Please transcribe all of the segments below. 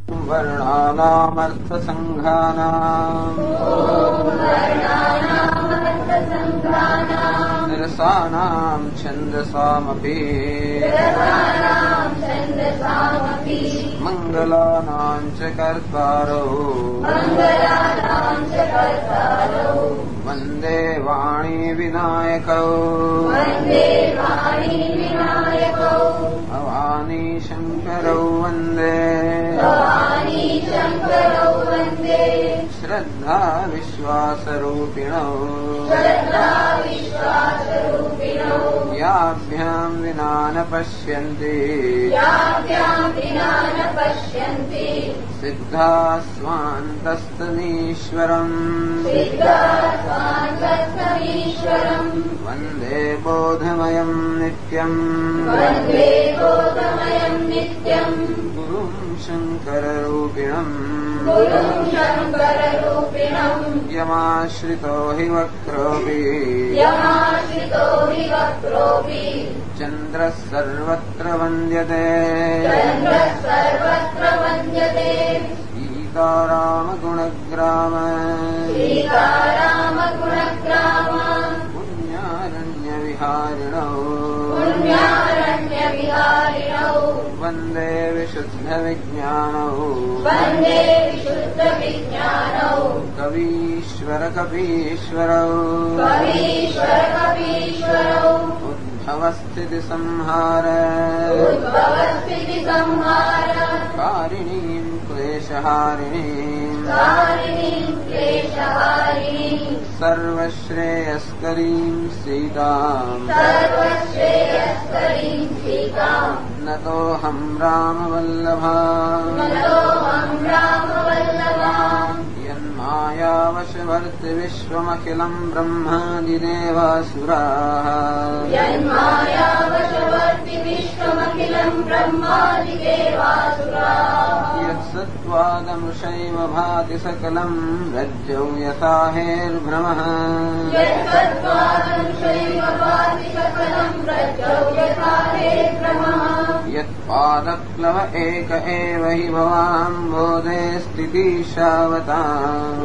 वर्णानामर्थसङ्घानाम् निरसानां छन्दसामपि मङ्गलानां च कर्तारौ वन्दे वाणी विनायकौ भवानी शङ्करौ वन्दे श्रद्धा विश्वासरूपिणौ याभ्यां विना न पश्यन्ति सिद्धा स्वान्तस्तमीश्वरम् वन्दे बोधमयं नित्यम् गुरुं शङ्कररूपिणम् यमाश्रितो हि वक्रोऽपि चन्द्रः सर्वत्र वन्द्यते सीतारामगुणग्राम पुण्यारण्यविहारिणौ वन्दे विशुद्धविज्ञानौ कवीश्वरकपीश्वरौ उद्भवस्थितिसंहार कारिणीं क्लेशहारिणीं सर्वश्रेयस्करीं सीताम् नतोऽहं रामवल्लभा यन्मायावशवर्ति विश्वमखिलं ब्रह्मादिदेवासुराः यत्सत्त्वादमृषैव भाति सकलं रज्जौ यथा हेर्भ्रमः यत्पादप्लव एक एव हि भवाम्भोधे स्थितिशावताम्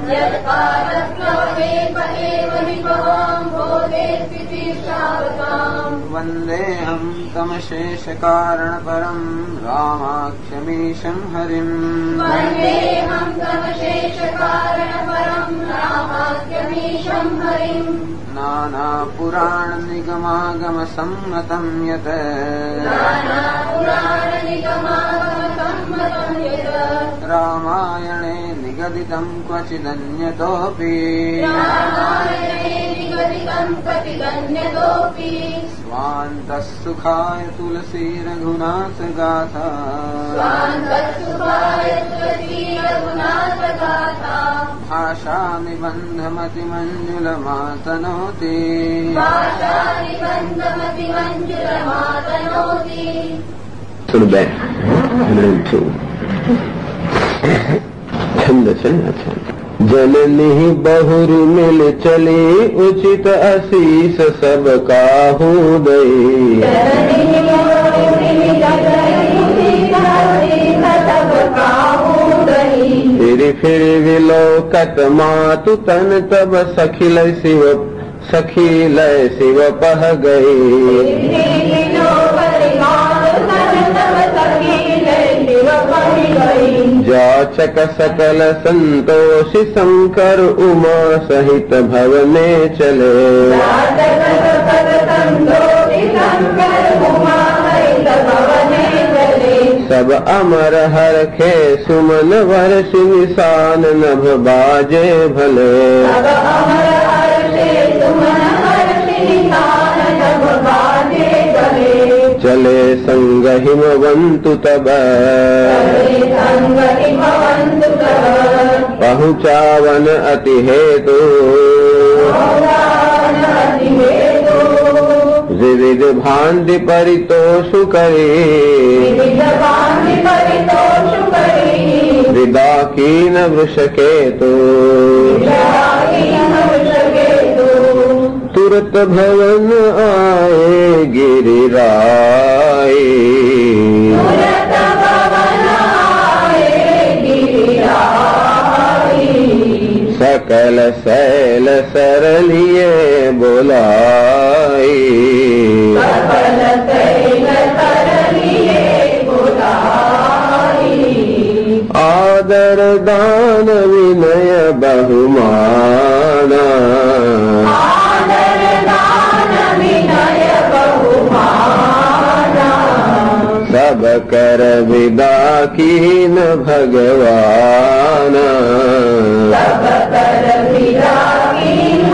वन्देऽहं तमशेषकारणपरं रामाख्यमीशं हरिम् नानापुराणनिगमागमसम्मतं यत् रामायणे निगदितं क्वचिदन्यतोऽपि स्वान्तः सुखाय तुलसी रघुनाथगाथा भाषानिबन्धमतिमञ्जुलमातनोति छंद से अच्छा जननी बहुरी मिल चली उचित असीस सब काहू दई फिर विलोकत मातु तन तब सखिल शिव पह गई जाचक सकल संतोषि शंकर उमा सहित भवने चले सब अमर हरखे सुमन वर्ष निशान नभ बाजे भले चले संग हिमवंतु तब पहुँचावन अति हेतु विविध भांति परितोषु करी विदा कीन वृष केतु तुरत भवन आए गिरिराए सकल शैल सरलिए बोलाई, सकल शैल सरलिए बोलाई। आदर दान विनय बहुमाना, आदर दान विनय बहुमाना। सब कर विदा कीन भगवाना, सब कर विदा कीन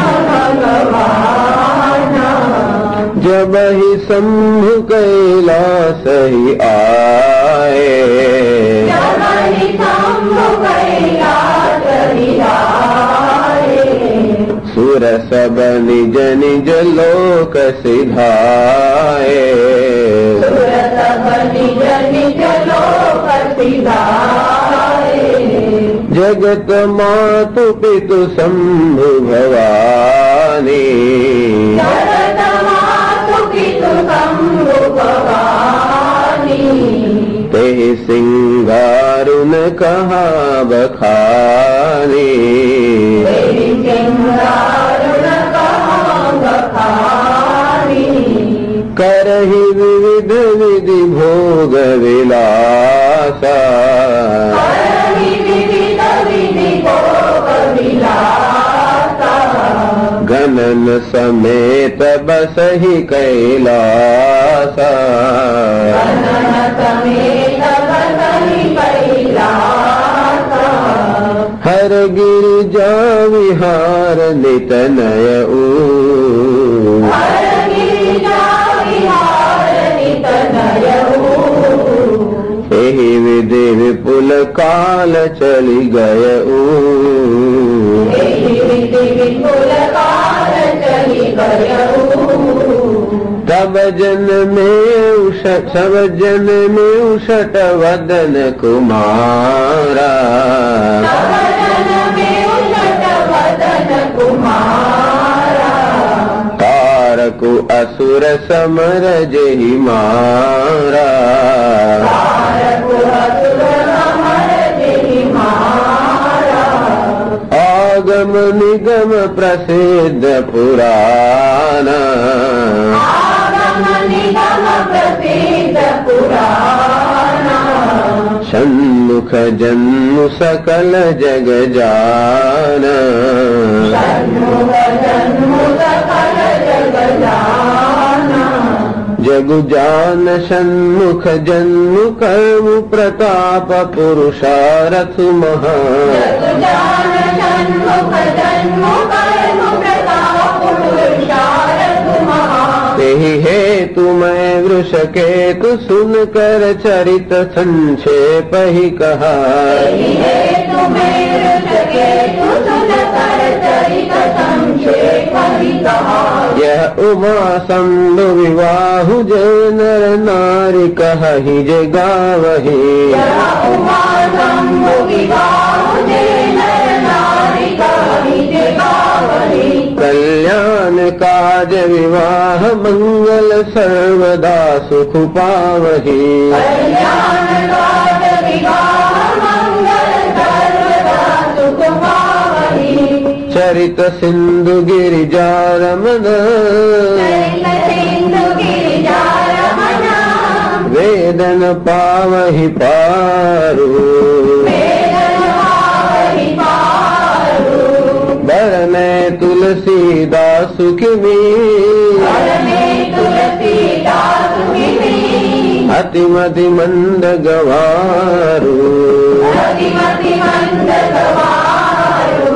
भगवाना। जब ही शंभु कैलास ही आए, जब ही शंभु कैलास ही आए। सुर सब निज निज लोक सिधाए, सुर सब निज निज लोक सिधाए। जगत मातु पितु शंभु भवानी, जगत मातु पितु शंभु भवानी। तेहि सिंगारुन कहा बखानी, तेहि सिंगारुन कहा बखानी। करहि विविध विधि भोग विलासा, करहि विविध विधि भोग विलासा। गणन समेत बसहि कैलासा, गणन समेत बसहि कैलासा। हर गिरिजा विहार नित नय हर गिरिजा विहार नित नयऊ। एहि विधि विपुल काल चली गयऊ, एहि विधि विपुल काल चली गयऊ। तब जन में उषट वदन कुमारा, तब जन में उषट वदन कुमारा। तारकु असुर समर जेहि मारा, तारकु असुर समर जेहि मारा। आगम निगम प्रसिद्ध पुराना, आगम निगम प्रसिद्ध पुराना। षण्मुख जन्मु सकल जग जाना, षण्मुख जन्मु सकल जग जाना। जगु जान षण्मुख जन्मु कर्म प्रताप पुरुषारथ महा, जग जान षण्मुख जन्मु कर्म प्रताप पुरुषारथ महा। तेहि हेतु मैं वृष केतु सुन कर चरित संक्षेप ही कहा, तेहि हेतु मैं वृष केतु सुन कर चरित संक्षेप ही कहा। यह उमा संधु विवाहु जय नर नारी कहहि जे गावहि, यह उमा शंभु विवाह जे नर नारी कहहि जे गावहि। कल्याण काज विवाह मंगल सर्वदा सुख पावहि, कल्याण काज विवाह मंगल सर्वदा सुख पावहि। चरित सिंधु गिरिजा रमन, चरित सिंधु गिरिजा रमन। वेदन पावहि पारु, वेदन पावहि पारु। बरने तुलसीदास किमी, बरने तुलसीदास किमी। अतिमति मंद गवारू, अतिमति मंद गवारू।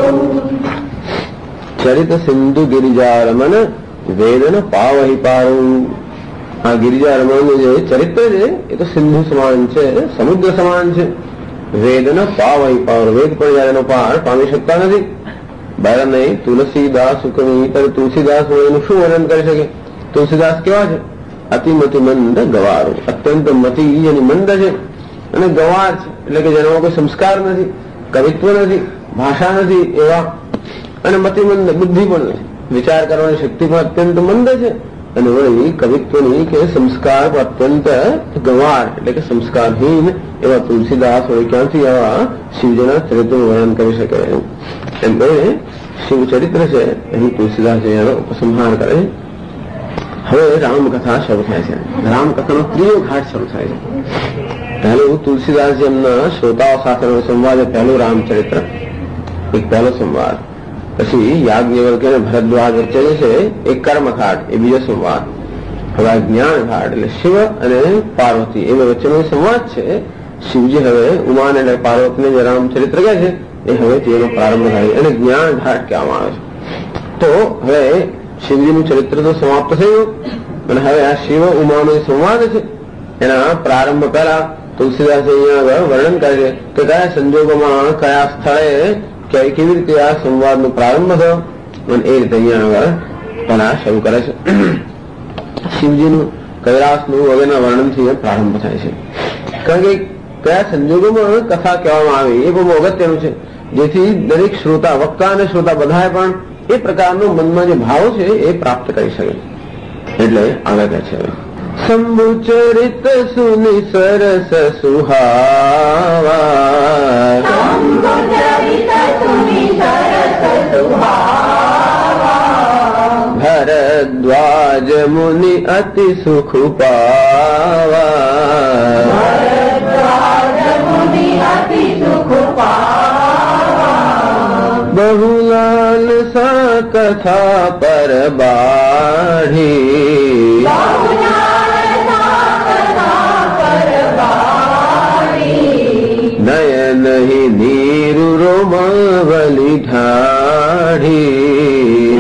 चरित सिंधु गिरिजा रमन वेदन पावहि पारु। આ ગિરિજા રમણનું જે ચરિત્ર છે એ તો સિંધુ સમાન છે, સમુદ્ર સમાન છે. વેદન પાવહિ પાર, વેદ પણ જયારે એનો પાર પામી શકતા નથી. બરાબર નહીં? તુલસીદાસ હુકમી, ત્યારે તુલસીદાસ એનું શું વર્ણન કરી શકે? તુલસીદાસ કેવા છે? અતિમતિ મંદ ગવારો, અત્યંત મતિ એની મંદ છે અને ગવાર છે, એટલે કે જેનામાં કોઈ સંસ્કાર નથી, કવિત્વ નથી, ભાષા નથી એવા, અને મતિમંદ બુદ્ધિ પણ નથી, વિચાર કરવાની શક્તિ પણ અત્યંત મંદ છે, અને વળી કવિત્વની કે સંસ્કાર અત્યંત ગવાર એટલે કે સંસ્કારહીન એવા તુલસીદાસ વળી ક્યાંથી આવા શિવજીના ચરિત્રનું વર્ણન કરી શકે? એમ કહીને શિવ ચરિત્ર છે અહીં તુલસીદાસજી એનો ઉપસંહાર કરે. હવે રામકથા શરૂ થાય છે. રામકથાનો ત્રીજો ઘાટ શરૂ થાય છે. પહેલું તુલસીદાસજી એમના શ્રોતાઓ સાથેનો સંવાદ, પહેલું રામચરિત્ર, એક પહેલો સંવાદ. પછી યાજ્ઞવલ્ક્ય અને ભરદ્વાજ વચ્ચે જે છે એક કર્મઘાટ, એ બીજો સંવાદ. હવે આ જ્ઞાન ઘાટ એટલે શિવ અને પાર્વતી એ વચ્ચેનો સંવાદ છે. શિવજી હવે ઉમાન અને પાર્વતીને જે રામચરિત્ર કહે છે એ હવે તેનો પ્રારંભ થાય અને જ્ઞાન ઘાટ કહેવામાં આવે છે. તો હવે શિવજીનું ચરિત્ર તો સમાપ્ત થયું અને હવે આ શિવ ઉમાનો સંવાદ છે એના પ્રારંભ પહેલા તુલસીદાસ અહીંયા વર્ણન કરે છે કે કયા સંજોગોમાં કયા સ્થળે કેવી રીતે આ સંવાદનો પ્રારંભ થયો અને એ રીતે અહીંયા પહેલા શરૂ કરે છે. શિવજીનું કૈલાસનું વગેરેના વર્ણનથી પ્રારંભ થાય છે. કારણ કે કયા સંજોગોમાં કથા કહેવામાં આવે એ બહુ અગત્યનું છે, જેથી દરેક શ્રોતા, વક્તા અને શ્રોતા બધાએ પણ એ પ્રકારનો મનમાં જે ભાવ છે એ પ્રાપ્ત કરી શકે. એટલે આગળ કહે છે શંભુ ચરિત સુનિ સરસ સુહાવા, ભરદ્વાજ મુનિ અતિ સુખ પાવા, બહુલાલ સા કથા પર બાઢી, નયન હી નીરુ રોમાવલી ઢાઢી,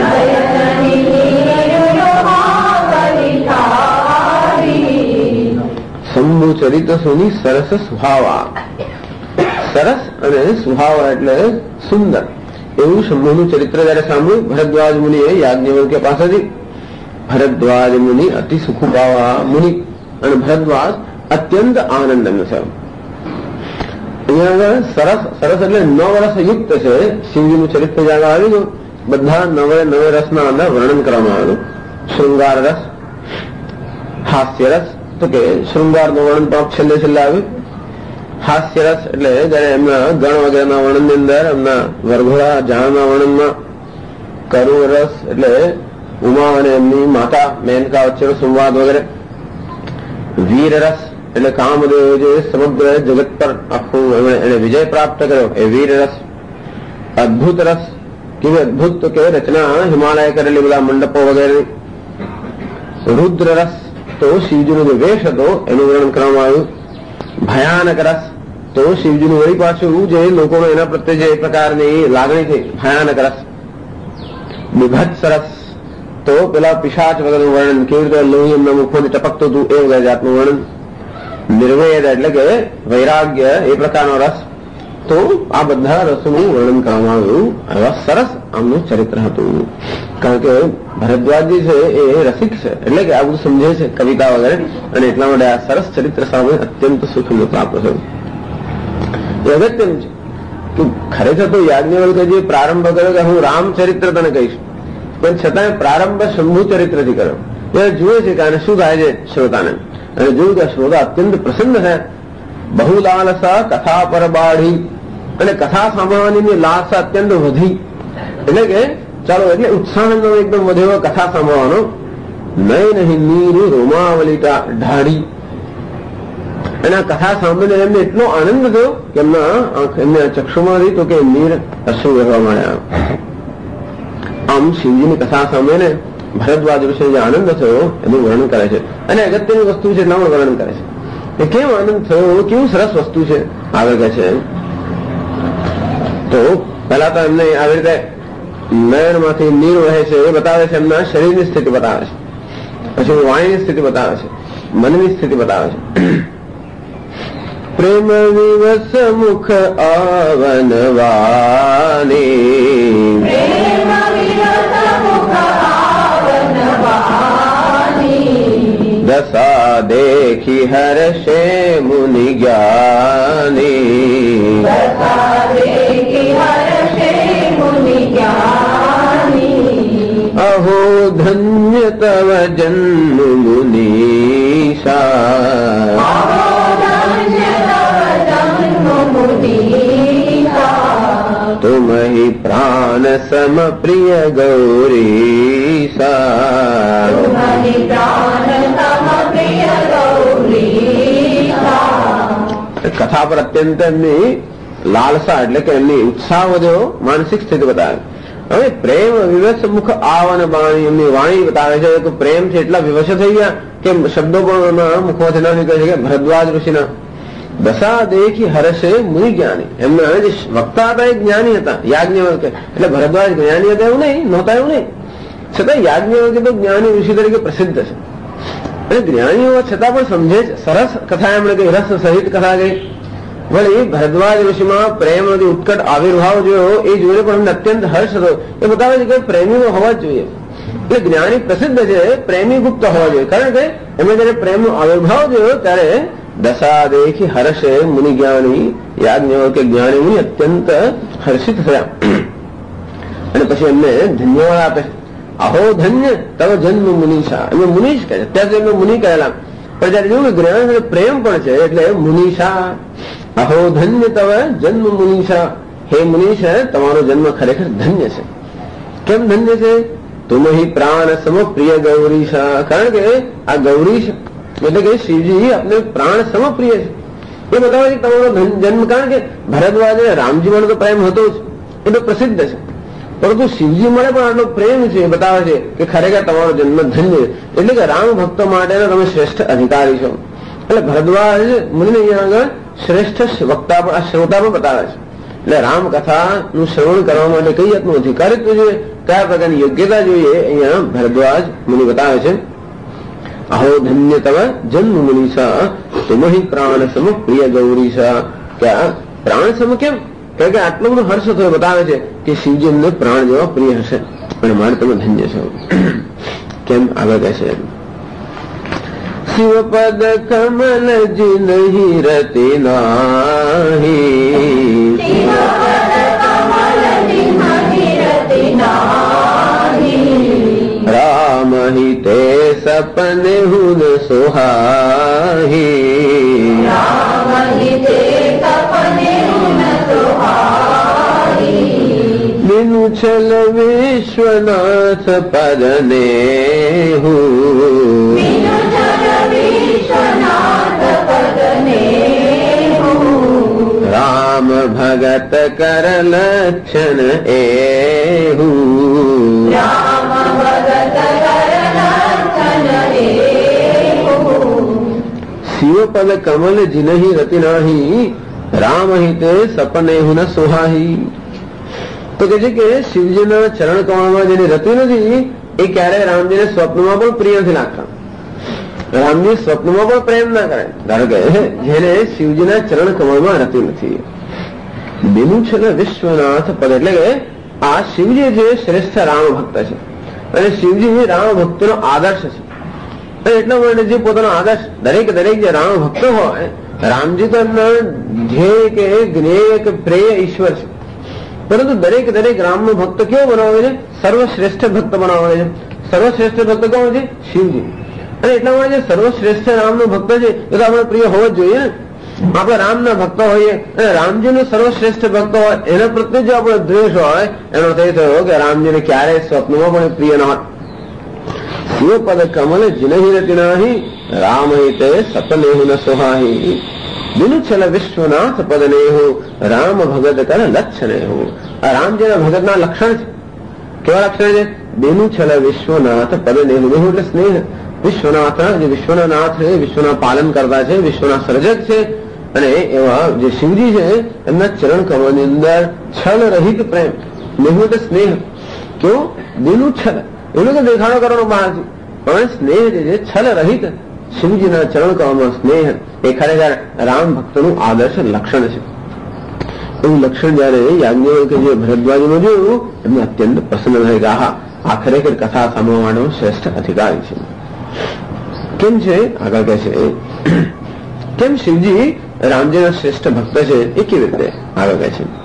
શંભુ ચરિત સુની સરસ સુહાવા. સરસ અને સુહાવા એટલે સુંદર એવું શંભુનું ચરિત્ર જયારે સાંભળ્યું ભરદ્વાજ મુનિએ યાજ્ઞવલ્ક્ય પાસેથી. ભરદ્વાજ મુનિ અતિ સુખ પાવા, મુનિ અને ભરદ્વાજ અત્યંત આનંદમાં છે. અહીંયા આગળ સરસ, સરસ એટલે 9 રસ યુક્ત છે શિવજીનું ચરિત્ર જયારે આવ્યું બધા 9 રસના અંદર વર્ણન કરવામાં આવ્યું. શૃંગાર રસ, હાસ્ય રસ, તો કે શૃંગારનું વર્ણન પણ છેલ્લે આવ્યું. હાસ્ય રસ એટલે જયારે એમના ગણ વગેરેના વર્ણનની અંદર એમના વરઘોડા જાણના વર્ણનમાં. કરુ રસ એટલે ઉમા અને એમની માતા મેનકા વચ્ચેનો સંવાદ વગેરે. વીર રસ એટલે કામદેવ જે સમગ્ર જગત પર આખું એને વિજય પ્રાપ્ત કર્યો એ વીર રસ. અદભુત રસ, કેવી અદભુત તો કે રચના હિમાલય કરેલી બધા મંડપો વગેરે. રુદ્ર રસ તો શિવજીનો જે વેશ હતો એનું વર્ણન કરવામાં આવ્યું. ભયાનક રસ તો શિવજીનું વળી પાછું જે લોકોનો એના પ્રત્યે જે પ્રકારની લાગણી થઈ, ભયાનક રસ. બીભત્સ રસ તો પેલા પિશાચ વગરનું વર્ણન, કેવી રીતે લોહી એમના મુખોથી ટપકતું હતું એ વગેરે જાતનું વર્ણન. નિર્વેદ એટલે કે વૈરાગ્ય એ પ્રકારનો રસ. તો આ બધા રસોનું વર્ણન કરવામાં આવ્યું. એવા સરસ આમનું ચરિત્ર હતું. કારણ કે ભરદ્વાજી છે એ રસિક છે એટલે કે આ બધું સમજે છે કવિતા વગેરે, અને એટલા માટે આ સરસ ચરિત્ર સામે અત્યંત સુખ પ્રાપ્ત થયું. એ અગત્યનું છે કે ખરેખર તો યાજ્ઞવલ્ક્યજીએ પ્રારંભ કર્યો કે હું રામચરિત્ર તને કહીશ, પણ છતાં પ્રારંભ શંભુ ચરિત્રથી કર્યો. એ જુએ છે કે આને શું થાય છે શ્રોતાને, અને જોયું કે શ્રોતા અત્યંત પ્રસન્ન છે. બહુ લાલસા કથા પર બાઢી, અને કથા સાંભળવાની લાલસા અત્યંત વધી. એટલે કે ચાલો એટલે ઉત્સાહ એકદમ વધ્યો કથા સાંભળવાનો. નહીં નીર રોમાવલી ઢાળી, અને આ કથા સાંભળીને એમને એટલો આનંદ થયો કે એમના ચક્ષુમાંથી તો કે નીર અશ્રુ વહેવા માંડ્યા. આમ શિવજીની કથા સાંભળીને ભરદ્વાજ વિશે જે આનંદ થયો એનું વર્ણન કરે છે. અને અગત્યની વસ્તુ છે એટલા વર્ણન કરે છે કે કેમ આનંદ થયો, કેવું સરસ વસ્તુ છે. આગળ કહે છે તો પહેલા તો એમને આવી રીતે નયનમાંથી નીર વહે છે એ બતાવે છે, એમના શરીરની સ્થિતિ બતાવે છે, પછી વાણીની સ્થિતિ બતાવે છે, મનની સ્થિતિ બતાવે છે. પ્રેમ વિવસ મુખ આવનવાની, દશા દેખી હર્ષે મુનિ જ્ઞાની, અહો ધન્ય તવ જન્મ મુનીષા, તો तुम ही प्राण सम प्रिय गौरीसा तुम्हारी प्राण सम प्रिय गौरीसा. કથા પર અત્યંત એમની લાલસા એટલે કે એમની ઉત્સાહ વધ્યો, માનસિક સ્થિતિ બતાવે. હવે પ્રેમ વિવશ મુખ આવન વાણી, એમની વાણી બતાવે છે કે પ્રેમ છે એટલા વિવશ થઈ ગયા કે શબ્દો પણ મુખમાંથી ના નીકળે છે. કે ભરદ્વાજ ઋષિના દશા દેખી હર્ષે મુનિ જ્ઞાની, એમના જે વક્તા હતા એ જ્ઞાની હતા, યાજ્ઞવલ્ક્ય. એટલે ભરદ્વાજ જ્ઞાની હતા એવું નહીં, નહોતા એવું નહીં, છતાં યાજ્ઞવલ્ક્ય તો જ્ઞાની ઋષિ તરીકે પ્રસિદ્ધ છે. અને જ્ઞાની હોવા છતાં પણ સમજે છે. સરસ કથા એમણે કઈ, રસ સહિત કથા ગઈ. વળી ભરદ્વાજ ઋષિમાં પ્રેમનો ઉત્કટ આવિર્ભાવ જોયો એ જોઈને પણ અમને અત્યંત હર્ષ હતો. એ બતાવે છે કે પ્રેમીઓ હોવા જ જોઈએ. એટલે જ્ઞાની પ્રસિદ્ધ છે, પ્રેમી ગુપ્ત હોવા જોઈએ. કારણ કે એમણે જયારે પ્રેમનો આવિર્ભાવ જોયો ત્યારે દશા દેખી હર્ષે મુનિ જ્ઞાની, યાજ્ઞવલ્ક્ય જ્ઞાની મુનિ અત્યંત હર્ષિત થયા. અને પછી એમને ધન્યવાદ આપે. અહો ધન્ય તવ જન્મ મુનિષા. એમને મુનિષ કહે છે. અત્યારે એમને મુનિ કહેલા, પણ જયારે જોયું કે જ્ઞાન સાથે પ્રેમ પણ છે એટલે મુનિષા. અહો ધન્ય તવ જન્મ મુનિષા. હે મુનિષ, તમારો જન્મ ખરેખર ધન્ય છે. કેમ ધન્ય છે? તુમ હિ પ્રાણ સમ પ્રિય ગૌરીશા. કારણ કે આ ગૌરીશ એટલે કે શિવજી આપને પ્રાણ સમ પ્રિય છે. એ બતાવે છે તમારો જન્મ. કારણ કે ભરદ્વાજે રામજી મળે તો પ્રેમ હતો જ, એ તો પ્રસિદ્ધ છે. પરંતુ શિવજી મળે પણ આટલો પ્રેમ છે એ બતાવે છે કે ખરેખર તમારો જન્મ ધન્ય છે. એટલે કે રામ ભક્તો માટેના તમે શ્રેષ્ઠ અધિકારી છો. એટલે ભરદ્વાજ મુનિને અહીંયા આગળ શ્રેષ્ઠ વક્તા પણ, આ શ્રોતા પણ બતાવે છે. એટલે રામકથાનું શ્રવણ કરવા માટે કઈ જાતનું અધિકારીત્વ જોઈએ, કયા પ્રકારની યોગ્યતા જોઈએ, અહીંયા ભરદ્વાજ મુનિ બતાવે છે. અહો ધન્ય તવ જન્મ મુનિષા તુમ હિ પ્રાણ સમ પ્રિય ગૌરીશા. કે આ પ્રાણ સમ કેમ? કારણ કે આટલો બધો હર્ષ થયો બતાવે છે કે શિવજી એમને પ્રાણ જેવા પ્રિય હશે, પણ મારે તમે ધન્ય છો. કેમ? આગળ કહે છે શિવપદ કમલ જીન રતિ નાહી, રામ હિ તે સપને હુન સોહાહી, બિનુ છલ વિશ્વનાથ પદને હું, રામ ભગત કર લક્ષણ એહુ, શિવપદ કમલ જીનહી રતિ નાહી, રામ હિતે સપને હું ન સોહાહી. તો કે છે કે શિવજીના ચરણ કમળમાં જેની રતિ નથી એ ક્યારેય રામજીને સ્વપ્નમાં પણ પ્રિય નથી લાગતા. રામજી સ્વપ્નમાં પણ પ્રેમ ના કરે. ધારો કે જેને શિવજીના ચરણ કમળમાં રતિ નથી. બિનુ છલ વિશ્વનાથ પદ એટલે કે આ શિવજી જે શ્રેષ્ઠ રામ ભક્ત છે અને શિવજી રામ ભક્તનો આદર્શ છે. અને એટલા માટે જે પોતાનો આદર્શ દરેક જે રામ ભક્તો હોય, રામજી તો એમના ધ્યેય કે જ્ઞેય કે પ્રેય ઈશ્વર છે. પરંતુ દરેક રામનો ભક્ત કેવો બનાવે છે? સર્વશ્રેષ્ઠ ભક્ત બનાવે છે. સર્વશ્રેષ્ઠ ભક્ત કોણ છે? શિવજી. અને એટલા માટે જે સર્વશ્રેષ્ઠ રામનો ભક્ત છે એ તો આપણે પ્રિય હોવો જ જોઈએ ને. આપણે રામના ભક્ત હોઈએ અને રામજીનો સર્વશ્રેષ્ઠ ભક્ત હોય એના પ્રત્યે જો આપણો દ્વેષ હોય એનો અર્થ એ થયો કે રામજીને ક્યારેય સ્વપ્નમાં પણ પ્રિય ન હોય. શિવપદ કમલ જીનહી રતિ નાહી, રામ હિતે સપનેહુ ન સોહાહી, બિનુ છલ વિશ્વનાથ પદનેહુ, રામ ભગત કર લક્ષણેહુ. આ રામજીના ભગતના લક્ષણ છે. કેવા લક્ષણ છે? બિનુ છલ વિશ્વનાથ પદનેહુ. દેહુ એટલે સ્નેહ. વિશ્વનાથ જે વિશ્વના નાથ છે, વિશ્વના પાલન કરતા છે, વિશ્વના સર્જક છે. અને એવા જે શિવજી છે એમના ચરણ કમળની અંદર છલ રહિત પ્રેમ. નેહુ એટલે સ્નેહ. કેવું? બિનુ છલ એવું કે દેખાડો કરવાનો બહારથી, પણ સ્નેહ જે છે છલ રહિત. શિવજીના ચરણ કમળમાં સ્નેહ એ ખરેખર રામ ભક્તનું આદર્શ લક્ષણ છે. એવું લક્ષણ જયારે યાજ્ઞવલ્ક્ય જે ભરદ્વાજનું જોયું એમને અત્યંત પ્રસન્ન થઈ ગયા. આ ખરેખર કથા સાંભળવા માટેનો શ્રેષ્ઠ અધિકારી છે. કેમ છે? આગળ કહે છે કેમ શિવજી રામજીના શ્રેષ્ઠ ભક્ત છે એ કેવી રીતે? આગળ કહે છે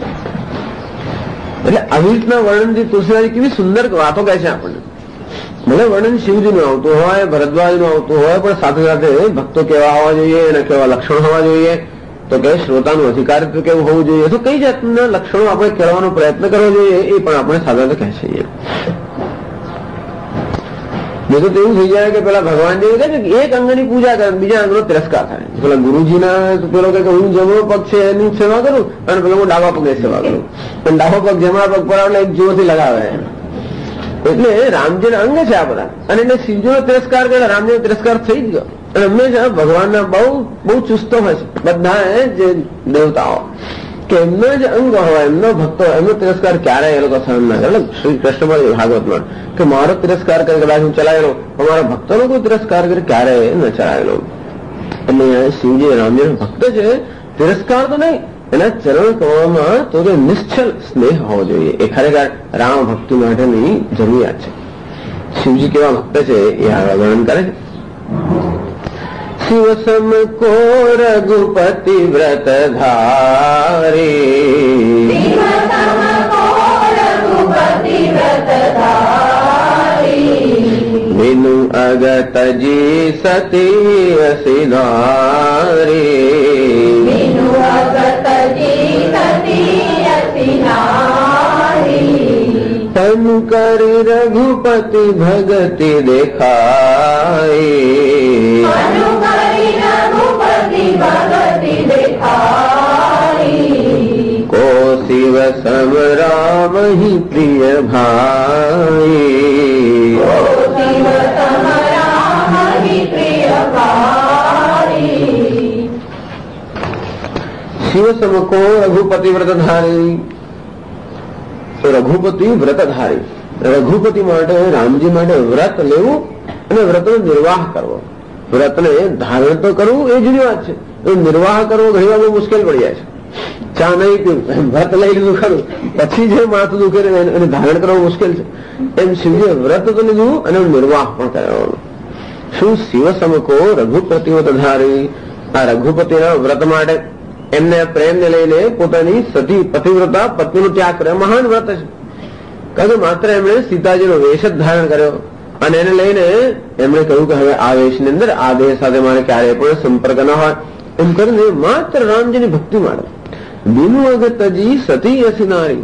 એટલે આવી રીતના વર્ણનથી તુલસીદાસજી કેવી સુંદર વાતો કહે છે આપણને. ભલે વર્ણન શિવજીનું આવતું હોય, ભરદ્વાજનું આવતું હોય, પણ સાથે સાથે ભક્તો કેવા હોવા જોઈએ, એના કેવા લક્ષણ હોવા જોઈએ તો કે શ્રોતાનું અધિકારિત્વ કેવું હોવું જોઈએ, તો કઈ જાતના લક્ષણો આપણે કહેવાનો પ્રયત્ન કરવો જોઈએ એ પણ આપણે સાધારણ કહે છીએ. બીજું તો એવું થઈ જાય કે પેલા ભગવાન જેવું કહે છે કે એક અંગની પૂજા કરે, બીજા અંગનો તિરસ્કાર થાય. પેલા ગુરુજીના પેલો કે હું જમણો પગ છે એની સેવા કરું અને પેલો હું ડાબા પગની સેવા કરું, પણ ડાબો પગ જમણા પગ પર એટલે એક જોરથી લગાવે. એટલે રામજીના અંગ છે આ બધા, અને એને શિવજીનો તિરસ્કાર કરે, રામજીનો તિરસ્કાર થઈ જ ગયો. અને હંમેશા ભગવાનના બહુ ચુસ્તો હોય છે બધા જે દેવતાઓ, કે એમના જ અંગ હોય, એમનો ભક્તો, એમનો તિરસ્કાર ક્યારેય એ લોકો સહન ના કરે. શ્રી કૃષ્ણ ભાગવતમાં કે મારો તિરસ્કાર કરે કદાચ હું ચલાવેલો, અમારા ભક્તોનો કોઈ તિરસ્કાર કરે ક્યારેય ન ચલાવેલો. એટલે શિવજી રામજી ભક્ત છે, તિરસ્કાર તો નહીં, એના ચરણ કમળમાં તો કે નિશ્ચલ સ્નેહ હોવો જોઈએ. એ ખરેખર રામ ભક્તિ માટેની જરૂરિયાત છે. શિવજી કેવા ભક્ત છે એ આ વર્ણન કરે છે. શિવ સમ કો રઘુપતિ વ્રત ધારી, વિનુ અગત જી સતી અસિનારી, તન કરી રઘુપતિ ભગતિ દેખાઈ, કો શિવ સમ રામ હિ પ્રિય ભાઈ, શિવ સમકો રઘુપતિ વ્રતધારી. રઘુપતિ વ્રતધારી, રઘુપતિ માટે રામજી માટે વ્રત લેવું અને વ્રતનો નિર્વાહ કરવો. વ્રતને ધારણ તો કરવું એ જુદી વાત છે, નિર્વાહ કરવો ઘણી વાર મુશ્કેલ પડી જાય છે. ચા નહીં પીવું, વ્રત લઈ લીધું ખરું, પછી જે માથું દુખે એને ધારણ કરવું મુશ્કેલ છે. એમ શિવજીએ વ્રત તો લીધું અને નિર્વાહ પણ કરવાનો. શું શિવ સમકો રઘુપતિ વ્રતધારી, આ રઘુપતિના વ્રત માટે એમને પ્રેમને લઈને પોતાની સતી પતિવ્રતા પત્નીનો ત્યાગ કર્યો. મહાન વ્રત છે, કારણ કે માત્ર એમણે સીતાજીનો વેશ જ ધારણ કર્યો અને એને લઈને એમણે કહ્યું કે હવે આ વેશની અંદર આ દેહ સાથે મારે ક્યારેય પણ સંપર્ક ન હોય, એમ કરીને માત્ર રામજીની ભક્તિ માટે. બિનુ અગતજી સતી અસિનારી,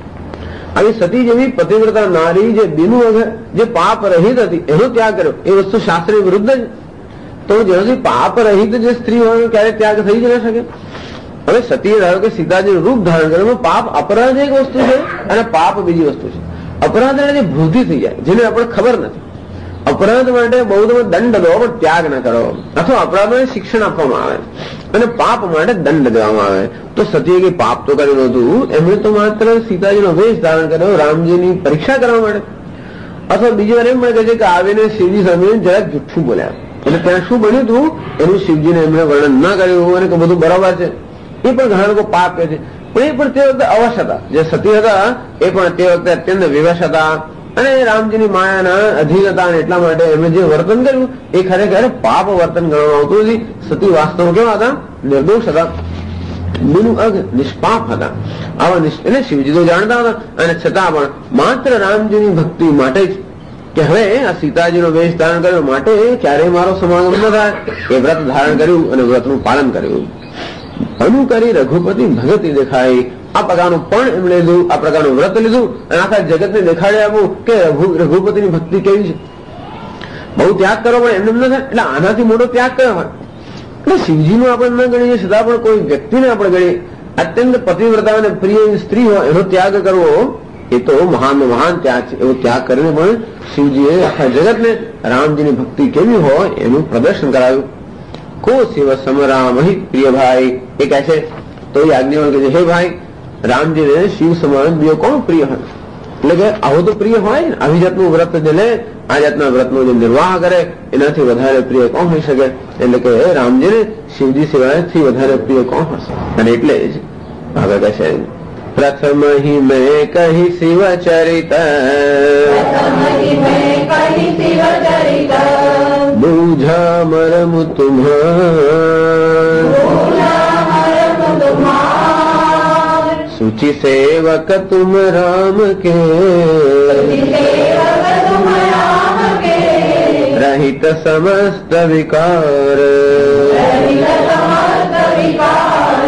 આવી સતી જેવી પતિવ્રતા નારી જે બિનુ અગત, જે પાપ રહિત હતી એનો ત્યાગ કર્યો. એ વસ્તુ શાસ્ત્રની વિરુદ્ધ જ. તો જેનાથી પાપ રહિત જે સ્ત્રી હોય ક્યારે ત્યાગ થઈ જ ન શકે. હવે સતીએ ધારો કે સીતાજીનું રૂપ ધારણ કર્યું, પાપ અપરાધ એક વસ્તુ છે અને પાપ બીજી વસ્તુ છે. અપરાધ એટલે જે વૃદ્ધિ થઈ જાય, જેને આપણે ખબર નથી. અપરાધ માટે બહુ તમે દંડ દો પણ ત્યાગ ન કરો, અથવા અપરાધને શિક્ષણ આપવામાં આવે અને પાપ માટે દંડ દેવામાં આવે. તો સતીએ કઈ પાપ તો કર્યું નહોતું, એમણે તો માત્ર સીતાજીનો વેશ ધારણ કર્યો રામજીની પરીક્ષા કરવા માટે. અથવા બીજી વાર એમ પણ કહે છે કે આવીને શિવજી સામે જરાક જુઠ્ઠું બોલ્યા, એટલે ત્યાં શું બન્યું હતું એનું શિવજીને એમણે વર્ણન ના કર્યું અને કે બધું બરાબર છે. એ પણ ઘણા લોકો પાપ કહે છે, પણ એ પણ તે વખતે અવશ હતા. જે સતી હતા એ પણ તે વખતે અત્યંત વિવશ હતા અને રામજીની માયાના અધીન હતા, અને એટલા માટે એમણે જે વર્તન કર્યું એ ખરેખર પાપ વર્તન ગણવામાં આવતું નથી. સતી વાસ્તવમાં કેવા હતા? નિર્દોષ હતા, બિનુ અગ નિષ્પાપ હતા. આવા એટલે શિવજી તો જાણતા હતા, અને છતાં પણ માત્ર રામજીની ભક્તિ માટે જ કે હવે આ સીતાજીનો વેશ ધારણ કર્યો માટે ક્યારેય મારો સમાગમ ન થાય એ વ્રત ધારણ કર્યું અને વ્રતનું પાલન કર્યું. અનુકરી રઘુપતિ ભગતિ દેખાય, આ પ્રકારનું પણ એમણે લીધું, આ પ્રકારનું વ્રત લીધું અને આખા જગતને દેખાડી આપવું કે રઘુપતિની ભક્તિ કેવી છે. બહુ ત્યાગ કરો પણ એમને ન થાય, એટલે આનાથી મોટો ત્યાગ કયો હોય? એટલે શિવજીનું આપણે ન ગણીએ છતાં પણ કોઈ વ્યક્તિને આપણે ગણીએ, અત્યંત પતિવ્રતા અને પ્રિય સ્ત્રી હોય એનો ત્યાગ કરવો એ તો મહાન ત્યાગ છે. એવો ત્યાગ કરીને પણ શિવજીએ આખા જગતને રામજીની ભક્તિ કેવી હોય એનું પ્રદર્શન કરાવ્યું. કો શિવ સમરામ હિ પ્રિય ભાઈ, એ કહે છે તો એ આજ્ઞામાં કહે છે હે ભાઈ, રામજીને શિવ સમાન બીજો કોણ પ્રિય હોય? એટલે કે આવો તો પ્રિય હોય ને, આવી જાતનું વ્રત જે લે, આ જાતના વ્રતનો જે નિર્વાહ કરે એનાથી વધારે પ્રિય કોણ હોઈ શકે? એટલે કે રામજીને શિવજી સિવાયથી વધારે પ્રિય કોણ હશે? અને એટલે જ આગળ કહે છે પ્રથમ હિ મેં કહી શિવ ચરિત, બુઝા મરમ તુમ્હાર, સુચि सेवक तुम राम के, रहित समस्त विकार,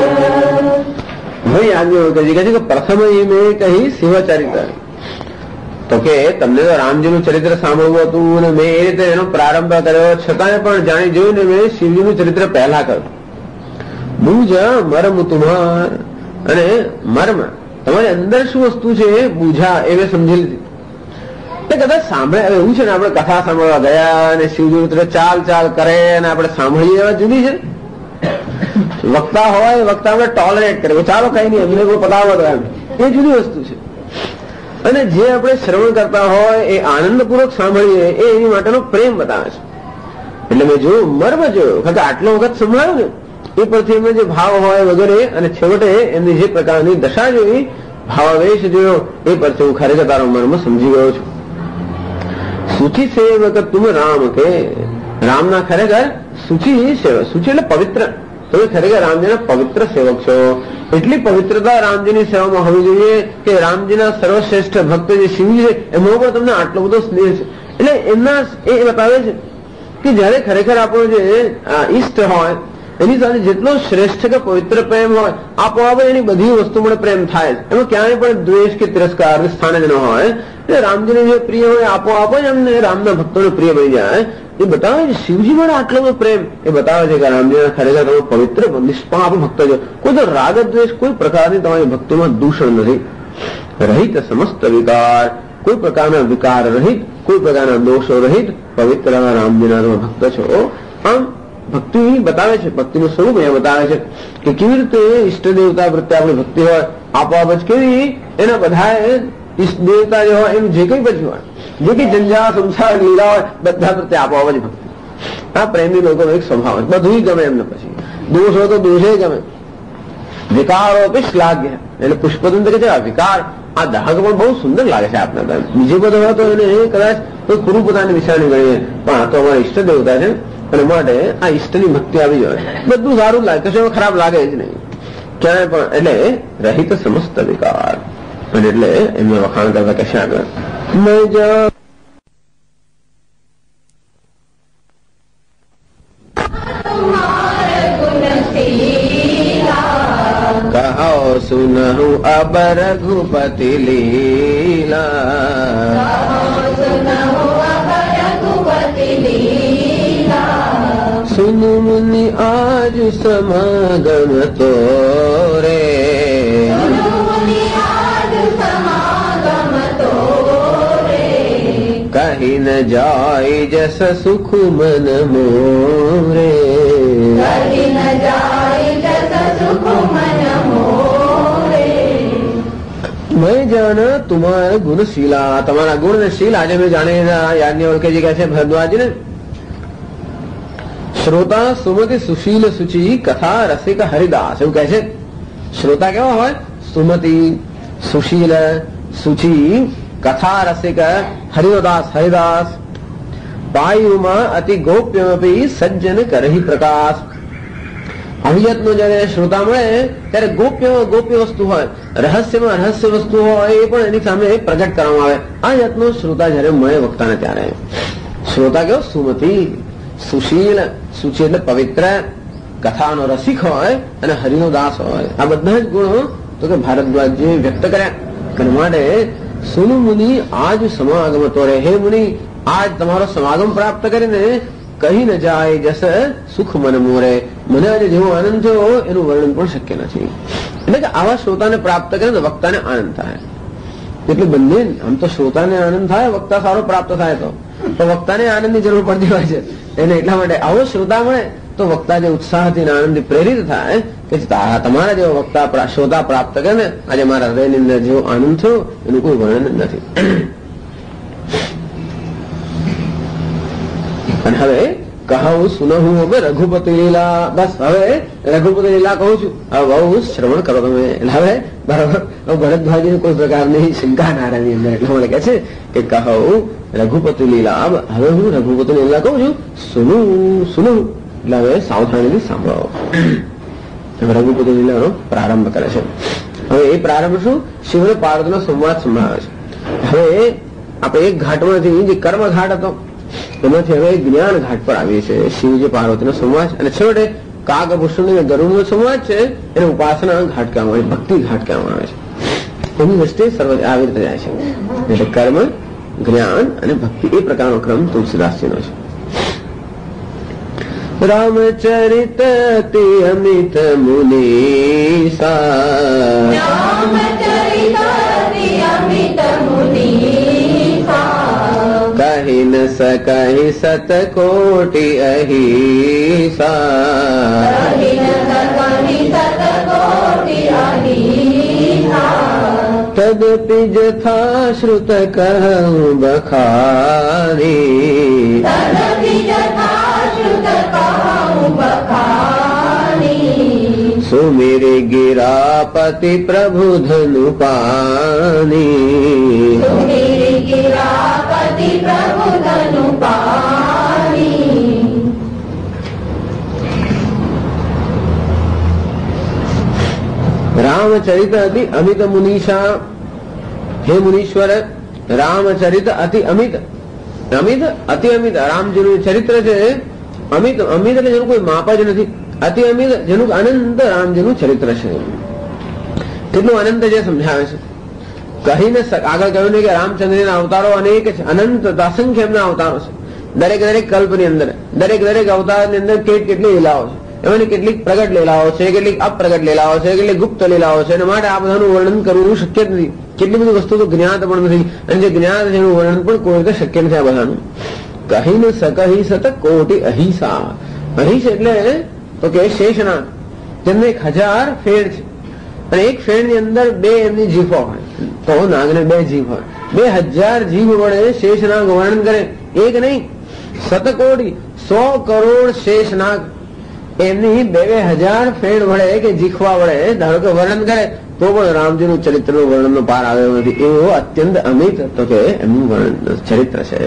હવે યાજ્ઞવલ્ક્યજી કહે છે કે પ્રથમ મેં કહી શિવચરિત્ર, તો કે તમને તો રામજીનું ચરિત્ર સાંભળવું હતું અને મેં એ રીતે એનો પ્રારંભ કર્યો, છતાંય પણ જાણી જોઈને મેં શિવજીનું ચરિત્ર પહેલા કર્યું. બુજ મર્મ તુમ્હાર, અને મર્મ તમારી અંદર શું વસ્તુ છે બુઝા એ મેં સમજી લીધી. કદાચ સાંભળે એવું છે ને, આપણે કથા સાંભળવા ગયા અને શિવજીનું ચરિત્ર ચાલ ચાલ કરે અને આપણે સાંભળીએ એવા જુદી છે. વક્તા હોય, વક્તા આપણે ટોલરેટ કરે, ચાલો કઈ નહીં અમને કોઈ પતાવો, એ જુદી વસ્તુ છે. અને જે આપણે શ્રવણ કરતા હોય એ આનંદપૂર્વક સાંભળીએ એ એની માટેનો પ્રેમ બતાવે છે. એટલે મેં જોયું, મર્મ જોયું, કારણ કે આટલો વખત સંભળાયું ને એ પરથી એમને જે ભાવ હોય વગેરે, અને છેવટે એમની જે પ્રકારની દશા જોઈ, ભાવાવેશ જોયો, એ પરથી હું ખરેખર તારો મર્મ સમજી ગયો છું. સૂચિ સેવક તુમ રામ, કે રામના ખરેખર સૂચિ સેવક, સૂચિ એટલે પવિત્ર, તમે ખરેખર રામજીના પવિત્ર સેવક છો. એટલી પવિત્રતા રામજીની સેવામાં હોવી જોઈએ કે રામજીના સર્વશ્રેષ્ઠ ભક્ત જે શિવજી છે એમાં પણ તમને આટલો બધો સ્નેહ છે. એટલે એમના એ બતાવે છે કે જયારે ખરેખર આપણો જે ઈષ્ટ હોય એની સાથે જેટલો શ્રેષ્ઠ કે પવિત્ર પ્રેમ હોય, આપોઆપ એની બધી વસ્તુ મળે પ્રેમ થાય છે. એમાં ક્યાંય પણ દ્વેષ કે તિરસ્કાર સ્થાને જ ન હોય. એટલે રામજીને જે પ્રિય હોય આપોઆપ જ એમને રામના ભક્તોને પ્રિય બની જાય. એ બતાવે છે શિવજી મળે આટલો બધો પ્રેમ, એ બતાવે છે કે રામજીના ખરેખર તમે પવિત્ર નિષ્પાપ ભક્ત છો. કોઈ તો રાગ દ્વેષ કોઈ પ્રકારની તમારી ભક્તિમાં દૂષણ નથી. રહિત સમસ્ત વિકાર, કોઈ પ્રકારના વિકાર રહિત, કોઈ પ્રકારના દોષો રહિત પવિત્ર રામજીના તમે ભક્ત છો. આમ ભક્તિ બતાવે છે, ભક્તિનું સ્વરૂપ અહીંયા બતાવે છે કે કેવી રીતે ઈષ્ટ દેવતા પ્રત્યે આપણી ભક્તિ હોય, આપોઆપ જ કેવી એના બધા ઈષ્ટ દેવતા જે હોય એનું જે કંઈ પછી હોય, જે કંઈ જંજાળ સંસાર લીલા હોય બધા પ્રત્યે આપોઆપ જ ભક્તિ. આ પ્રેમી લોકોનો એક સ્વભાવ છે, બધું ગમે એમને. પછી દોષ હોય તો દોષે ગમે, વિકારો પી શ્લાઘ્ય, એટલે પુષ્પદંત કે છે વિકાર, આ દાહક પણ બહુ સુંદર લાગે છે આપના. બીજે બધો હોય તો એને કદાચ કોઈ પૂરું પોતાની નિશાની ગણીએ, પણ આ તો અમારા ઈષ્ટ દેવતા છે અને માટે આ ઈષ્ટની ભક્તિ આવી જાય, બધું સારું લાગે, કશું ખરાબ લાગે જ નહીં ક્યાંય પણ. એટલે રહિત સમસ્ત વિકાર, અને એટલે એમને વખાણ કરતા કશા આગળ કહો સુનહું અબ રઘુપતિ લીલા, સુनु मुनि आज समागम तोरे, कहीं न जाय जस सुख मन मोरे, मैं जाना तुम्हारा गुणशीला, તમારા ગુણ ને શીલ આજે મેં જાણે. યાજ્ઞવલ્ક્યજી કહે છે ભરદ્વાજને, શ્રોતા સુમતિ સુશીલ સુચિ કથા રસિક હરિદાસ, એવું કહે છે. શ્રોતા કેવા હોય? સુમતિ, સુશીલ, સુચિ, કથા રસિક, હરિદાસ, હરિદાસ. પાયુમાં અતિ ગોપ્યમપી સજ્જન કરહી પ્રકાશ. હરિયતનો જયારે શ્રોતા મળે ત્યારે ગોપ્ય વસ્તુ હોય, રહસ્યમાં રહસ્ય વસ્તુ હોય એ પણ એની સામે પ્રગટ કરવામાં આવે. આ જાતનો શ્રોતા જયારે મળે વક્તાને ત્યારે શ્રોતા કેવો? સુમતિ, સુશીલ, સુચિ એટલે પવિત્ર, કથાનો રસિક હોય અને હરિનો દાસ હોય. આ બધા જ ગુણો તો કે ભારદ્વાજે વ્યક્ત કર્યા. અને માટે સુનુ મુનિ આજ સમાગમ તોરે, હે મુનિ આજ તમારો સમાગમ પ્રાપ્ત કરીને કહી ન જાય જસ સુખ મન મોરે, મને આજે જેવો આનંદ થયો એનું વર્ણન પણ શક્ય નથી. એટલે કે આવા શ્રોતાને પ્રાપ્ત કરે તો વક્તાને આનંદ થાય. એટલે બંને, આમ તો શ્રોતાને આનંદ થાય, વક્તા સારો પ્રાપ્ત થાય તો વક્તાને આનંદની જરૂર પડતી હોય છે. એને એટલા માટે આવો શ્રોતા મળે તો વક્તા જે ઉત્સાહથી આનંદથી પ્રેરિત થાય કે તમારા જેવો વક્તા શ્રોતા પ્રાપ્ત કરે ને આજે મારા હૃદયની અંદર જેવો આનંદ થયો એનું કોઈ વર્ણન નથી. અને હવે કહું સુનહું હવે રઘુપતિ લીલા, બસ હવે રઘુપતિ લીલા કહું છું, હવે બહુ શ્રવણ કરો તમે. એટલે હવે બરાબર ભરતભાઈની કોઈ પ્રકારની શંકા ના રહી અંદર. એટલે મને કહે છે કે કહું રઘુપતિ લીલા, હવે હું રઘુપતિ લીલા કહું છું. સુનું સુનું એટલે હવે સાવધાનીથી સાંભળો. રઘુપતિ લીલાનો પ્રારંભ કરે છે. હવે એ પ્રારંભ શું? શિવ અને પાર્વતીનો સંવાદ સંભળાવે છે. હવે આપણે એક ઘાટમાંથી જે કર્મ ઘાટ હતો એમાંથી હવે જ્ઞાન ઘાટ પર આવીએ છીએ. શિવજી પાર્વતીનો સંવાદ અને છેવટે કાગભૂષણ અને ગરુડનો સંવાદ છે એને ઉપાસના ઘાટ કહેવામાં આવે, ભક્તિ ઘાટ કહેવામાં આવે છે. એની દ્રષ્ટિએ સર્વ આવી રીતે જાય છે. એટલે કર્મ, જ્ઞાન અને ભક્તિ એ પ્રકારનો ક્રમ તુલસીદાસજીનો છે. રામચરિત અતિ અમિત મુનીસા, કહી ન सकहि सत कोटि अहिसा, तदपि जथा श्रुत कहूं बखानी, सुमिर गिरापति प्रभु धनु पानी, रामचरित अति अमित मुनीषा, हे मुनीश्वर रामचरित अति अमित, अमित अति अमित રામજીનું ચરિત્ર છે અમિત. અમિત એટલે જેનું કોઈ માપ જ નથી. અતિ અમિત જેનું અનંત રામજીનું ચરિત્ર છે. કેટલું અનંત જે સમજાવે છે. કહીને આગળ કહ્યું ને કે રામચંદ્રના અવતારો અનેક છે, અનંત અસંખ્ય એમના અવતારો છે. દરેક કલ્પની અંદર દરેક અવતારની અંદર કેટલી લીલાઓ છે. એમાંની કેટલીક પ્રગટ લીલાઓ છે, કેટલીક અપ્રગટ લીલાઓ છે, કેટલીક ગુપ્ત લીલાઓ છે. એના માટે આ બધાનું વર્ણન કરવું શક્ય જ નથી. કેટલી બધી વસ્તુ તો જ્ઞાત પણ નથી, અને જે જ્ઞાત છે એનું વર્ણન પણ કોઈ રીતે શક્ય નથી આ બધાનું. કહી ન सकहि सत कोटि अहिसा, અહિસ એટલે તો કે શેષનાગ, જેમને 1000 ફેણ છે અને એક ફેણની અંદર 2 એમની જીભો હોય. તો નાગને 2 જીભ હોય. 2000 જીભ વડે શેષનાગ વર્ણન કરે. એક નહીં, 100 કરોડ શેષનાગ એમની 2000 ફેણ વડે કે જીખવા વડે ધારો કે વર્ણન કરે તો પણ રામજીનું ચરિત્રનું વર્ણનનો પાર આવ્યો નથી. એવું અત્યંત અમિત તો કે એમનું વર્ણન ચરિત્ર છે.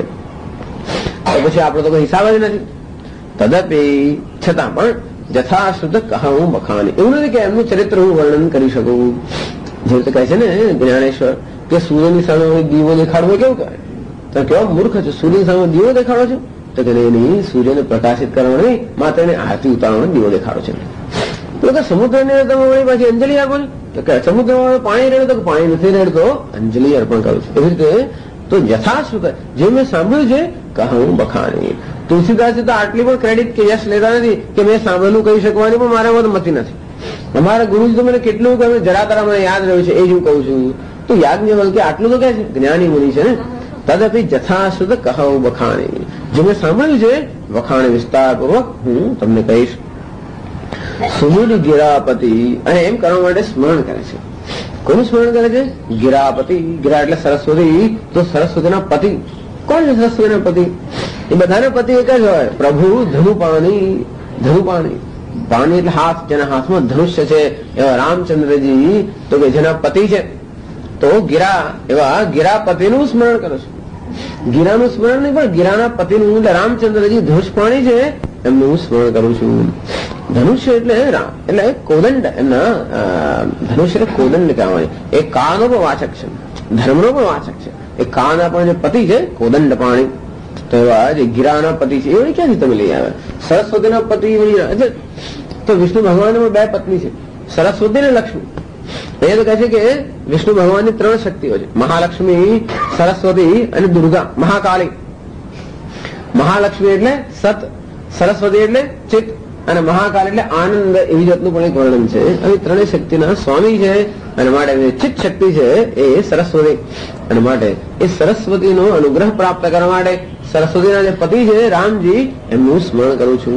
પછી આપણો તો કોઈ હિસાબ જ નથી. તદપી છતાં પણ જથાશુદ્ધ કહું બખાની, એવું નથી કે એમનું ચરિત્ર હું વર્ણન કરી શકું. જે રીતે કહે છે ને જ્ઞાનેશ્વર કે સૂર્યની સામે દીવો દેખાડવો કેવું કહે? તો કેવા મૂર્ખ છે, સૂર્યની સામે દીવો દેખાડો છો? તો કે નહીં, સૂર્યને પ્રકાશિત કરવાનો નહીં, માત્ર એને આરતી ઉતારવાનો દીવો દેખાડો છે. તો કે સમુદ્રને તમે વળી પાછી અંજલિ આપો છો? તો કે સમુદ્રમાં પાણી રેડતો, કે પાણી નથી રેડતો, અંજલિ અર્પણ કરું છું. એવી રીતે તો યથાશ્રુત જે મેં સાંભળ્યું છે કહું બખાની. તુલસીદાસે તો આટલી પણ ક્રેડિટ કે યશ લેતા નથી કે મેં સાંભળેલું કહી શકવાની પણ મારે મતી નથી. અમારા ગુરુજી તો મને કેટલું કહે, જરા તરા મને યાદ રહ્યું છે એ જ હું કહું છું. તો યાજ્ઞવલ્કે આટલું તો કહે છે, જ્ઞાની મુનિ છે ને. તદપી જથાશ્રુત કહું બખાની, જે મેં સાંભળ્યું છે વખાણ વિસ્તારપૂર્વક હું તમને કહીશ. સુમુદ ગિરાપતિ, અને એમ કરવા માટે સ્મરણ કરે છે. કોનું સ્મરણ કરે છે? ગિરાપતિ. ગિરા એટલે સરસ્વતી. તો સરસ્વતીના પતિ કોણ છે? સરસ્વતીના પતિ. એ બધાના પતિ એક જ હોય, પ્રભુ ધનુપાણી. ધનુપાણી, પાણી એટલે હાથ, જેના હાથમાં ધનુષ્ય છે એવા રામચંદ્રજી તો કે જેના પતિ છે. તો ગિરા એવા ગિરાપતિનું સ્મરણ કરો છો. ગિરાનું સ્મરણ નહીં પણ ગિરાના પતિનું, એટલે રામચંદ્રજી ધનુષપાણી છે એમનું હું સ્મરણ કરું છું. ધનુષ્ય એટલે એટલે કોદંડ, એમના ધનુષ્ય એટલે કોદંડ કહેવાય. એ કાનો પણ વાચક છે, ધર્મનો પણ વાચક છે. એ કાના પણ જે પતિ છે કોદંડ પાણી, તો એવા જે ગિરાના પતિ છે એ ક્યાંથી તમે લઈ આવે? સરસ્વતીના પતિ તો વિષ્ણુ ભગવાન 2 પત્ની છે, સરસ્વતી અને લક્ષ્મી. એ તો કહે છે કે વિષ્ણુ ભગવાનની 3 શક્તિઓ છે, મહાલક્ષ્મી, સરસ્વતી અને દુર્ગા, મહાકાળી. મહાલક્ષ્મી એટલે સત, સરસ્વતી એટલે ચિત્ત અને મહાકાળ એટલે આનંદ. એવી જાતનું પણ એક વર્ણન છે. આવી 3 શક્તિના સ્વામી છે અને માટે ચિત્ત શક્તિ છે એ સરસ્વતી. અને માટે એ સરસ્વતીનો અનુગ્રહ પ્રાપ્ત કરવા માટે સરસ્વતીના જે પતિ છે રામજી એમનું સ્મરણ કરું છું.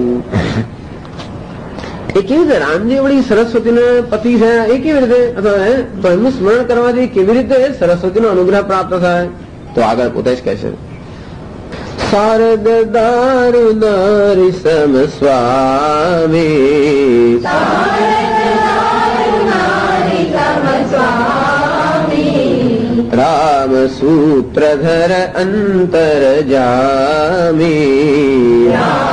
એ કેવી રીતે રામજી વળી સરસ્વતીના પતિ છે એ કેવી રીતે? તો એમનું સ્મરણ કરવાથી કેવી રીતે સરસ્વતીનો અનુગ્રહ પ્રાપ્ત થાય? તો આગળ પોતે જ કહે છે, શારદ દારુનારી સમ સ્વામી, રામ સૂત્રધર અંતર જામી,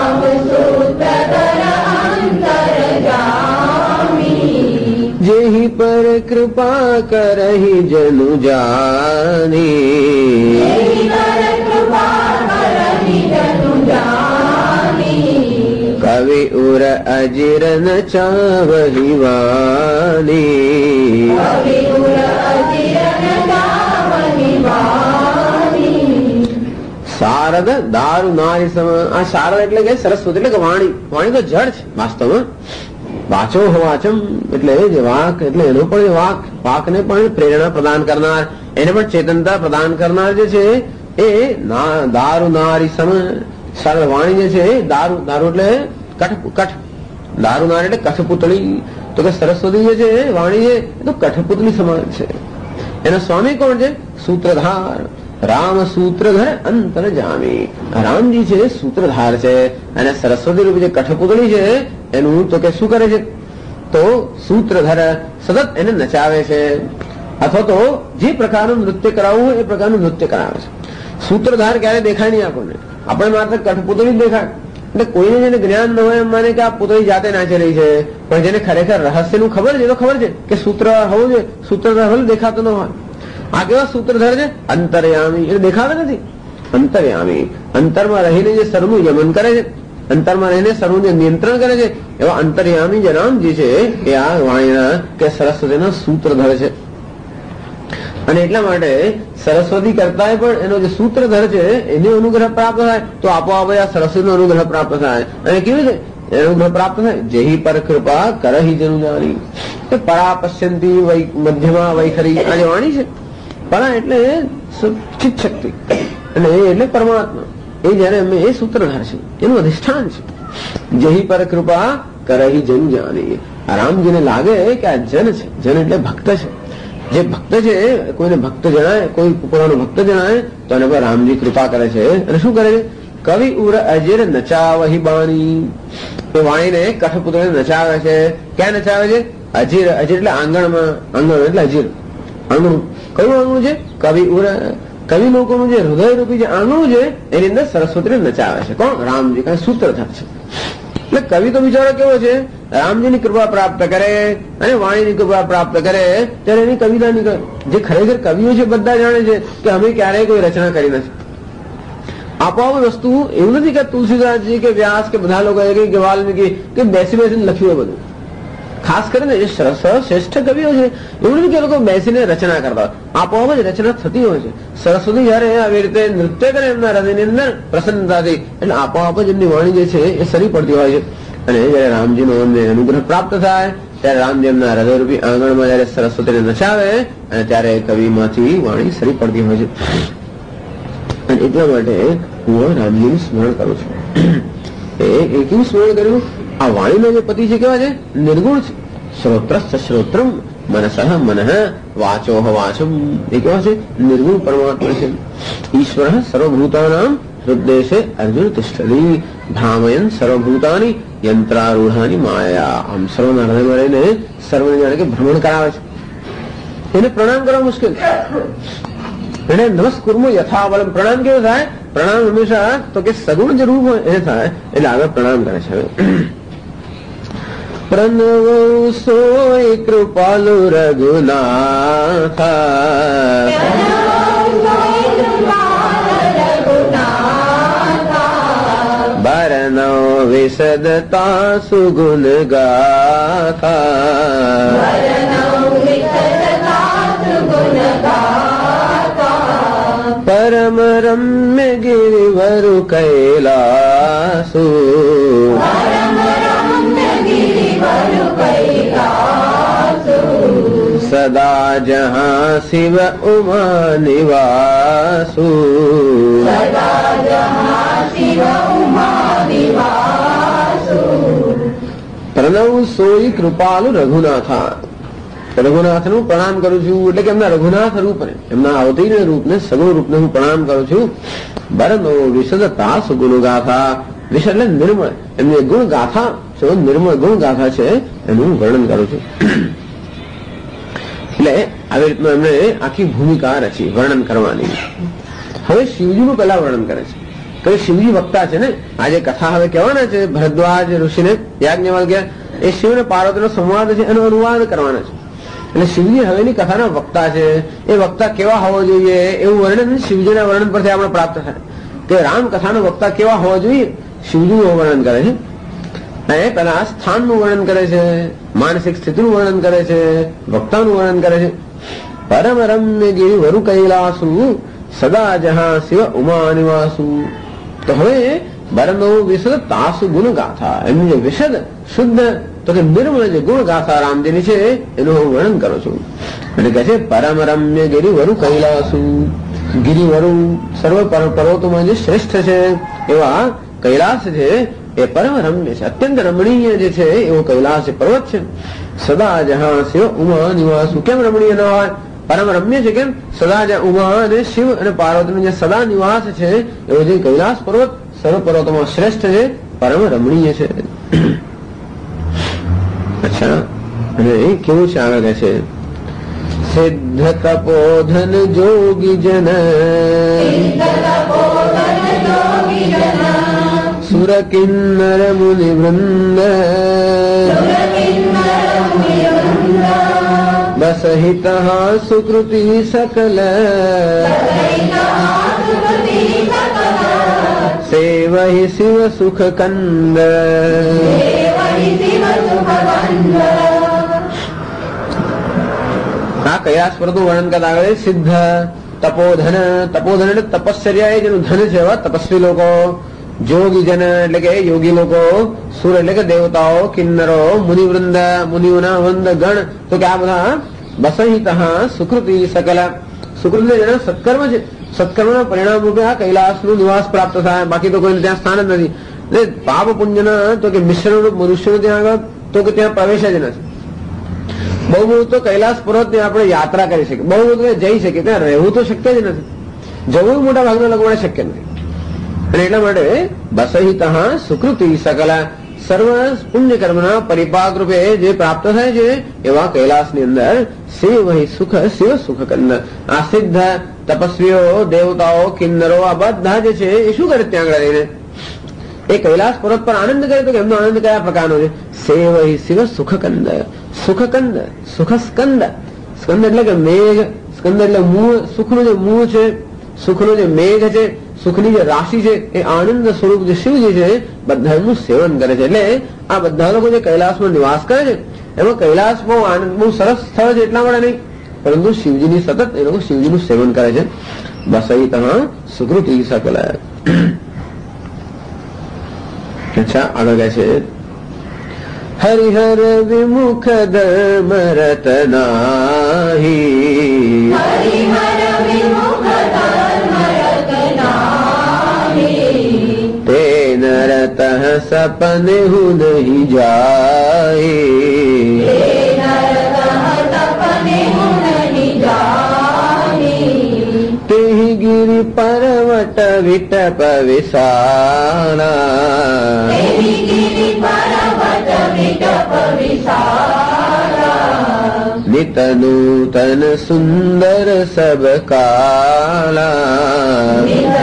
જેહી પર કૃપા કરહી જનુ જાની, कवि उर अजिर न चावही वाणी શારદ દારૂ નારી સમ. આ શારદ એટલે કે સરસ્વતી એટલે કે વાણી. વાણી તો જળ છે વાસ્તવમાં. વાચો વાચમ એટલે જે વાક એટલે એનો પણ વાકને પણ પ્રેરણા પ્રદાન કરનાર, એને પણ ચેતનતા પ્રદાન કરનાર જે છે એ દારૂ નારી સમ. શારદ વાણી જે છે દારૂ એટલે કઠ. દારૂ નારી એટલે કઠપુતળી. તો કે સરસ્વતી જે છે વાણી છે એ તો કઠપુતળી સમાન છે. એના સ્વામી કોણ છે? સૂત્રધાર. રામ સૂત્રધર અંતર જામી. રામજી છે સૂત્રધાર છે અને સરસ્વતી રૂપી જે કઠપુતળી છે એનું તો કે શું કરે છે? તો સૂત્રધર સતત એને નચાવે છે, અથવા તો જે પ્રકારનું નૃત્ય કરાવવું હોય એ પ્રકારનું નૃત્ય કરાવે છે. સૂત્રધાર ક્યારે દેખાય નહીં આપણને. આપણે માત્ર કઠપુતળી જ દેખાય. એટલે કોઈને જેને જ્ઞાન ન હોય એમ માને કે આ પુતળી જાતે નાચી રહી છે, પણ જેને ખરેખર રહસ્યનું ખબર છે તો ખબર છે કે સૂત્રધાર હોવું જોઈએ. સૂત્રધાર ભલે દેખાતો ન હોય. આ કેવા સૂત્રધાર છે? અંતર્યામી. એટલે દેખાતા નથી. અંતર્યામી અંતરમાં રહીને જે સર્વનું યમન કરે છે, અંતરમાં રહીને સર્વનું જે નિયંત્રણ કરે છે, એવા અંતર્યામી જે રામજી છે એ આ વાણીના કે સરસ્વતીના સૂત્રધર છે. અને એટલા માટે સરસ્વતી કરતા પણ એનો જે સૂત્રધર છે એને અનુગ્રહ પ્રાપ્ત થાય તો આપોઆપ આ સરસ્વતીનો અનુગ્રહ પ્રાપ્ત થાય. અને કેવી છે અનુગ્રહ પ્રાપ્ત થાય? જેહી પર કૃપા કરહી જનુજાની. પરા પશ્યંતી મધ્યમાં વૈખરી. આ જે વાણી છે પરા એટલે ચિત્ત શક્તિ અને એટલે પરમાત્મા. એ જયારે અમે એ સૂત્રધાર છે, એનું અધિષ્ઠાન છે. જેહી પર કૃપા કરહી જન જાની. રામજીને લાગે કે આ જન છે. જન એટલે ભક્ત છે. જે ભક્ત છે કોઈને ભક્ત જણાય, કોઈ પોતાનો ભક્ત જણાય તો એના પર રામજી કૃપા કરે છે. અને શું કરે છે? કવિ ઉર અજીર નચાવહી બાણી. એ વાણીને કઠપુતળીને નચાવે છે. ક્યાં નચાવે છે? અજીર. અજીર એટલે આંગણમાં. આંગણ એટલે અજીર. આંગણું કયું આંગણું છે? કવિ ઉર. કવિ લોકોનું જે હૃદય રૂપી જે આંગણું છે એની અંદર સરસ્વતીને નચાવે છે. કોણ? રામજી. કારણ સૂત્રધાર છે. એટલે કવિ તો બિચારો કેવો છે? રામજીની કૃપા પ્રાપ્ત કરે અને વાણીની કૃપા પ્રાપ્ત કરે ત્યારે એની કવિતા નીકળે. જે ખરેખર કવિઓ છે બધા જાણે છે કે અમે ક્યારેય કોઈ રચના કરી નથી. આપોઆપ વસ્તુ એવું નથી કે તુલસીદાસજી કે વ્યાસ કે બધા લોકો કે વાલ્મીકી કે બેસીને લખ્યું હોય બધું. ખાસ કરીને જે શ્રેષ્ઠ કવિઓ છે એવું નથી કે લોકો બેસીને રચના કરતા હોય. આપોઆપ જ રચના થતી હોય છે. સરસ્વતી જયારે આવી રીતે નૃત્ય કરે એમના હૃદયની અંદર પ્રસન્નતાથી એટલે આપોઆપ જ એમની વાણી જે છે એ સરી પડતી હોય છે. અને જયારે રામજીનો અમને અનુગ્રહ પ્રાપ્ત થાય ત્યારે રામજી એમના હૃદયરૂપી આંગણમાં જયારે સરસ્વતીને નચાવે અને ત્યારે કવિમાંથી વાણી સરી પડતી હોય છે. અને એટલા માટે હું રામજીનું સ્મરણ કરું છું. એ કેવું સ્મરણ કર્યું? આ વાણીનો જે પતિ છે કેવા છે? નિર્ગુણ છે. શ્રોત્રસ્થ શ્રોત્રમ મનસઃ મનઃ વાચો વાચમ. એ કેવા છે? નિર્ગુણ પરમાત્મા છે. ઈશ્વર સર્વભૂતાનામ હૃદય અર્જુન તિષ્ઠતિ ભ્રામયન સર્વભૂતાની યંત્રારૂઢાની માયા. આમ સર્વના હૃદયમાં રહીને સર્વને જાણે કે ભ્રમણ કરાવે છે. એને પ્રણામ કરવા મુશ્કેલ છે. એને નમસ્કુર્મો યથાબલમ. પ્રણામ કેવો થાય? પ્રણામ હંમેશા તો કે સગુણ જે રૂપ હોય એ થાય એટલે આગળ પ્રણામ કરે છે. પ્રણવ સોય કૃપાલુ રઘુનાથ બરનૌ વિશદતા સુગુણ ગાથા પરમ રમ્ય ગિરિવરુ કૈલાસુ સદા જહાં શિવ ઉમા નિવાસુ. પ્રણવ સોઈ કૃપાલુ રઘુનાથા. રઘુનાથનું પ્રણામ કરું છું એટલે કે એમના રઘુનાથ રૂપને, એમના અવતીર્ણ રૂપને, સગુણ રૂપને હું પ્રણામ કરું છું. બરનો વિશદતા સુગુણ ગાથા. વિશ એટલે નિર્મળ. એમની ગુણ ગાથા છે, નિર્મળ ગુણ ગાથા છે એનું વર્ણન કરું છું. એટલે આવી રીતનું એમણે આખી ભૂમિકા રચી વર્ણન કરવાની. હવે શિવજીનું પહેલા વર્ણન કરે છે કે શિવજી વક્તા છે ને. આજે કથા હવે કહેવાના છે ભરદ્વાજ ઋષિને યાજ્ઞવલ્ક્ય એ શિવ ને પાર્વતીનો સંવાદ છે એનો અનુવાદ કરવાના છે. એટલે શિવજી હવેની કથાના વક્તા છે. એ વક્તા કેવા હોવો જોઈએ એવું વર્ણન શિવજીના વર્ણન પરથી આપણે પ્રાપ્ત થાય કે રામ કથાનો વક્તા કેવા હોવા જોઈએ શિવજીનું વર્ણન કરે છે. પેલા સ્થાનનું વર્ણન કરે છે, માનસિક સ્થિતિનું વર્ણન કરે છે, વક્તાનું વર્ણન કરે છે. પરમ રમ્ય ગિરિ વરુ કૈલાસુ સદા જહા શિવ ઉમા નિવાસુ. તો હવે બરનો વિશદ તાસુ ગુણ ગાથા, એમનું જે વિશદ શુદ્ધ તો કે નિર્મળ જે ગુણ ગાથા રામજીની છે એનું હું વર્ણન કરું છું. એટલે કહે છે પરમ રમ્ય ગિરિ વરુ કૈલાસુ. ગિરિવરુ સર્વ પર્વતોમાં જે શ્રેષ્ઠ છે એવા કૈલાસ છે એ પરમ રમ્ય છે, અત્યંત રમણીય જે છે એવો કૈલાસ પર્વત છે. સદા જહા શિવ ઉમા નિવાસુ. કેમ રમણીય ન હોય? પરમ રમ્ય છે. કેમ? સદા જ્યાં ઉમા અને શિવ અને પાર્વતીનો જે સદા નિવાસ છે એવો જે કૈલાસ પર્વત સર્વ પર્વતોમાં શ્રેષ્ઠ છે, પરમ રમણીય છે. અચ્છા, અને કેવું છે આગળ કહે છે સિદ્ધ તપોધન જોગી જન સુર કિન્નર મુનિ વૃંદ બસહિત સુકૃતિ સકલ સેવહિ શિવ સુખ કંદ. આ કૈલાસ પર્વતનું વર્ણન કરતા આગળ સિદ્ધ તપોધન. તપોધન એટલે તપશ્ચર્યા એ જેનું ધન છે એવા તપસ્વી લોકો. જોગી જન એટલે કે યોગી લોકો. સુર એટલે કે દેવતાઓ. કિન્નરો મુનિવૃંદ મુનિઓના વૃંદ ગણ. તો કે આ બધા બસહિત સુકૃતિ સકલ. સુકૃતિ જેના સત્કર્મ છે, સત્કર્મના પરિણામ રૂપે આ કૈલાસનું નિવાસ પ્રાપ્ત થાય, બાકી તો કોઈને ત્યાં સ્થાન જ નથી. એટલે પાપ પુણ્યના તો કે મિશ્રણ રૂપ મનુષ્યનો ત્યાં આગળ તો કે ત્યાં પ્રવેશ જ નથી. બહુ બહુ તો કૈલાસ પર્વતની આપણે યાત્રા કરી શકીએ, બહુ બધું જઈ શકીએ, ત્યાં રહેવું તો શક્ય જ નથી, જવું મોટા ભાગના લોકો માટે શક્ય નથી. અને એટલા માટે બસહિત સુકૃતિ સકલ, સર્વ પુણ્ય કર્મના પરિપાક રૂપે જે પ્રાપ્ત થાય છે એવા કૈલાસની અંદર શિવ સુખ શિવ સુખ કંદ. આ સિદ્ધ તપસ્વીઓ દેવતાઓ કિન્નરો આ બધા જે છે એ શું કરે ત્યાં આગળ રહીને એ કૈલાસ પર્વત પર આનંદ કરે. તો એમનો આનંદ કયા પ્રકારનો છે? સેવ શિવ સુખ કંદ. સુખકંદ, સુખ સ્કંદ. સ્કંદ એટલે કે મેઘ, સ્કંદ એટલે મૂળ, સુખનું જે મૂળ છે, સુખનો જે મેઘ છે, સુખની જે રાશિ છે એ આનંદ સ્વરૂપ જે શિવજી છે બધા એમનું સેવન કરે છે. એટલે આ બધા લોકો જે કૈલાસમાં નિવાસ કરે છે એમાં કૈલાસ બહુ આનંદ બહુ સરસ સ્થળ છે એટલા માટે નહીં, પરંતુ શિવજીની સતત એ લોકો શિવજીનું સેવન કરે છે. બસહિત સુકૃતિ સકલ. અચ્છા, આગળ કહે છે હરિહર વિમુખ ધર્મ રતનાહી. તે નરત સપને હું નહીં જાય. તેહી ગિરિ પર્વત વિટપ વિશાળા. નિત નૂતન સુંદર સબ કાલા.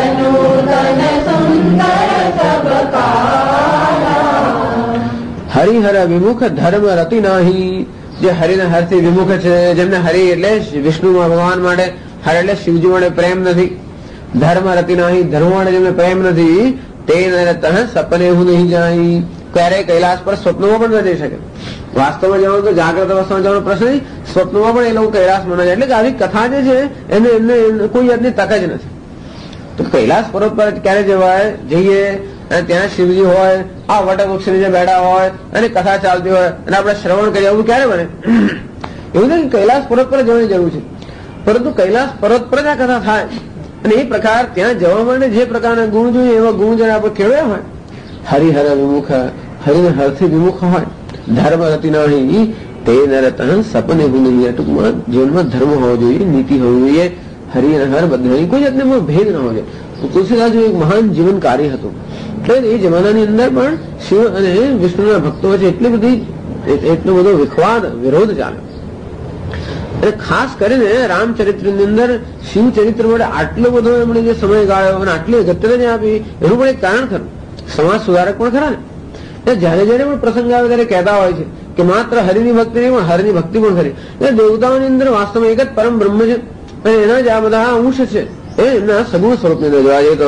હરિહર વિમુખ ધર્મ રતિ નાહી. જે હરિને હરથી વિમુખ છે, જેમને હરિ એટલે વિષ્ણુ ભગવાન માટે, હર એટલે શિવજી માટે પ્રેમ નથી. ધર્મ રતિ નાહી, ધર્મ માટે જેમને પ્રેમ નથી તે નરત સપને હું નહીં જાય. ક્યારેય કૈલાસ પર સ્વપ્નમાં પણ ન જઈ શકે. વાસ્તવમાં જવાનું તો જાગ્રત અવસ્થામાં જવાનો પ્રશ્ન નહીં, સ્વપ્નમાં પણ એ લોકો કૈલાસમાં ન જાય. એટલે કે આવી કથા જે છે એને એમને કોઈ જાતની તક જ નથી. તો કૈલાસ પર્વત પર ક્યારે જવાય? જઈએ અને ત્યાં શિવજી હોય, આ વટવૃક્ષ નીચે બેઠા હોય અને કથા ચાલતી હોય અને આપણે શ્રવણ કરીએ, એવું ક્યારે બને? એવું નથી કૈલાસ પર્વત પર જવાની જરૂર છે, પરંતુ કૈલાસ પર્વત પર જ આ કથા થાય. અને એ પ્રકાર ત્યાં જવા માટે જે પ્રકારના ગુણ જોઈએ એવા ગુણ જયારે આપણે કેળવ્યા હોય, હરિહર વિમુખ, હરિને હરથી વિમુખ હોય, ધર્મ રતિ નાહી તે નરત સપને ભૂલી. ટૂંકમાં જીવનમાં ધર્મ હોવો જોઈએ, નીતિ હોવી જોઈએ, હરિ અને હર બધા કોઈ જાતને ભેદ ન હોવો જોઈએ. તુલસીદાસ એક મહાન જીવનકારી હતું. એટલે એ જમાનાની અંદર પણ શિવ અને વિષ્ણુના ભક્તો વચ્ચે એટલો બધો વિખવાદ વિરોધ ચાલે. અને ખાસ કરીને રામચરિત્રની અંદર શિવ ચરિત્ર માટે આટલો બધો એમણે જે સમય ગાળ્યો અને આટલી અગત્યતા જે આપી એનું પણ એક કારણ ખરું, સમાજ સુધારક પણ ખરા ને. જયારે જયારે પણ પ્રસંગ આવે ત્યારે કહેતા હોય છે કે માત્ર હરિની ભક્તિ નહીં પણ હરની ભક્તિ પણ ખરી. એટલે દેવતાઓની અંદર વાસ્તવમાં એક જ પરમ બ્રહ્મ છે અને એના જ આ બધા અંશ છે. એના સગુણ સ્વરૂપની અંદર જોવા જઈએ તો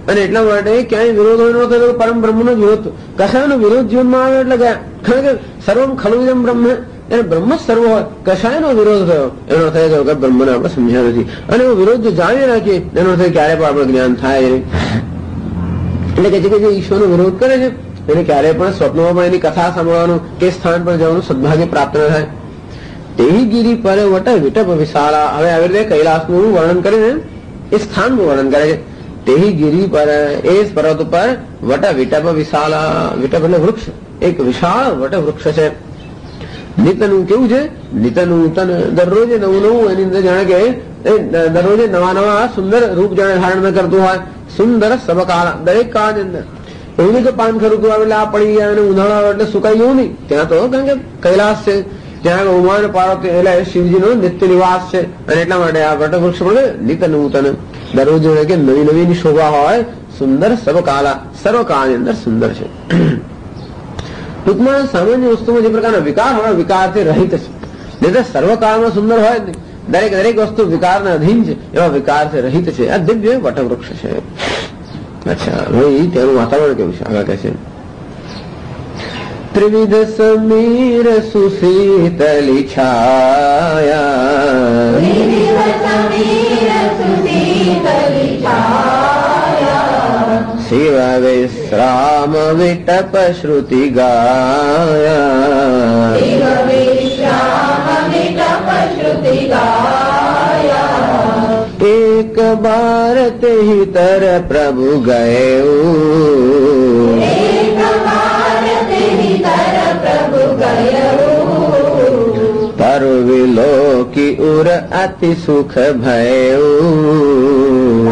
અને એટલા માટે ક્યાંય વિરોધ ન થયો, પરમ બ્રહ્મનો જ વિરોધ. કશાયનો વિરોધ જીવનમાં આવે એટલે ગયા, કારણ કે સર્વમ ખલુદમ બ્રહ્મ, એને બ્રહ્મ જ સર્વ હોય. કશાયનો વિરોધ થયો એનો અર્થ એ થયો કે બ્રહ્મને આપણે સમજ્યા નથી. અને એવો વિરોધ જો જાણી રાખીએ એનો અર્થ ક્યારે પણ આપણે જ્ઞાન થાય નહીં. એટલે કે જે ઈશ્વરનો વિરોધ કરે છે એને ક્યારે પણ સ્વપ્નમાં પણ એની કથા સાંભળવાનું કે સ્થાન પર જવાનું સદભાગ્ય પ્રાપ્ત ન થાય. તેહી ગિરી પર વટ વિટપ વિશાળા. હવે આવી રીતે કૈલાસનું વર્ણન કરીને એ સ્થાનનું વર્ણન કરે છે. તેહી ગિરી પર, એ પર્વત ઉપર વટ વિટપ વિશાળા. વિટપ એટલે વૃક્ષ, એક વિશાળ વટ વૃક્ષ છે. નિતનું કેવું છે? નિતનૂતન, દરરોજે નવું નવું એની અંદર જાણે કે દરરોજે નવા નવા સુંદર રૂપ જાણે ધારણ કરતું હોય. સુંદર સબકાળ, દરેક કાળની અંદર એવું નહીં કે પાન ખરું તું આવે એટલે આ પડી ગયા અને ઉનાળો આવે એટલે સુકાઈ ગયું નહીં. ત્યાં તો કારણ કે કૈલાસ છે, ત્યાં ઉમા અને પાર્વતી એટલે શિવજીનો નિત્ય નિવાસ છે. અને એટલા માટે આ વટવૃક્ષ પણ નિત્ય નૂતન, દરરોજ કે નવી નવી શોભા હોય. સુંદર સર્વકાલા, સર્વકાળની અંદર સુંદર છે. ટૂંકમાં સામાન્ય વસ્તુમાં જે પ્રકારના વિકાર હોય વિકારથી રહિત છે. નહીં તો સર્વકાળમાં સુંદર હોય જ નહીં. દરેક વસ્તુ વિકારના અધીન છે, એવા વિકારથી રહિત છે. આ દિવ્ય વટવૃક્ષ છે. અચ્છા, ભાઈ તેનું વાતાવરણ કેવું છે? આગળ કહે છે ત્રિવિધ સમીર સુશીતલી છાયા, શિવ વિશ્રામ વિટપ શ્રુતિ ગાયા, એક બાર તેહી તર પ્રભુ ગયું, તરુ વિલોકી ઉર અતિ સુખ ભયું,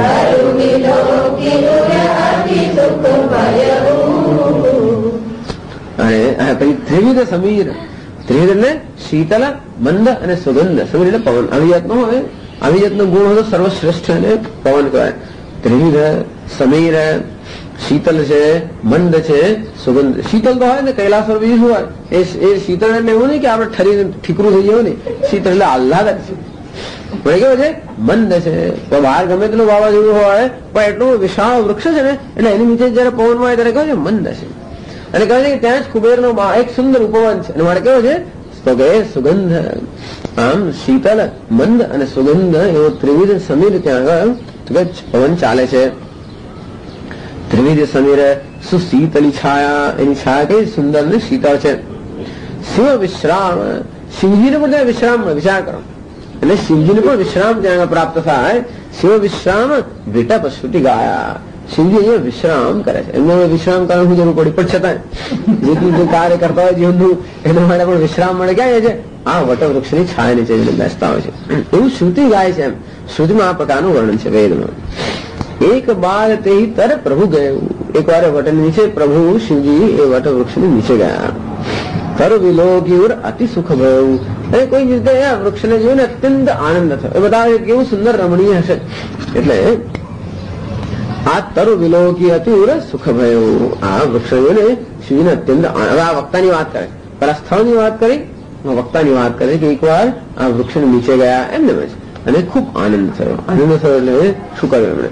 અને પછી ત્રિવિધ સમીર. ત્રિવિધ એટલે શીતલ, મંદ અને સુગંધ. સમીર એટલે પવન. આવી જાતનો હોય, આવી જાતનો ગુણ હોય તો સર્વશ્રેષ્ઠ અને પવન કહેવાય. ત્રિવિધ સમીર, શીતલ છે, મંદ છે, સુગંધ. શીતલ તો હોય ને કૈલાસ પર બીજું શું હોય? એ શીતળ એટલે એવું નહીં કે આપણે ઠરીને ઠીકરું થઈ જવું નહીં. શીતળ એટલે આહ્લાદક છે. પણ કેવું છે? મંદ છે. તો બહાર ગમે તેટલું વાવાઝોડું હોય પણ એટલું વિશાળ વૃક્ષ છે ને એટલે એની નીચે જયારે પવન હોય ત્યારે કહે છે મંદ છે. અને કહે છે કે ત્યાં જ કુબેરનો એક સુંદર ઉપવન છે. અને મારે કેવો છે તો કે સુગંધ. આમ શીતલ, મંદ અને સુગંધ એવો ત્રિવિધ સમીર ત્યાં આગળ પવન ચાલે છે. ત્રિવિધ સમીર સુશીતલી છાયા, એની છાયા કઈ સુંદર ને શીતળ છે. શિવ વિશ્રામ, શિવજીને પણ ત્યાં વિશ્રામ વિચાર કરો એટલે શિવજીને પણ વિશ્રામ ત્યાં પ્રાપ્ત થાય. શિવ વિશ્રામ વિટપ શ્રુતિ ગાયા, શિવજી અહીંયા વિશ્રામ કરે છે. એમને વિશ્રામ કરવાની જરૂર પડી પણ છતાં જેટલું જે કાર્ય કરતા હોય જીવનનું એના માટે પણ વિશ્રામ મળે. ક્યાં છે? આ વટવૃક્ષની છાયા નીચે બેસતા હોય છે. એવું શ્રુતિ ગાય છે. એમ શ્રુતિમાં આ પ્રકારનું વર્ણન છે વેદમાં. એક બાર તે તર પ્રભુ ગયું, એક વાર વટ નીચે પ્રભુ શિવજી એ વટવૃક્ષની નીચે ગયા. તર વિલોકી અતિ સુખ ભયું, અને કોઈ રીતે આ વૃક્ષને જોઈને અત્યંત આનંદ થયો. એ બધા કેવું સુંદર રમણીય હશે. એટલે આ તરુ વિલોકી અતિર સુખ ભયું, આ વૃક્ષ જોઈને શિવજીને અત્યંત. હવે આ વક્તાની વાત કરે, પેલા સ્થળની વાત કરી, વક્તાની વાત કરે કે એકવાર આ વૃક્ષને નીચે ગયા એમને જ અને ખૂબ આનંદ થયો. આનંદ થયો એટલે શું કર્યું એમણે?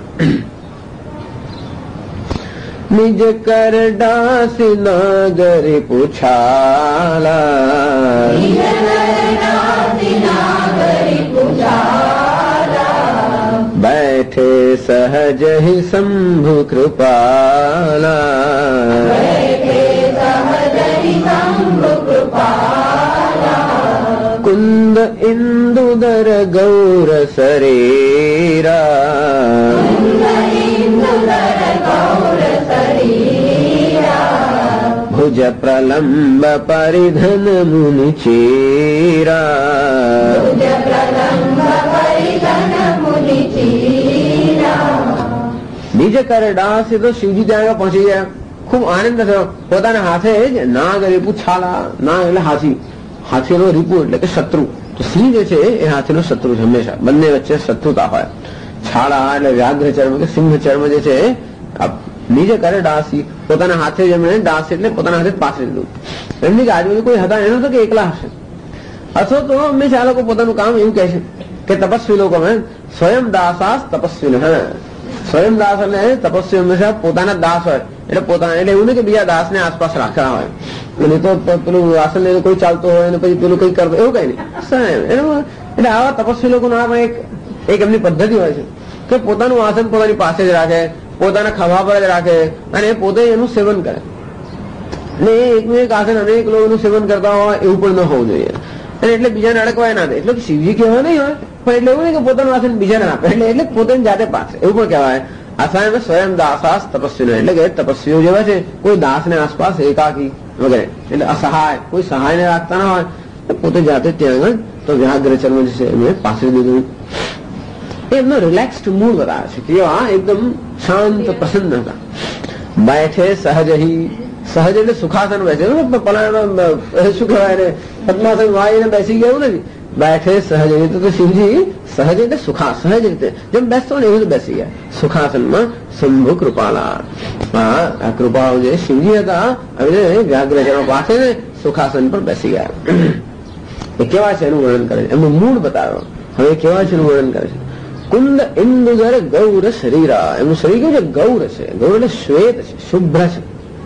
નિજ કર ડાસી નાગરી પૂછાલા, बैठे सहज ही शंभु कृपाला, कुंद इंदुदर गौर शरीरा, भुज प्रलंब परिधन मुनि चीरा, નિજ કર ડાસી. તો શિવજી ત્યાં પહોંચી ગયા, ખૂબ આનંદ થયો. પોતાના હાથે જ નાગ રીપુ છાલા, નાગ એટલે હાથી, હાથીનો રીપુ એટલે કે શત્રુ. તો સિંહ જે છે એ હાથીનો શત્રુ છે હંમેશા, બંને વચ્ચે શત્રુતા હોય. છાલા એટલે વ્યાઘ્ર ચર્મ કે સિંહ ચર્મ જે છે. નિજ કરે ડાસી, પોતાના હાથે જ એમણે ડાસ એટલે પોતાના હાથે પાથરી દીધું. એમની કે આજુબાજુ કોઈ હતા એનો તો કે એકલા હશે. અથવા તો હંમેશા આ લોકો પોતાનું કામ એવું કહે છે કે તપસ્વી લોકો સ્વયં દાસાસ તપસ્વી, સ્વયં દાસ એટલે તપસ્વી હંમેશા પોતાના દાસ હોય, એટલે પોતાના, એટલે એવું નહીં કે બીજા દાસને આસપાસ રાખતા હોય, અને તો પેલું આસન લઈને કોઈ ચાલતો હોય અને પછી પેલું કઈ કરતો, એવું કઈ નહીં. સ્વયં એટલે આવા તપસ્વી લોકોનો આમાં એક એમની પદ્ધતિ હોય છે કે પોતાનું આસન પોતાની પાસે જ રાખે, પોતાના ખભા પર જ રાખે અને પોતે એનું સેવન કરે. અને એકનું એક આસન અનેક લોકોનું સેવન કરતા હોય એવું પણ ન હોવું જોઈએ, અને એટલે બીજાને અડકવાય ના દે. એટલે શિવજી કહેવાય નહીં હોય, પણ એટલે એવું નહીં કે પોતાનું આસન બીજાને આપે, એટલે પોતાની જાતે પાસે, એવું પણ કહેવાય. આસાન સ્વયં દાસાસ તપસ્વીનો, એટલે કે તપસ્વીઓ જેવા છે કોઈ દાસને આસપાસ એકાકી વગેરે, એટલે અસહાય, કોઈ સહાયને રાખતા ના હોય, પોતે જાતે ત્યાં આગળ તો વ્યાઘ્ર ચર્મ જે છે એમને પાછળ દીધું. એમનો રિલેક્સ્ડ મૂડ બતાવે છે કે આ એકદમ શાંત પ્રસન્ન હતા. બેઠે સહજહી, સહજ એટલે સુખાસન બેસે, શું કહેવાય ને પદ્માસન વાળીને બેસી ગયા એવું નથી. બેઠે સહજ, તો શિવજી સહજ એટલે સુખા, સહજ રીતે જેમ બેસતો ને એવું બેસી ગયા સુખાસનમાં. શંભુ કૃપાલા, આ કૃપાળુ જે શિવજી હતા હવે વ્યાઘ્ર ચર્મ પાસે ને સુખાસન પર બેસી ગયા. એ કેવા છે એનું વર્ણન કરે છે, એમનું મૂળ બતાવ્યો. હવે કેવા છે એનું વર્ણન કરે છે. કુંદ ઇન્દુધર ગૌર શરીરા, એમનું શરીર કેવું છે? ગૌર છે. ગૌર એટલે શ્વેત છે, શુભ્ર છે.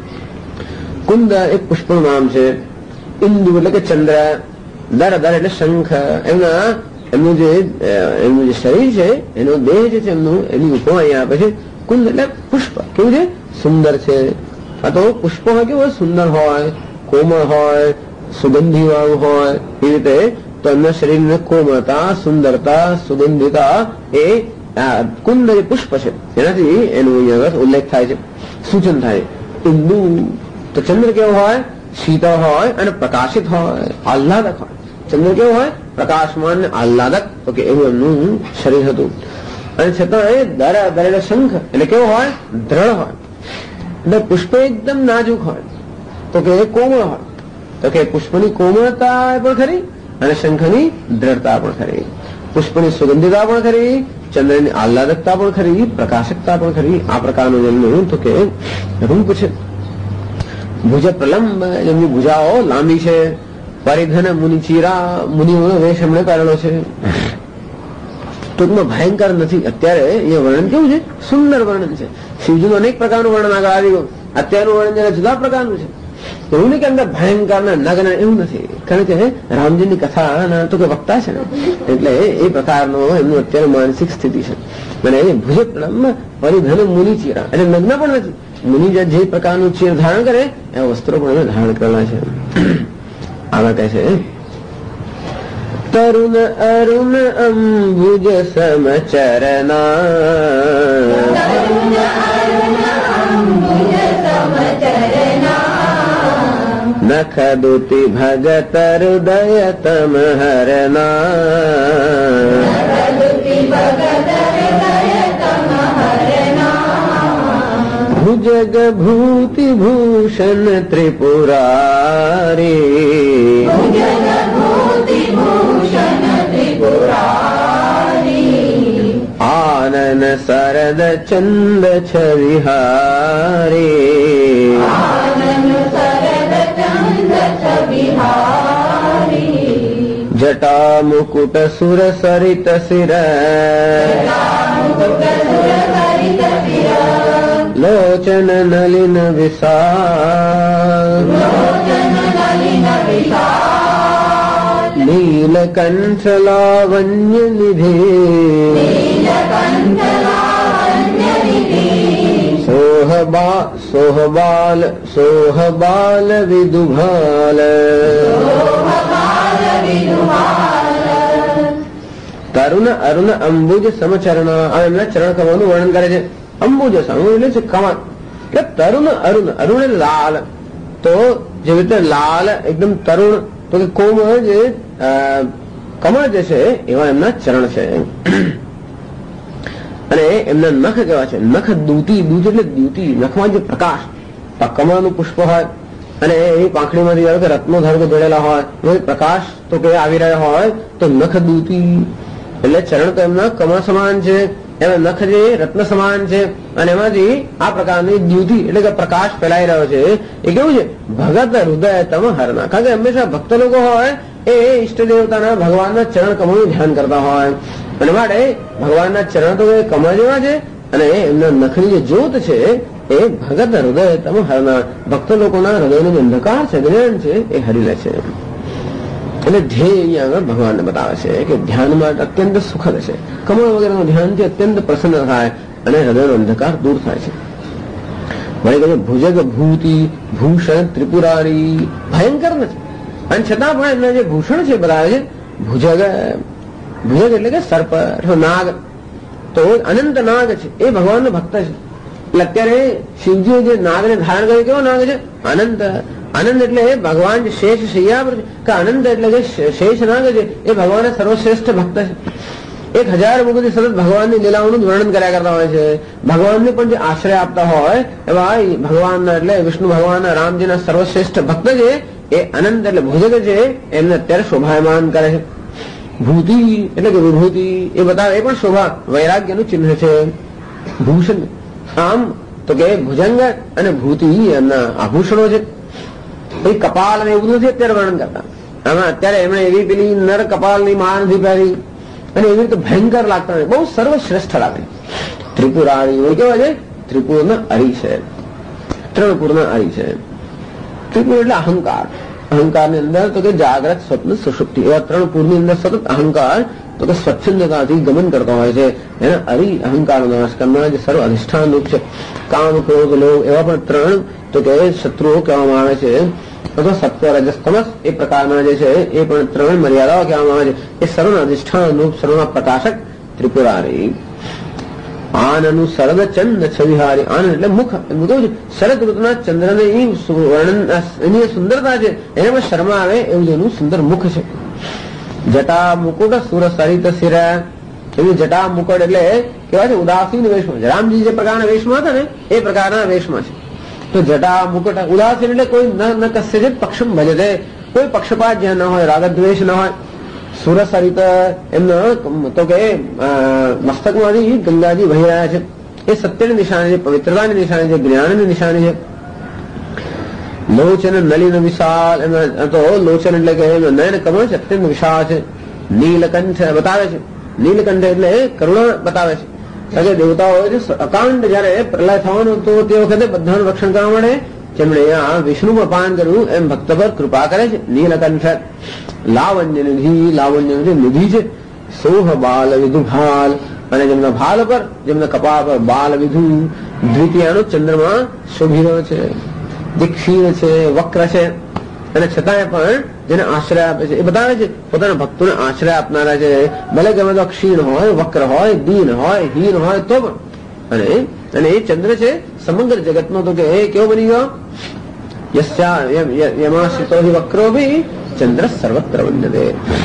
કુંદ એક પુષ્પનું નામ છે. ઇન્દુ એટલે કે ચંદ્ર, દર એટલે શંખ. એમનું જે શરીર છે, એનો દેહ જે છે એમનું, એની ઉપમા અહીંયા આપે છે. કુંદ એટલે પુષ્પ કેવું છે? સુંદર છે. આ તો પુષ્પ હોય કેવું હોય? સુંદર હોય, કોમળ હોય, સુગંધી વાળું હોય, એ રીતે તો એમના શરીરની કોમળતા, સુંદરતા, સુગંધિતા એ કુંદ જે પુષ્પ છે એનાથી એનો અહીંયા ઉલ્લેખ થાય છે, સૂચન થાય. ઇન્દુ તો ચંદ્ર કેવો હોય? શીતળ હોય અને પ્રકાશિત હોય, આહ્લાદક હોય. ચંદ્ર કેવો હોય? પ્રકાશમાન ને આહ્લાદક. તો કે એવું એમનું શરીર હતું. અને છતાં એ દર શંખ એટલે કેવો હોય? દ્રઢ હોય. એટલે પુષ્પ એકદમ નાજુક હોય, તો કે એ કોમળ હોય. તો કે પુષ્પની કોમળતા પણ ખરી અને શંખની દ્રઢતા પણ ખરી, પુષ્પની સુગંધિતા પણ ખરી, ચંદ્રની આહ્લાદકતા પણ ખરી, પ્રકાશકતા પણ ખરી. આ પ્રકારનું જેમનું તો કે રૂપ છે. ભુજ પ્રલંબ, જેમની ભુજાઓ લાંબી છે. પરિધન મુનિચીરા, મુનિઓનો વેશ એમણે પહેરેલો છે. ટૂંકમાં ભયંકર નથી. અત્યારે એ વર્ણન કેવું છે? સુંદર વર્ણન છે. શિવજીનું અનેક પ્રકારનું વર્ણન આગળ આવી ગયું. અત્યારનું વર્ણન જરા જુદા પ્રકારનું છે. એવું નહીં કે અંદર ભયંકર ના નગ્ન એવું નથી, કારણ કે રામજીની કથા તો કે વક્તા છે ને, એટલે એ પ્રકારનો એમનું અત્યારે માનસિક સ્થિતિ છે. અને એ ભુજ પ્રલંબ પરિધન મુનિ ચીરા, એટલે નગ્ન પણ નથી. મુનિ જે પ્રકારનું ચીર ધારણ કરે એવા વસ્ત્રો પણ એમને ધારણ કરેલા છે. આમાં કહે છે તરુણ અરુણ અંબુજ સમચરના, નખ દુતિ ભગત હૃદય તમ હરના, ભુજગ ભૂતિ ભૂષણ ત્રિપુરારી, આનન સરદ ચંદ છવિહારી, જટા મુકુટ સુર સરિત શિર, લોચન નલિન વિશાલ, નીલકંઠ લાવણ્ય નિધિ, સોહબાલ વિદુભાલ, તરુણ અરુણ અંબુજ સમચરણા. આ એમના ચરણ કમળનું વર્ણન કરે છે. અંબુજ સમ એટલે છે કમળ, કે તરુણ અરુણ, અરુણ એટલે લાલ. તો જેવી રીતે લાલ એકદમ તરુણ, તો કે કોમળ જે કમળ જે છે એવા એમના ચરણ છે. અને એમના નખ કેવા છે? નખ દૂતી, દૂત એટલે દ્યુતિ, નખમાં જે પ્રકાશ. કમળનું પુષ્પ હોય અને એ પાંખડીમાંથી આવે કે રત્નો ધારો કે જોડેલા હોય, એ પ્રકાશ તો કે આવી રહ્યા હોય, તો નખ દૂતી એટલે ચરણ તો એમના કમળ સમાન છે, એમાં નખ જે રત્ન સમાન છે, અને એમાંથી આ પ્રકારની દ્યુતિ એટલે કે પ્રકાશ ફેલાઈ રહ્યો છે. એ કેવું છે? ભગત હૃદય તમ હરના. કારણ કે હંમેશા ભક્ત લોકો હોય એ ઈષ્ટ દેવતાના ભગવાનના ચરણ કમળનું ધ્યાન કરતા હોય, અને માટે ભગવાનના ચરણ તો કમળ જેવા છે અને એમના નખની જે જ્યોત છે એ ભગત હૃદય તમ હરના ભક્ત લોકોના હૃદયનો જે અંધકાર છે, જ્ઞાન છે, એ હરી લે છે. એટલે ધ્યેય અહીંયા આગળ ભગવાનને બતાવે છે કે ધ્યાનમાં અત્યંત સુખદ છે. કમળ વગેરેનું ધ્યાનથી અત્યંત પ્રસન્ન થાય અને હૃદયનો અંધકાર દૂર થાય છે. વળી કહે ભુજગ ભૂતિ ભૂષણ ત્રિપુરારી ભયંકર નથી, અને છતાં પણ એમના જે ભૂષણ છે બતાવે છે. ભુજગ એટલે કે સર્પ અથવા નાગ, તો અનંત નાગ છે એ ભગવાનનો ભક્ત છે. એટલે અત્યારે શિવજીએ જે નાગને ધારણ કર્યો કેવો નાગ છે? અનંત. આનંદ એટલે ભગવાન શેષ શૈયા પર કે અનંત એટલે કે શેષ નાગ છે એ ભગવાન સર્વશ્રેષ્ઠ ભક્ત છે. 1000 મુખથી સતત ભગવાનની લીલાઓનું વર્ણન કર્યા કરતા હોય છે. ભગવાનને પણ જે આશ્રય આપતા હોય એવા ભગવાનના એટલે વિષ્ણુ ભગવાનના રામજીના સર્વશ્રેષ્ઠ ભક્ત છે એ અનંત એટલે ભુજગ છે એમને અત્યારે શોભાયમાન કરે છે. ભૂતિ એટલે કે વિભૂતિ એ બતાવે, એ પણ શોભા વૈરાગ્યનું ચિહ્ન છે. ભૂષણ આમ તો કે ભુજંગ અને ભૂતિ એમના આભૂષણો છે. એ કપાલ અને એવું નથી અત્યારે વર્ણન કરતા. આમાં અત્યારે એમણે એવી પેલી નર કપાલની માળ નથી પહેરી અને એવી રીતે ભયંકર લાગતા બહુ સર્વશ્રેષ્ઠ લાગે. ત્રિપુરારી હોય કેવા છે? ત્રિપુરના હરિ છે, ત્રણપુરના હરિ છે. ત્રિપુર એટલે અહંકાર. અહંકારની અંદર તો કે જાગ્રત, સ્વપ્ન, સુષુપ્તિ એવા 3 પૂરની અંદર સતત અહંકાર તો કે સ્વચ્છંદતાથી ગમન કરતો હોય છે. એના હરિ અહંકારનો નાશ કરનાર જે સર્વ અધિષ્ઠાન રૂપ છે. કામ, ક્રોધ, લોભ એવા પણ 3 તો કે શત્રુઓ કહેવામાં આવે છે, અથવા સત્વ, રજસ, તમસ એ પ્રકારના જે છે એ પણ 3 મર્યાદાઓ કહેવામાં આવે છે. એ સર્વના અધિષ્ઠાન રૂપ, સર્વના પ્રકાશક ત્રિપુરારી. આનનું શરદ ચંદ છવિહારી. આનંદ એટલે મુખ. એમ કહ્યું છે શરદ ઋતુના ચંદ્રની વર્ણન એની સુંદરતા છે, એને પણ શર્મા આવે એવું એનું સુંદર મુખ છે. જટા મુકુટ સુર સરિત શિર. એવી જટા મુકુટ એટલે કેવા છે? ઉદાસીન વેશમાં. રામજી જે પ્રકારના વેશમાં હતા ને એ પ્રકારના વેશમાં છે. તો જટા મુકુટ ઉદાસીન એટલે કોઈ ન કશ્ય છે પક્ષમ ભજતે, કોઈ પક્ષપાત જ્યાં ન હોય, રાગદ્વેષ ન હોય. સુર સરિત એમનો તો કે મસ્તકમાંથી ગંગાજી વહી રહ્યા છે. એ સત્યની નિશાની છે, પવિત્રતાની નિશાની છે, જ્ઞાનની નિશાની છે. લોચન નલિન વિશાલ. એમના તો લોચન એટલે કે નયન કમળ છે, અત્યંત વિશાળ છે. નીલકંઠ બતાવે છે. નીલકંઠ એટલે કરુણા બતાવે છે. કારણ કે દેવતાઓ અકાંડ જયારે પ્રલય થવાનું તો તે વખતે બધાનું રક્ષણ કરવા માટે જેમણે આ વિષ્ણુમાં પાન કર્યું એમ ભક્ત પર કૃપા કરે છે. નીલકંઠ. લાવણ્ય નિધિ. લાવણ્ય નિધિ છે. સોહ બાલ વિધુ ભાલ. અને જેમના ભાલ પર, જેમના કપા પર બાલ વિધુ દ્વિતીયાનો ચંદ્રમા શોભી રહ્યો છે. જે ક્ષીર છે, વક્ર છે, અને છતાંય પણ જેને આશ્રય આપે છે એ બતાવે છે પોતાના ભક્તોને આશ્રય આપનારા છે. ભલે ગમે તો ક્ષીણ હોય, વક્ર હોય, દીન હોય, હીન હોય તો પણ. અને એ ચંદ્ર છે સમગ્ર જગતનો તો કે એ કેવો બની ગયો? યમાશ્રિતો હિ વક્રો ભી ચંદ્ર સર્વત્ર વંદતે.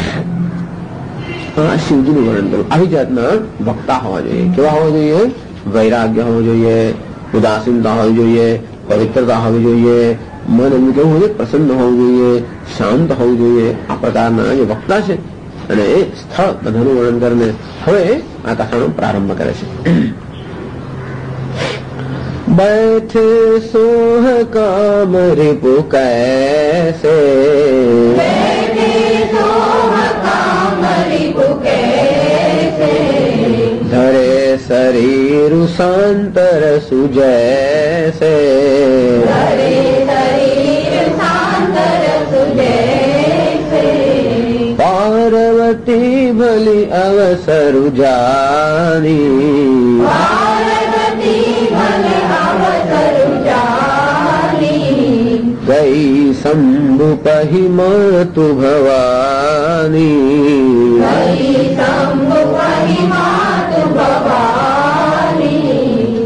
આ શિવજીનું વર્ણન કરું. આવી જાતના વક્તા હોવા જોઈએ. કેવા હોવા જોઈએ? વૈરાગ્ય હોવું જોઈએ, ઉદાસીનતા હોવી જોઈએ, પવિત્રતા હોવી જોઈએ, મન એમનું કેવું હોવું જોઈએ? પ્રસન્ન હોવું જોઈએ, શાંત હોવું જોઈએ. આ પ્રકારના જે વક્તા છે અને એ સ્થળ બધાનું વર્ણન કરીને હવે આ કથાનો પ્રારંભ કરે છે. बैठे सोह काम रिपु कैसे, बैठे सोह काम रिपु कैसे, धरे शरीर शांतर सुजैसे, धरे शरीर शांतर सुजैसे, पार्वती भली अवसर जानी, गई शंभु पहि मातु भवानी, गई शंभु पहि मातु भवानी।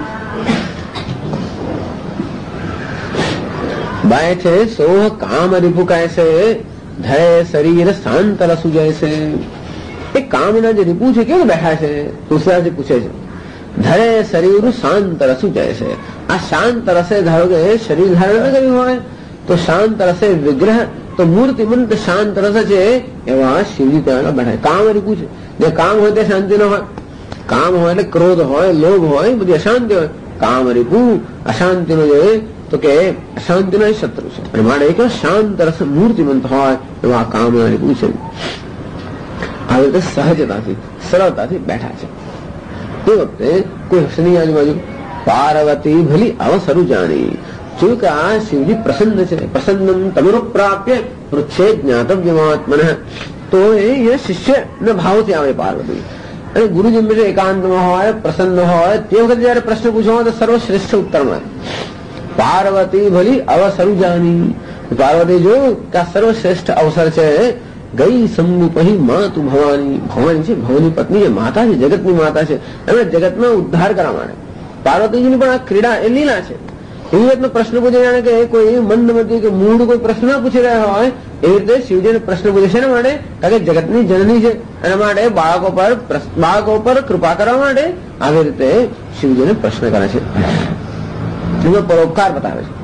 बैठे सोह काम रिपु कैसे, धरे शरीर शांत रसु जैसे. एक कामना જે રીપુ છે કેવું બેઠા છે? તુલસીદાસજી પૂછે છે. ધરે શરીર શાંત રસુ જૈસે. આ શાંત રસે ધારો કે શરીર ધારણ કર્યું હોય તો શાંત રસે વિગ્રહ તો મૂર્તિમંત શાંત રસ છે એવા શિવજી ત્યાં બેઠા. કામ રીપુ છે. જે કામ હોય તે શાંતિ ન હોય. કામ હોય એટલે ક્રોધ હોય, લોભ હોય, બધી અશાંતિ હોય. કામ રીપુ અશાંતિનો જે તો કે અશાંતિનો શત્રુ છે. અને માટે એક શાંત રસ મૂર્તિમંત હોય એવા કામના રીપુ છે. આવી રીતે સહજતાથી સરળતાથી બેઠા છે. તે વખતે કોઈ હશે નહીં આજુબાજુ. પાર્વતી ભલી અવસરું જાણી, જોયું કે આ શિવજી પ્રસન્ન છે. પ્રસન્ન તમરો પ્રાપ્ય પૃચ્છે જ્ઞાતવ્યમાત્મન. તો એ શિષ્યના ભાવથી આવે પાર્વતી. અને ગુરુજી એકાંતમાં હોય, પ્રસન્ન હોય, તે વખતે જયારે પ્રશ્ન પૂછવા તો સર્વશ્રેષ્ઠ ઉત્તર મળે. પાર્વતી ભલી અવસરું જાણી, પાર્વતી જોયું કે આ સર્વશ્રેષ્ઠ અવસર છે. ગઈ સંમુપહી માં તું ભવાની. ભવાની છે ભવની પત્ની છે, માતા છે, જગતની માતા છે. એમણે જગતનો ઉદ્ધાર કરવા માટે પાર્વતીજીની પણ આ ક્રીડા એ લીલા છે. એવી રીતનો પ્રશ્ન પૂછે જાણે કે કોઈ મંદમતી કે મૂળ કોઈ પ્રશ્ન પૂછી રહ્યા હોય એવી રીતે શિવજીને પ્રશ્ન પૂછે છે. એના માટે કારણ કે જગતની જનની છે, એના માટે બાળકો પર કૃપા કરવા માટે આવી રીતે શિવજીને પ્રશ્ન કરે છે. એનો પરોપકાર બતાવે છે.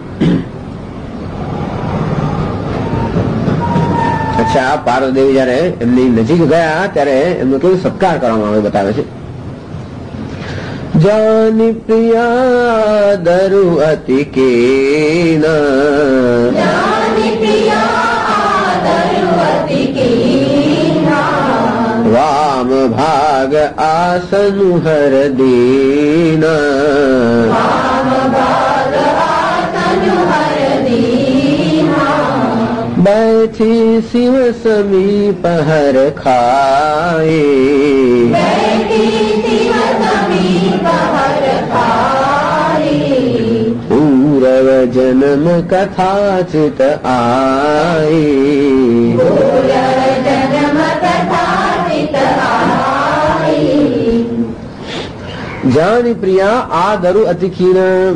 અચ્છા, પાર્વતીદેવી જયારે એમની નજીક ગયા ત્યારે એમનો કેવો સત્કાર કરવામાં આવે બતાવે છે. જાની પ્રિયા દરુ અતિ કેના, વામ ભાગ આસનુ હર દીના, बैठी शिव समीप हर खाए, पूर्व जन्म कथा चित आए, जानी प्रिया आदरु अतिखीन.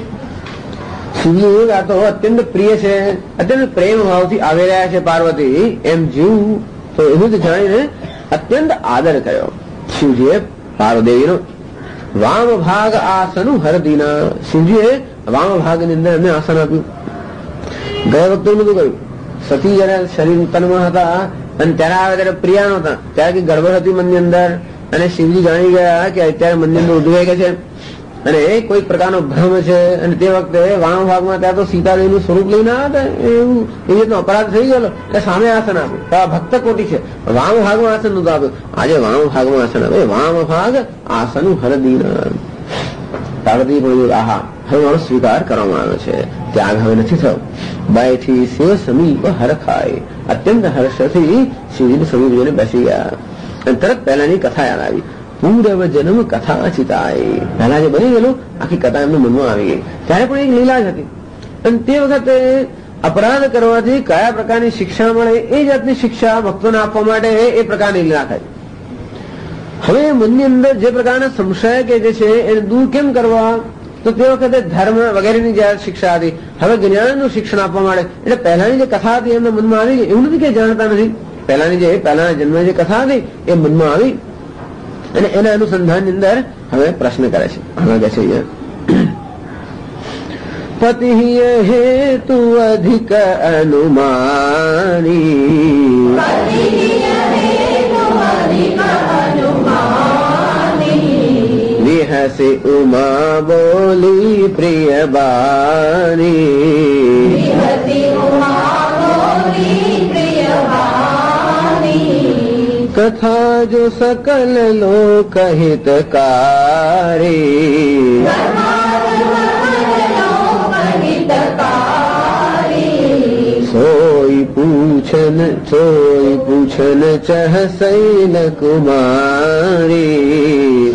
શિવજી આ તો અત્યંત પ્રિય છે, અત્યંત પ્રેમ ભાવથી આવી રહ્યા છે પાર્વતી એમ જીવ. તો એવું જ જાણીને અત્યંત આદર કર્યો શિવજીએ પાર્વતીનો. વામ ભાગ આસનું હરદીના, શિવજીએ વામ ભાગની અંદર એમને આસન આપ્યું. ગયા વખતે બધું કહ્યું, સતી જયારે શરીર તનમાં હતા અને ત્યારે આવે ત્યારે પ્રિયા નહોતા, ત્યારે ગડબડ હતી મનની અંદર. અને શિવજી જાણી ગયા કે અત્યારે મનની અંદર ઉદ્વેગ છે અને કોઈ પ્રકારનો ભ્રમ છે. અને તે વખતે વામ ભાગમાં ત્યાં તો સીતાદેવીનું સ્વરૂપ લઈને આવ્યા હતા. એવું એ રીતનો અપરાધ થઈ ગયેલો એટલે સામે આસન આપ્યું. ભક્ત કોટી છે, વામ ભાગમાં આસન નતું આપ્યું. આજે વામ ભાગમાં આસન આપે. વામ ભાગ આસનું હરદીન. પાર્વતી પણ આહા, હવે મારો સ્વીકાર કરવામાં આવ્યો છે, ત્યાગ હવે નથી થયો. બાયથી શિવ સમીપ હર ખાય, અત્યંત હર્ષથી શિવજીને સમીપ જઈને બેસી ગયા. અને તરત પહેલાની કથા યાદ આવી. પૂર્વ જન્મ કથા ચિતાય, પહેલા જે બની ગયેલું આખી કથા એમના મનમાં આવી ગઈ. ત્યારે પણ એક લીલા જ હતી. અને તે વખતે અપરાધ કરવાથી કયા પ્રકારની શિક્ષા મળે એ જાતની શિક્ષા ભક્તોને આપવા માટે એ પ્રકારની લીલા થાય. હવે મનની અંદર જે પ્રકારના સંશય કે જે છે એને દૂર કેમ કરવા, તો તે વખતે ધર્મ વગેરેની જે શિક્ષા હતી, હવે જ્ઞાનનું શિક્ષણ આપવા માટે. એટલે પહેલાની જે કથા હતી એમના મનમાં આવી ગઈ. એવું નથી કે જાણતા નથી. પહેલાના જન્મ જે કથા હતી એ મનમાં આવી અને એના અનુસંધાનની અંદર હવે પ્રશ્ન કરે છે. આગળ કહે છે, પતિ હેતુ અધિક અનુમાની, વિહસી ઉમા બોલી પ્રિય બાની, कथा जो सकल लोक हितकारी, सोई पूछन चह सैल कुमारी,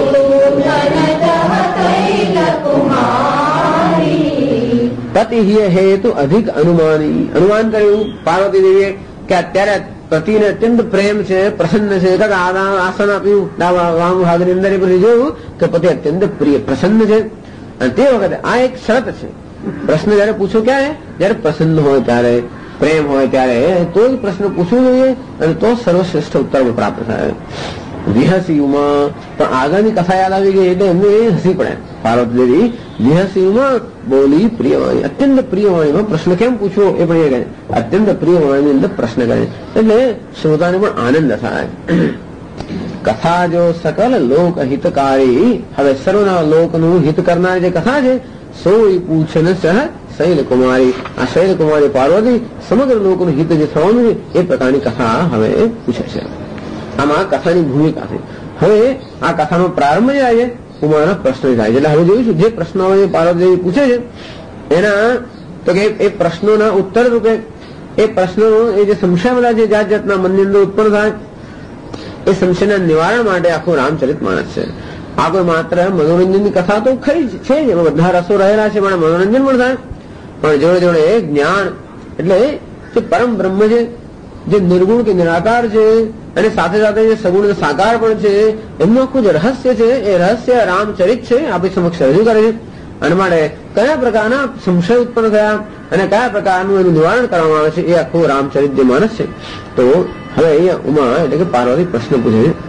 पति हेतु अधिक अनुमानी. અનુમાન કર્યું પાર્વતી દેવીએ કે અત્યારે પતિને અત્યંત પ્રેમ છે, પ્રસન્ન છે. આસન આપ્યું વામ ભાગની અંદર પછી જોયું કે પતિ અત્યંત પ્રિય પ્રસન્ન છે. અને તે વખતે આ એક શરત છે. પ્રશ્ન જયારે પૂછો ક્યારે, જયારે પ્રસન્ન હોય ત્યારે, પ્રેમ હોય ત્યારે તો જ પ્રશ્ન પૂછવો જોઈએ અને તો સર્વશ્રેષ્ઠ ઉત્તર પ્રાપ્ત થાય. વિહસીમાં પણ આગળની કથા યાદ આવી ગઈ એટલે એમને હસી પડે. પાર્વતી દેવી વિહસીમાં બોલી પ્રિયવાણી, અત્યંત પ્રિયવાણીમાં પ્રશ્ન કેમ પૂછવો એ પણ એ કહે. અત્યંત પ્રિયવાણીની અંદર પ્રશ્ન કરે એટલે શ્રોતાને પણ આનંદ થાય. કથા જો સકલ લોક હિતકારી, હવે સર્વના લોકનું હિત કરનારી જે કથા છે, સોઈ પૂછન સહ શૈલ કુમારી. આ શૈલ કુમારી પાર્વતી સમગ્ર લોકનું હિત જે થવાનું છે એ પ્રકારની કથા હવે પૂછે છે. આમાં કથાની ભૂમિકા છે. હવે આ કથાનો પ્રારંભ જ આવે ઉમાના પ્રશ્ન થાય છે. એટલે હવે જોઈશું જે પ્રશ્નો પાર્વતીદેવી પૂછે છે એના તો કે એ પ્રશ્નોના ઉત્તર રૂપે એ પ્રશ્નો એ જે સંશય બધા છે જાત જાતના મનની અંદર ઉત્પન્ન થાય એ સંશયના નિવારણ માટે આખું રામચરિત માનસ છે. આ કોઈ માત્ર મનોરંજનની કથા તો ખરી જ છે, એમાં બધા રસો રહેલા છે, પણ મનોરંજન પણ થાય. પણ જોડે જોડે જ્ઞાન એટલે જે પરમ બ્રહ્મ છે, જે નિર્ગુણ કે નિરાકાર છે, અને સાથે સાથે જે સગુણ સાકાર પણ છે, એમનું આખું જે રહસ્ય છે એ રહસ્ય રામચરિત છે આપણી સમક્ષ રજૂ કરે છે. અને માટે કયા પ્રકારના સંશય ઉત્પન્ન થયા અને કયા પ્રકારનું એનું નિવારણ કરવામાં આવે છે એ આખું રામચરિત જે માનસ છે. તો હવે અહીંયા ઉમા એટલે કે પાર્વતી પ્રશ્ન પૂછે છે.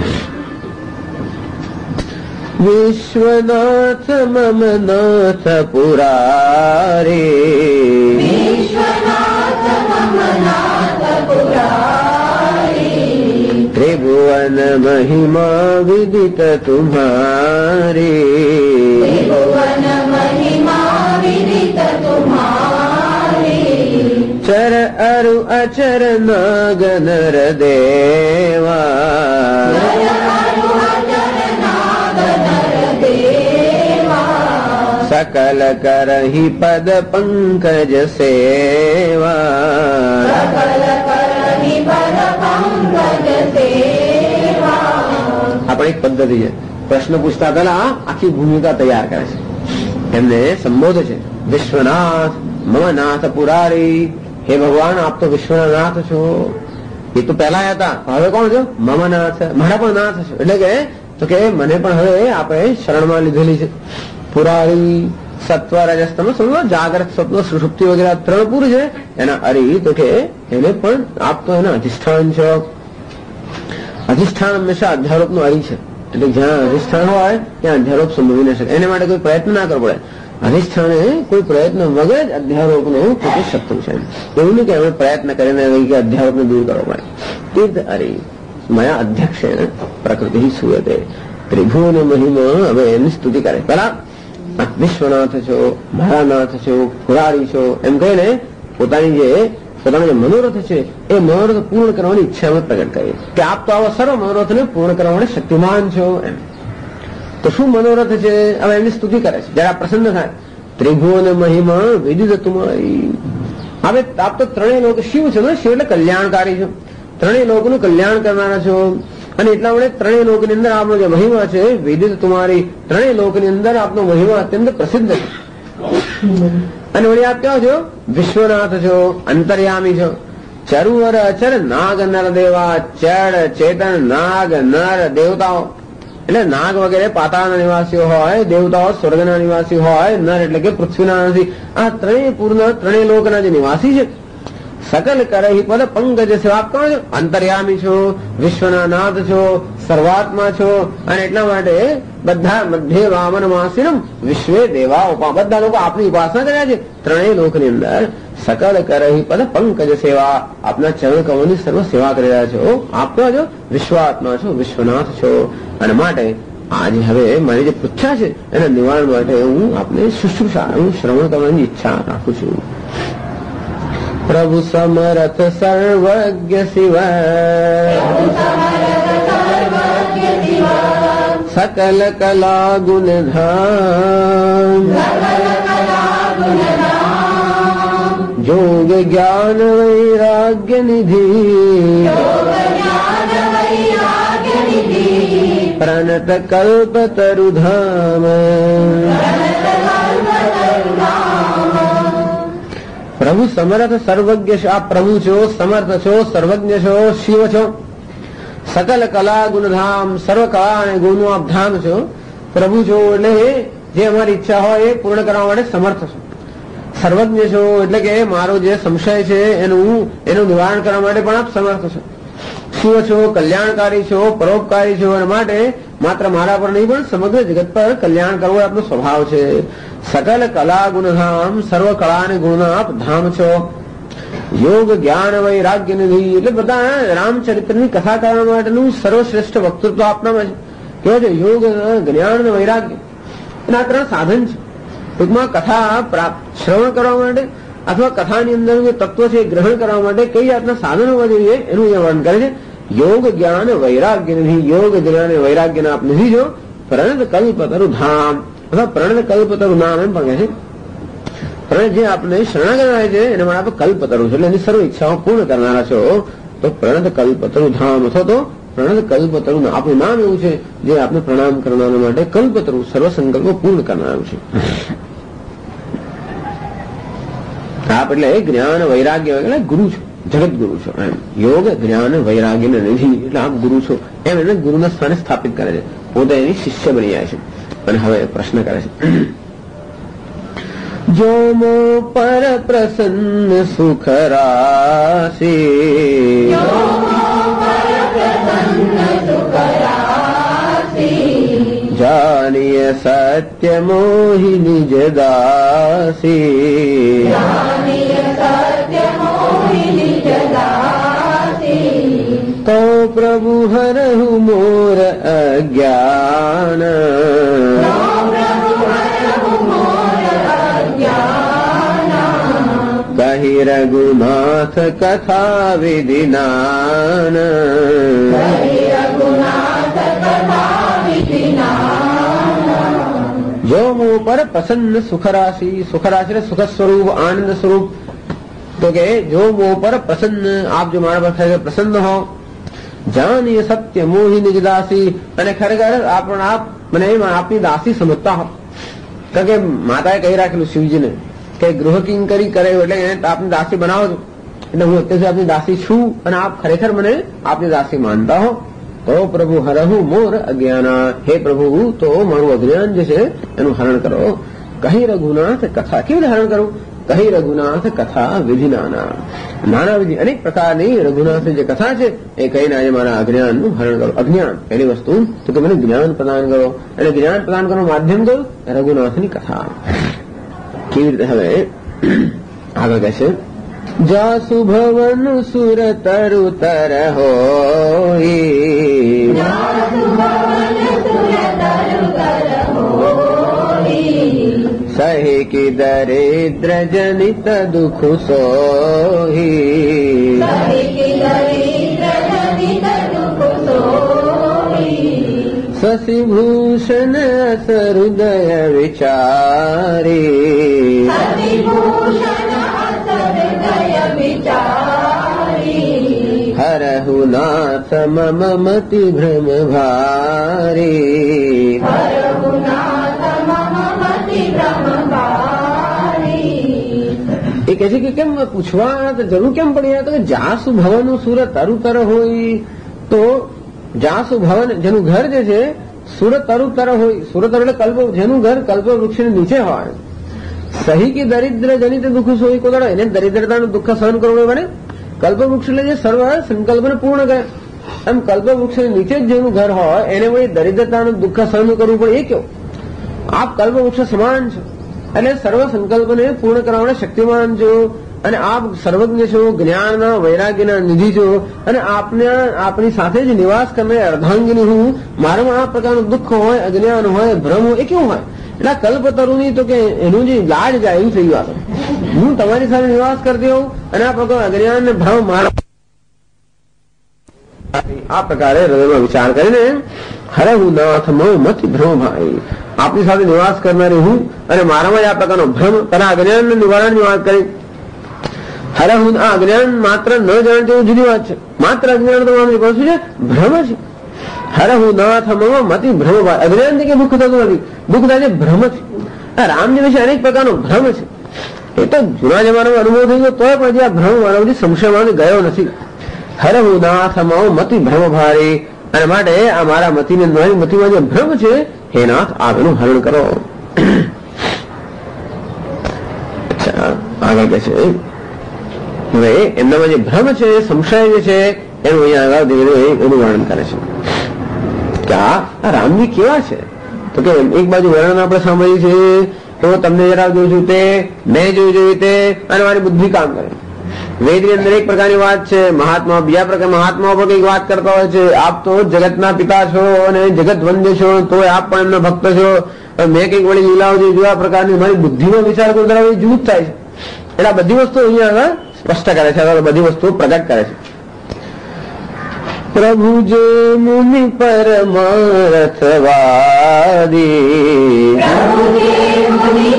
વિશ્વનાથ મમ નાથ પુરારે ત્રિભુવન મહિમા વિદિત તુમ્હારી ચર અરુ અચર નાગ નર દેવા સકલ કરહી પદ પંકજ સેવા. આપણે એક પદ્ધતિ છે, પ્રશ્ન પૂછતા પહેલા આખી ભૂમિકા તૈયાર કરે છે, એમને સંબોધે છે. વિશ્વનાથ મમ નાથ પુરારી, હે ભગવાન આપ તો વિશ્વના નાથ છો. એ તો પહેલા હતા, હવે કોણ છો? મમ નાથ, મારા પણ નાથ છો. એટલે કે તો કે મને પણ હવે આપણે શરણમાં લીધેલી છે. પુરારી સત્વ રજસ તમે સમજો, જાગ્રત સ્વપ્ન સુષુપ્તિ વગેરે 3 પૂર છે એના અરી, તો કે એને પણ આપ તો એના અધિષ્ઠાન છો. અધિષ્ઠાન હંમેશા અધ્યારોપનું અરી છે, એટલે જ્યાં અધિષ્ઠાન હોય ત્યાં અધ્યારોપ સંભવી ન શકે. એને માટે કોઈ પ્રયત્ન ના કરવો પડે. અધિષ્ઠાને કોઈ પ્રયત્ન વગર જ અધ્યારોપનું પોતે શક્તિ છે. એવું નહીં કે આપણે પ્રયત્ન કરીને કે અધ્યારોપને દૂર કરવો પડે. તીર્થ અરી મયા અધ્યક્ષેણ પ્રકૃતિ સુયતે ત્રિભુવન મહિમા. હવે એમની સ્તુતિ કરે. પેલા વિશ્વનાથ છો, મારા નાથ છો, પુરારી છો એમ કહીને પોતાનો જે મનોરથ છે એ મનોરથ પૂર્ણ કરવાની ઈચ્છા અમે પ્રગટ કરીએ કે આપ તો આવા સર્વ મનોરથને પૂર્ણ કરવા માટે શક્તિમાન છો. એમ તો શું મનોરથ છે? હવે એમની સ્તુતિ કરે છે, જરા પ્રસન્ન થાય. ત્રિભુવન મહિમા વિદિત તુમારી. હવે આપ તો 3 લોક શિવ છો ને, શિવ એટલે કલ્યાણકારી છો, 3 લોકનું કલ્યાણ કરનારા છો. અને એટલા માટે 3 લોકની અંદર આપનો જે મહિમા છે વિદિત તુમારી, 3 લોકની અંદર આપનો મહિમા અત્યંત પ્રસિદ્ધ છે. અને વળી આપ ક્યાં છો? વિશ્વનાથ છો, અંતર્યામી છો. ચરુવર અચર નાગ નર દેવા. ચડ ચેતન નાગ નર દેવતાઓ એટલે નાગ વગેરે પાતાળના નિવાસીઓ હોય, દેવતાઓ સ્વર્ગના નિવાસી હોય, નર એટલે કે પૃથ્વીના નિવાસી. આ 3 પૂરના 3 લોકના જે નિવાસી છે. સકલ કરહી પદ પંકજ છે. આપ કોણ છો? અંતર્યામી છો, વિશ્વના નાથ છો, સર્વાત્મા છો. અને એટલા માટે બધા મધ્ય વામન માસીનમ વિશ્વે દેવા ઉપા, બધા લોકો આપની ઉપાસના કર્યા છે 3 લોકની અંદર. સકલ કરહી પદ પંકજ સેવા, આપના ચરણ કમળની સર્વ સેવા કરી રહ્યા છો. આપ તો છો વિશ્વાત્મા છો, વિશ્વનાથ છો. અને માટે આજે હવે મારી જે પૃચ્છા છે એના નિવારણ માટે હું આપને શુશ્રૂષા, હું શ્રવણ કરવાની ઈચ્છા રાખું છું. પ્રભુ સમરથ સર્વજ્ઞ શિવ, સકલ કલા ગુણધામ, જોગ જ્ઞાન વૈરાગ્ય નિધિ, પ્रणत कल्प तरुधाम. પ્રભુ સમર્થ સર્વજ્ઞ છો. આપ પ્રભુ છો, સમર્થ છો, સર્વજ્ઞ છો, શિવ છો. સકલ કલા ગુણધામ, સર્વ કળા અને ગુણનું આપ ધામ છો. પ્રભુ છો એટલે જે અમારી ઈચ્છા હોય એ પૂર્ણ કરવા માટે સમર્થ છો. સર્વજ્ઞ છો એટલે કે મારો જે સંશય છે એનું નિવારણ કરવા માટે પણ આપ સમર્થ છો. શિવ છો, કલ્યાણકારી છો, પરોપકારી છો. અને માટે માત્ર મારા પર નહીં પણ સમગ્ર જગત પર કલ્યાણ કરવું આપનો સ્વભાવ છે. સકલ કલા ગુણધામ, સર્વ કળા અને ગુણના આપ ધામ છો. યોગ જ્ઞાન વૈરાગ્ય નિધિ એટલે બધા રામચરિત્રની કથા કરવા માટેનું સર્વશ્રેષ્ઠ વક્તૃત્વ આપનામાં છે. કેવો છે? યોગ, જ્ઞાન અને વૈરાગ્ય એના 3 સાધન છે. ટૂંકમાં કથા શ્રવણ કરવા માટે અથવા કથાની અંદર જે તત્વ છે ગ્રહણ કરવા માટે કઈ જાતના સાધનો હોવા જોઈએ એનું અહીંયા વર્ણન કરે છે. યોગ જ્ઞાન વૈરાગ્ય નિધિ, યોગ જ્ઞાન વૈરાગ્યના આપ નિધિ જો પ્રણત કલ્પતરુ ધામ અથવા પ્રણત કલ્પતરુ નામ એમ પણ કહે છે. પ્રણત જે આપને શરણાગત છે એના માટે આપણે કલ્પતરુ છે એટલે એની સર્વ ઈચ્છાઓ પૂર્ણ કરનારા છો. તો પ્રણત કલ્પતરુ ધામ અથવા તો પ્રણત કલ્પતરુ આપણું નામ એવું છે જે આપને પ્રણામ કરનારા માટે કલ્પતરુ સર્વ સંકલ્પો પૂર્ણ કરનારું છે. આપ એટલે જ્ઞાન વૈરાગ્ય એટલે ગુરુ છો, જગત ગુરુ છો એમ. યોગ જ્ઞાન વૈરાગ્ય નિધિ એટલે આપ ગુરુ છો એમ એને ગુરુના સ્થાને સ્થાપિત કરે છે, પોતે એની શિષ્ય બની જાય છે. અને હવે પ્રશ્ન કરે છે, જો મો પર પ્રસન્ન સુખ રાશિ, જાનીય સત્ય મોહિ નિજ દાસી, તો પ્રભુ હરહુ મોર અજ્ઞાન, કહી રઘુનાથ કથા વિધિનાન, જો મું પર પ્રસન્ન સુખરાશિ, સુખરાશિ એટલે સુખ સ્વરૂપ આનંદ સ્વરૂપ. તો કે જો મું પર પ્રસન્ન, આપ જો મારા પર પ્રસન્ન હો, જાનીય સત્ય મોહિ નિજ દાસી, અને ખરેખર આપ મને આપની દાસી સમજતા હો. કારણ કે માતાએ કહી રાખેલું શિવજીને કે ગૃહ કિંકરી કરે એટલે આપની દાસી બનાવો છો, એટલે હું અત્યાર આપની દાસી છું અને આપ ખરેખર મને આપની દાસી માનતા હો. તો પ્રભુ હરહુ મોર અજ્ઞાના, હે પ્રભુ તો મારું અજ્ઞાન જે છે એનું હરણ કરો. કહી રઘુનાથ કથા, કેવી રીતે હરણ કરું? કહી રઘુનાથ કથા વિધિ નાના વિધિ અનેક પ્રકારની રઘુનાથ જે કથા છે એ કહીને આજે મારા અજ્ઞાનનું હરણ કરો. અજ્ઞાન પહેલી વસ્તુ તો કે મને જ્ઞાન પ્રદાન કરો, અને જ્ઞાન પ્રદાન કરવાનું માધ્યમ કયું? રઘુનાથની કથા. કેવી રીતે? હવે આગળ કહે છે, જાસુ ભવન સુર તરુ તર હોય, સહી કી દરિદ્ર જનિત દુઃખ સોહી, શશી ભૂષણ સહૃદય વિચારી, હરહુ નાથ મમ મતિ ભ્રમ ભારી, એ કહે છે કે કેમ પૂછવા જરૂર કેમ પડી? તો જાસુ ભવનનું સુરત તરુ તર હોય, તો જાસુ ભવન જેનું ઘર જે છે સુરત તરુ તર હોય, સુરત એટલે કલ્પ, જેનું ઘર કલ્પ વૃક્ષની નીચે હોય, સહી કે દરિદ્ર જનિત દુઃખ સોઈ, કોદાડો એને દરિદ્રતાનું દુઃખ સહન કરવું પડે. કલ્પવૃક્ષ એટલે જે સર્વ સંકલ્પને પૂર્ણ કરે, એમ કલ્પવૃક્ષની નીચે જ જેનું ઘર હોય એને વળી દરિદ્રતાનું દુઃખ સહન કરવું પડે. એ કેવું? આપ કલ્પવૃક્ષ સમાન છો એટલે સર્વ સંકલ્પને પૂર્ણ કરવાના શક્તિમાન છો, અને આપ સર્વજ્ઞ છો, જ્ઞાનના વૈરાગ્યના નિધિ છો, અને આપની સાથે જ નિવાસ કરનારી અર્ધાંગિની હું. મારામાં આ પ્રકારનું દુઃખ હોય, અજ્ઞાન હોય, ભ્રમ હોય, એ કેવું હોય? એટલે કલ્પતરુની તો કે એનું જે લાજ જાય એવું થઈ ગયું. હું તમારી સાથે નિવાસ કરતી હોઉં અને આ પ્રકાર અજ્ઞાન ને ભ્રમ મારા, આ પ્રકારે હૃદયમાં વિચાર કરીને હરહુ નાથ મતિ ભ્રમ ભાઈ, આપની સાથે નિવાસ કરનારી હું અને મારામાં આ પ્રકારનો ભ્રમ અને અજ્ઞાન નિવારણની વાત કરી. હરહુ આ અજ્ઞાન માત્ર ન જાણ તેવું જુદી વાત છે, માત્ર અજ્ઞાન તો શું છે? ભ્રમ છે. હરહુ નાથ મતિ ભ્રમ ભાઈ, અજ્ઞાનથી કે દુઃખ થતું નથી, દુઃખ થાય છે ભ્રમ છે. રામજી વિશે અનેક પ્રકારનો ભ્રમ છે, એ તો જૂના જમાનામાં અનુભવ થઈ ગયો તોય પણ આ ભ્રમ મારા બધી સંશયમાં ગયો નથી. હરહુ નાથ મતિ ભ્રમ ભારી, અને માટે આ મારા મતિને મારી મતિમાં જે ભ્રમ છે હે નાથ આવેનું હરણ કરો. આગળ કે છે હવે એમનામાં જે ભ્રમ છે, સંશય જે છે એનું અહીંયા આગળ ધીરે ધીરે એનું વર્ણન કરે છે કે આ રામજી કેવા છે. તો કે એક બાજુ વર્ણન આપણે સાંભળીએ છીએ તો તમને જરા જોયું છું તે, મેં જોયું તે, અને મારી બુદ્ધિ કામ કરે. વેદની અંદર એક પ્રકારની વાત છે, મહાત્મા બીજા પ્રકાર મહાત્માઓ પર કઈક વાત કરતા હોય છે. આપ તો જગતના પિતા છો અને જગત વંદ્ય છો, તો આપ પણ એમના ભક્ત છો. મેં કઈક વળી લીલાઓ છે જેવા પ્રકારની મારી બુદ્ધિનો વિચાર કરું જરા જૂથ થાય છે. એટલે આ બધી વસ્તુઓ અહીંયા આગળ સ્પષ્ટ કરે છે, બધી વસ્તુઓ પ્રગટ કરે છે. प्रभु जे मुनि परमार्थवादी, प्रभु जे मुनि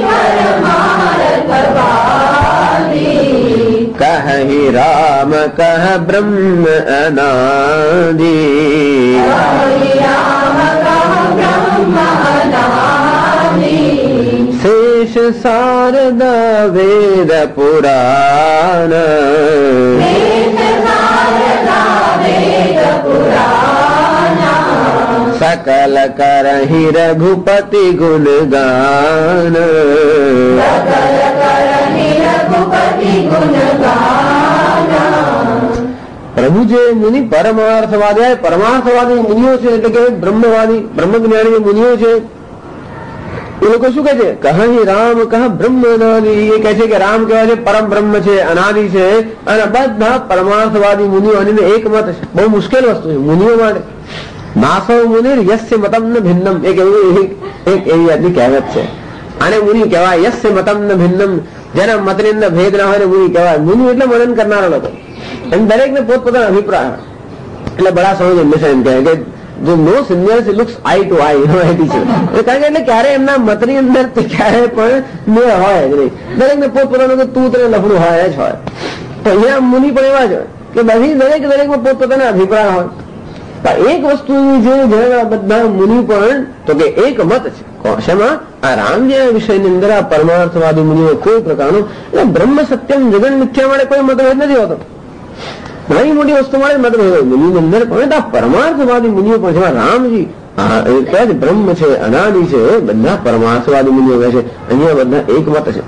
परमार्थवादी, कहि राम कह ब्रह्म अनादि, कहि राम कह ब्रह्म अनादि, शेष शारदा वेद पुराण, शेष शारदा वेद पुराण, सकल करहि रघुपति गुण गान, सकल करहि रघुपति गुण गान. પ્રભુ જે મુનિ પરમાર્થવાદી, પરમાર્થવાદી મુનિઓ છે એટલે કે બ્રહ્મવાદી બ્રહ્મજ્ઞાની મુનિઓ છે એ લોકો શું કહે છે? કહી રામ કહ બ્રહ્મ અનાદિ, એ કહે છે કે રામ કહેવાય છે પરમ બ્રહ્મ છે, અનાદિ છે. અને બધા પરમાર્થવાદી મુનિઓ અને એક મત છે. બહુ મુશ્કેલ વસ્તુ છે મુનિઓ માટે. નાસવ મુનિર યસ્ય મતમ ન ભિન્નમ, એક એવી આજની કહેવત છે. આને મુનિ કહેવાય. યસ્ય મતમ ન ભિન્નમ, જેના મતની અંદર ભેદ ના હોય મુનિ કહેવાય. મુનિ એટલે મનન કરનારા લોકો, અને દરેકને પોતપોતાનો અભિપ્રાય. એટલે બડા સમજ હંમેશા એમ કહે કે જો નો seniors looks eye to eye છે, કારણ કે એટલે ક્યારે એમના મતની અંદર ક્યારે પણ મેળ હોય જ નહીં. દરેકને પોતપોતાનું કે તું તને લફડું હોય જ હોય. તો અહીંયા મુનિ પણ એવા જ હોય કે બધી દરેકમાં પોતપોતાના અભિપ્રાય હોય. એક વસ્તુ છે જેના બધા મુનિ પણ તો કે એક મત છે. શેમાં? આ રામ જે વિષયની અંદર આ પરમાર્થવાદી મુનિઓ કોઈ પ્રકારનું એટલે બ્રહ્મ સત્યમ જગન મિથ્યા માટે કોઈ મતભેદ નથી હોતો. ઘણી મોટી વસ્તુ મળે મતભેદ હોય મુનિની અંદર પણ. આ પરમાર્થવાદી મુનિઓ પણ જેમાં રામજી કહેવાય છે બ્રહ્મ છે, અનાદિ છે, બધા પરમાર્થવાદી મુનિઓ કહે છે. અહીંયા બધા એક મત છે.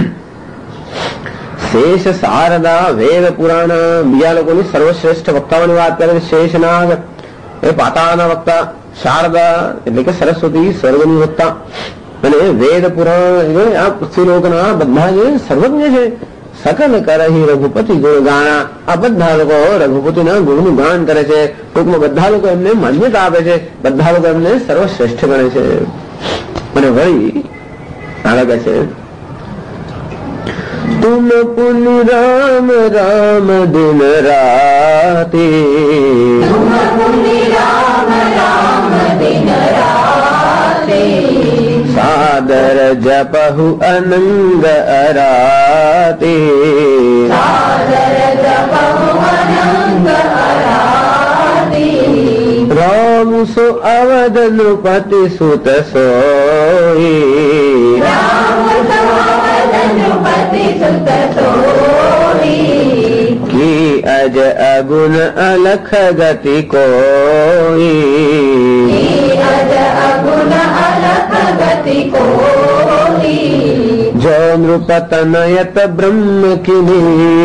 શેષ શારદા વેદ પુરાણ, બીજા લોકોની સર્વશ્રેષ્ઠ વક્તાઓની વાત કરે છે. શેષનાગ એ પાતાળના વક્તા, શારદા એટલે કે સરસ્વતી સ્વર્ગની વક્તા, અને વેદ પુરાણ આ પૃથ્વીલોકના બધા જે સર્વજ્ઞ છે. સકલ કરહી રઘુપતિ ગુણ ગાણા, આ બધા લોકો રઘુપતિના ગુણનું ગાન કરે છે. ટૂંકમાં બધા લોકો એમને માન્યતા આપે છે, બધા લોકો એમને સર્વશ્રેષ્ઠ ગણે છે. અને વળી આગળ કહે છે तुम पुनि राम राम दिन राते, तुम पुनि राम राम दिन राते, सादर जपहु अनंग अराते, सादर जपहु अनंग अराते, राम सो अवदन पति सुत सोई, राम सो अवदन पति सुत सोई, की अज अगुण अलख गति कोई, की अज अगुण अलख गति कोई, जो नृपतनयत ब्रह्म किनी,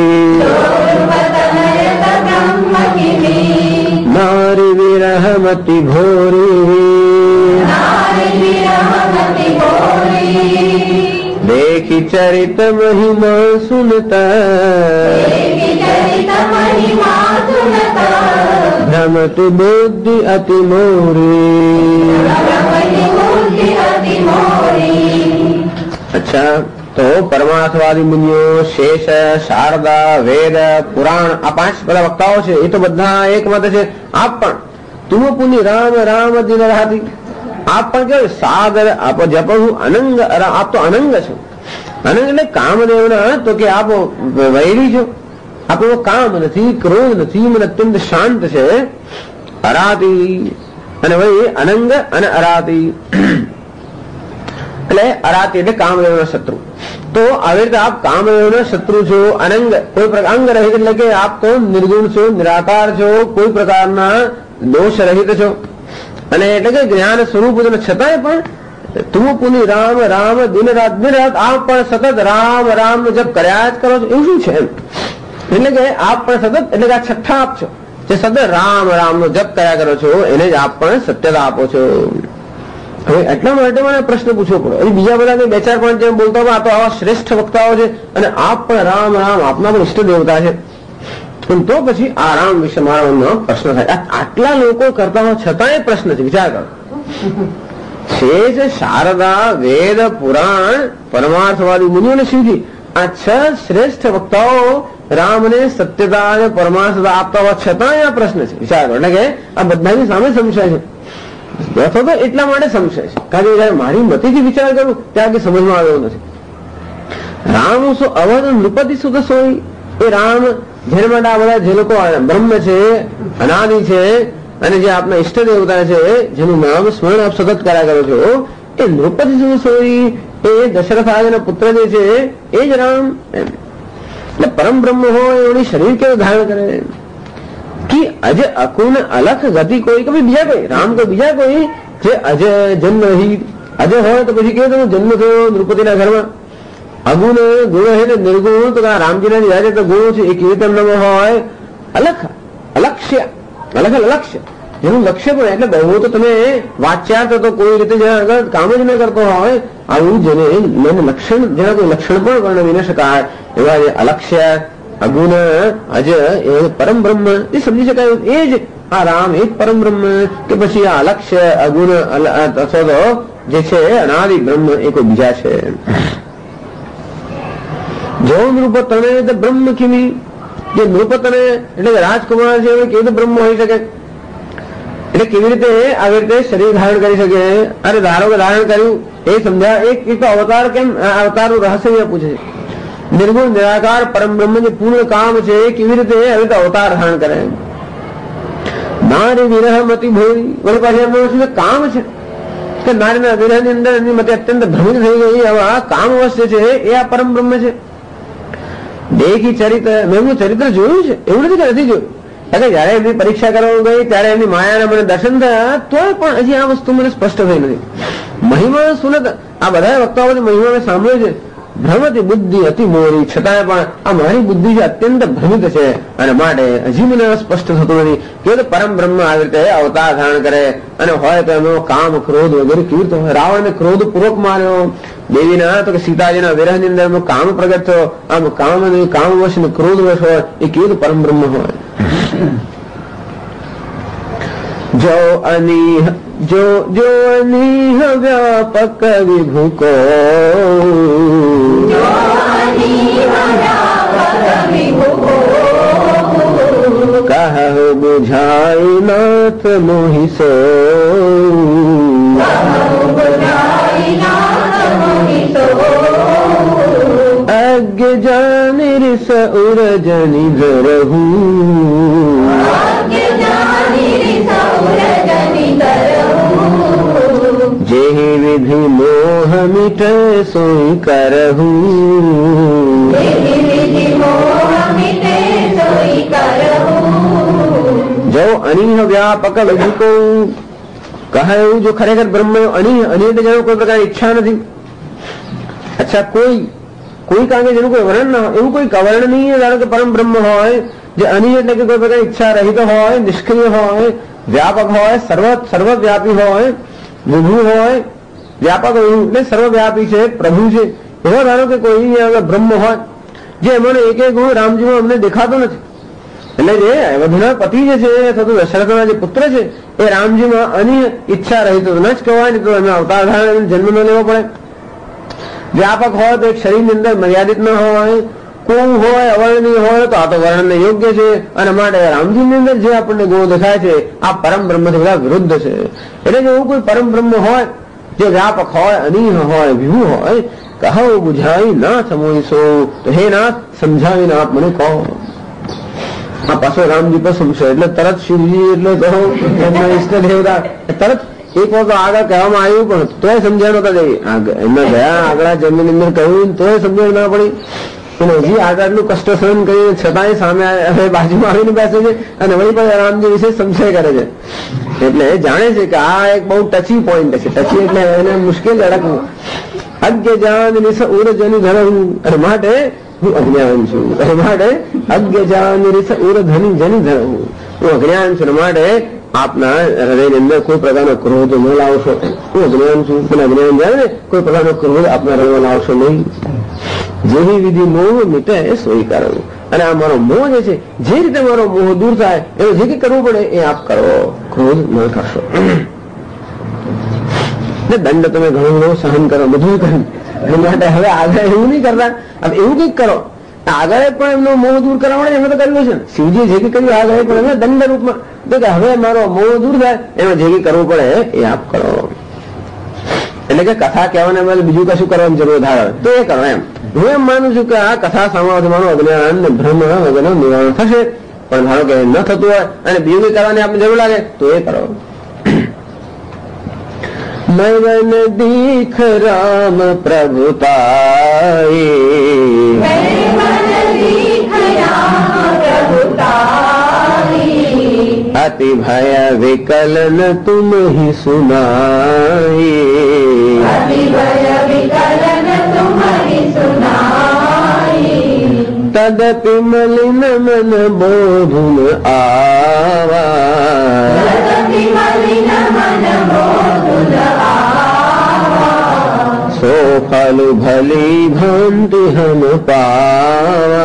सर्वतनयत ब्रह्म किनी, नारी विरहमति घोरी, नारी विरहमति घोरी, देखी चरित महिमा सुनता, देखी चरित महिमा सुनता, भ्रमति बुद्धि अति मोरी. भ्रमति बुद्धि अति मोरी. अच्छा, तो પરમાર્થવાદી મુનિઓ, શેષ, શારદા, વેદ, પુરાણ, આ પાંચ બધા વક્તાઓ છે એ તો બધા એક મત છે. આપ પણ તુમ પુનિ રામ રામ દિન રાતી, આપ પણ કેવું સાગર આપ જપહુ અનંગ, આપ તો અનંગ છો. અનંગ એટલે કામદેવના, તો કે આપ વૈરી છો. આપણો કામ નથી, ક્રોધ નથી, મને અત્યંત શાંત છે. અરાતી અને વળી અનંગ અને અરાતી એટલે અરાતી એટલે કામદેવના શત્રુ. તો આવી રીતે આપ કામદેવના શત્રુ છો. અનંગ કોઈ પ્રકાર અંગ રહિત એટલે કે આપ તો નિર્ગુણ છો, નિરાકાર છો, કોઈ પ્રકારના દોષ રહિત છો, અને એટલે કે જ્ઞાન સ્વરૂપ છતાંય પણ તું પુનિ રામ રામ દિન રાત આપ પણ સતત રામ રામ નો જપ કર્યા જ કરો છો. એવું શું છે એમ? એટલે કે આપ પણ સતત, એટલે કે આ છઠ્ઠા આપ છો જે સતત રામ રામ નો જપ કર્યા કરો છો, એને જ આપ પણ સત્યતા આપો છો. હવે એટલા માટે મને પ્રશ્ન પૂછવો પડે. બીજા બધા બે ચાર પોઈન્ટ જેમ બોલતા હોય, આ તો આવા શ્રેષ્ઠ વક્તાઓ છે અને આપ પણ રામ રામ આપના પણ ઈષ્ટ દેવતા છે, પણ તો પછી આ રામ વિશે મારા મનમાં પ્રશ્ન થાય. આટલા લોકો કરતા હોય છતાંય પ્રશ્ન છે. વિચાર કરો. શેષ, શારદા, વેદ, પુરાણ, પરમાર્થવાદી મુનિઓ અને શિવજી, આ છ શ્રેષ્ઠ વક્તાઓ રામને સત્યતા અને પરમાર્થતા આપતા હોવા છતાં આ પ્રશ્ન છે. વિચાર કરો, એટલે કે આ બધાની સામે સંશય છે, અથવા તો એટલા માટે સંશય છે કારણ કે જયારે મારી મતીથી વિચાર કરું ત્યાં સમજમાં આવ્યો નથી. રામ અવધ નૃપતિ સુધ સોઈ, એ રામ જેને માટે આ બધા જે લોકો બ્રહ્મ છે, અનાદિ છે, અને જે આપના ઈષ્ટ દેવતા છે જેનું નામ સ્મરણ આપ સતત કર્યા કરો છો, એ નૃપતિ સુધ સોઈ, એ દશરથ આદિના પુત્ર જે છે એ જ રામ. એટલે પરમ બ્રહ્મ હોય એની શરીર કેવું ધારણ કરે કે અજ અકુન અલખ ગતિ કોઈ કે બીજા કોઈ રામ કોઈ બીજા કોઈ જે અજય જન્મહીન અજય હોય તો પછી કેવું જન્મ થયો નૃપતિના ઘરમાં, અગુણ ગુણ હે ને નિર્ગુણ, તો રામજીના યાદ તો ગુણો છે એ કેવી રીતે હોય અલખ અલક્ષ્ય, અલગ અલક્ષ્ય જેનું લક્ષ્ય પણ, એટલે બહુ તો તમે વાચ્યાર્થ તો કોઈ રીતે જેના આગળ કામ જ ન કરતો હોય આવું જેને લક્ષણ, જેના કોઈ લક્ષણ પણ વર્ણવી ન શકાય એવા જે અલક્ષ્ય અગુણ અજ એ પરમ બ્રહ્મ એ સમજી શકાય. એ જ આ રામ એ જ પરમ બ્રહ્મ કે પછી આ અલક્ષ્ય અગુણ અથવા તો જે છે અનાદિ બ્રહ્મ એ કોઈ બીજા છે. જો નૃપતને બ્રહ્મ ખીમી, જે નૃપતને એટલે રાજકુમાર છે કેવી રીતે બ્રહ્મ હોઈ શકે, એટલે કેવી રીતે આવી રીતે શરીર ધારણ કરી શકે. અરે ધારો કે ધારણ કર્યું એ સમજ્યા. એક તો અવતાર કેમ, અવતારનું રહસ્ય પૂછે છે. નિર્ગુણ નિરાકાર પરમ બ્રહ્મ જે પૂર્ણ કામ છે એ કેવી રીતે આવી રીતે અવતાર ધારણ કરે. નારી વિરહ મતી ભોરી, વળી પાછી એમનું શું કામ છે કે નારીના વિરહની અંદર એની મતે અત્યંત ભ્રમિત થઈ ગઈ. આવા કામ અવશ્ય છે એ આ પરમ બ્રહ્મ છે. દેખી ચરિત્ર, મેં એમનું ચરિત્ર જોયું છે એવું નથી કે નથી જોયું, એટલે જયારે એમની પરીક્ષા કરવા ગઈ ત્યારે એમની માયાના મને દર્શન થયા તોય પણ હજી આ વસ્તુ મને સ્પષ્ટ થઈ નથી. મહિમા સુનત, આ બધા વક્તાઓ મહિમા મેં સાંભળ્યો છે. ભ્રમતી બુદ્ધિ અતિ મોરી, છતાંય પણ આ મારી બુદ્ધિ છે અત્યંત ભ્રમિત છે અને માટે હજી મને સ્પષ્ટ થતું નથી કે પરમ બ્રહ્મ આવી રીતે અવતાર ધારણ કરે અને હોય તો એનો કામ ક્રોધ વગેરે કેવી રીતે હોય. રાવણને ક્રોધ પૂર્વક માર્યો, દેવીના તો કે સીતાજીના વિરહની અંદર એમનો કામ પ્રગટ થયો. આમ કામવશ ને ક્રોધવશ હોય એ કેવું તો પરમ બ્રહ્મ હોય. જો અનીહ વ્યાપક વિભુ કો, કહો બુઝાઈ નાથ મોહી સો, અજ્ઞ જાની રિસ ઉરજની ધરહું, જેહી વિધિ મોહ મિટે સોઈ કરહું, જો અનિહ વ્યાપક વિભુકો, કહે એવું જો ખરેખર બ્રહ્મ અનિહ, અનિહ એટલે જેનો કોઈ પ્રકારની ઈચ્છા નથી. અચ્છા કોઈ કારણ કે જેનું કોઈ વર્ણન ના હોય એવું કોઈ કવર્ણનીય ધારો કે પરમ બ્રહ્મ હોય જે અનિહ એટલે કે કોઈ પ્રકારની ઈચ્છા રહિત હોય, નિષ્ક્રિય હોય, વ્યાપક હોય, સર્વવ્યાપી હોય, વિભુ હોય. વ્યાપક એટલે સર્વવ્યાપી છે, પ્રભુ છે. એવા ધારો કે કોઈ બ્રહ્મ હોય જે એમાં એક એક ગુણ રામજીમાં અમને દેખાતો નથી. એટલે જે અવધના પતિ જે છે અથવા તો દશરથના જે પુત્ર છે એ રામજીમાં અનિહ ઈચ્છા રહિત ન જ કહેવાય ને તો એમને અવતાર ધારણ જન્મ ન લેવો પડે. વ્યાપક હોય તો એક શરીરની અંદર મર્યાદિત ન હોય, કોવું હોય, અવર્ણનીય હોય તો આ તો વર્ણનને યોગ્ય છે અને માટે રામજીની અંદર જે આપણને ગુણો દેખાય છે આ પરમ બ્રહ્મથી બધા વિરુદ્ધ છે. એટલે જો એવું કોઈ પરમ બ્રહ્મ હોય જે વ્યાપક હોય, અનિહ હોય, વિભુ હોય, કહો બુઝાઈ નાથ મોઈસો, તો હે નાથ સમજાવીને આપ મને કહો. આ પાછો રામજી પર સમશે એટલે તરત શિવજી એટલે કહો એમના ઈષ્ટ દેવતા તરત એક વખત આગળ કહેવામાં આવ્યું પણ તોય સમજ્યા નતા જઈ. એમના ગયા આગળ જન્મની અંદર કહ્યું તોય સમજણ ના પડી અને હજી આગળનું કષ્ટ સહન કરીને છતાંય સામે હવે બાજુમાં આવીને બેસે છે અને વળી પણ રામજી વિશે સંશય કરે છે. એટલે જાણે છે કે આ એક બહુ ટચી પોઈન્ટ છે. ટચી એટલે એને મુશ્કેલ અડકવું. અજ્ઞ જાન નિસ ઉરજની ધરવું, અને માટે હું અજ્ઞાન છું, અને માટે અજ્ઞ જાન નિસ ઉરધની જની ધરવું, હું અજ્ઞાન છું માટે આપના હૃદયની અંદર કોઈ પ્રકારનો ક્રોધ ન લાવશો. હું અજ્ઞાન છું પણ અજ્ઞાન જાય ને કોઈ પ્રકારનો ક્રોધ આપના હૃદયમાં લાવશો નહીં. જેવી વિધિ મોહ મીટે સોઈ કરવું, અને આ મારો મોહ જે છે જે રીતે મારો મોહ દૂર થાય એનું જે કંઈ કરવું પડે એ આપ કરો, ક્રોધ ન કરશો. દંડ તમે ઘણો સહન કરો, બધું કર્યું એ માટે હવે આગળ એવું નહીં કરતા. હવે એવું કંઈક કરો આગળ પણ એમનો મોહ દૂર કરવા માટે એમને તો કર્યું છે ને. શિવજી જે કંઈ કર્યું આગળ પણ એમને દંડ રૂપમાં તો કે હવે મારો મોહ દૂર થાય એમાં જે કંઈ કરવું પડે એ આપ કરો. એટલે કે કથા કહેવાને બદલે બીજું કશું કરવાની જરૂર થાય તો એ કરો એમ. હું એમ માનું છું કે આ કથા સાંભળવાથી મારું અજ્ઞાન ને ભ્રમ વગરનું નિવારણ થશે. પણ ધારો કે ન થતું હોય અને બીજું કંઈ કરવાની આપણે જરૂર લાગે તો એ કરો. મૈવન દીખ રામ પ્રભુતાઈ अति भय विकलन तुम ही सुनाई तदपि मलिन मन बोधुन आवा सो फल भली भांति हम पावा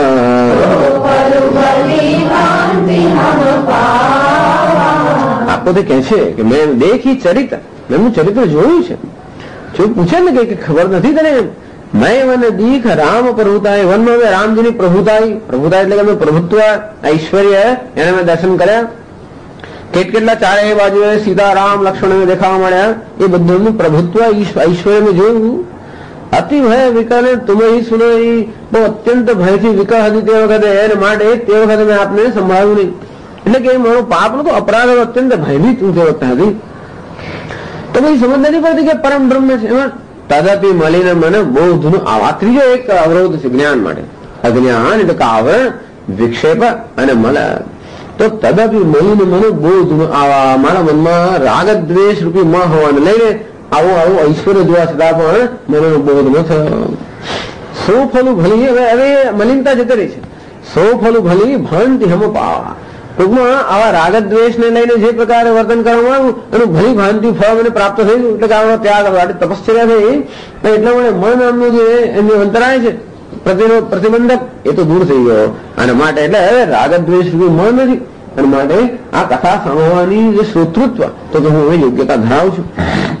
આપો તે કહે છે કે મેં દેખી ચરિત્ર એમનું ચરિત્ર જોયું છે. જો પૂછે ને કે ખબર નથી તને મેં મને દીખ રામ પ્રભુતાઈ વનમાં મેં રામજીની પ્રભુતાઈ એટલે કે પ્રભુત્વ ઐશ્વર્ય એને મેં દર્શન કર્યા. કેટલા ચારે બાજુએ સીતારામ લક્ષ્મણ દેખાવા મળ્યા એ બધું પ્રભુત્વ ઐશ્વર્ય મેં જોયું. અતિ ભય વિકલ તુમે સુનાઈ બહુ અત્યંત ભયથી વિકલ હતી તે વખતે એને માટે તે વખતે મેં આપને સંભાળ્યું નહીં. એટલે કે મારો પાપ નતો અપરાધ અત્યંત ભયભીત હું તે વખતે હતી. તો પછી સમજ નથી પડતી કે પરમ બ્રહ્મ છે. એમાં તદપી મળીને મને બોધનું આ ત્રીજો એક અવરોધ છે જ્ઞાન માટે. અજ્ઞાન એટલે કે આવરણ વિક્ષેપ અને મલ. તો તદપી મળીને મને બોધનું આવા મારા મનમાં રાગ દ્વેષ રૂપી માં હોવાને લઈને આવું ઐશ્વર્ય જોવા છતાં પણ મને બોધ ન થયો. સો ફલું ભલી હવે મલિનતા જતી રહી છે. સો ફલું ભલી ભાંતિ હમ પાવા. ટૂંકમાં આવા રાગદ્વેષને લઈને જે પ્રકારે વર્તન કરવામાં આવ્યું એનું ભલી ભાંતિ ફળ મને પ્રાપ્ત થયું. એટલે કે આવા ત્યાગ તપશ્ચર્યા થઈ એટલા માટે મન નામનું જે એમનું અંતરાય છે પ્રતિબંધક એ તો દૂર થઈ ગયો. અને માટે એટલે હવે રાગદ્વેષ મન નથી. અને માટે આ કથા સાંભળવાની જે શ્રોતૃત્વ તો હું એ યોગ્યતા ધરાવું છું.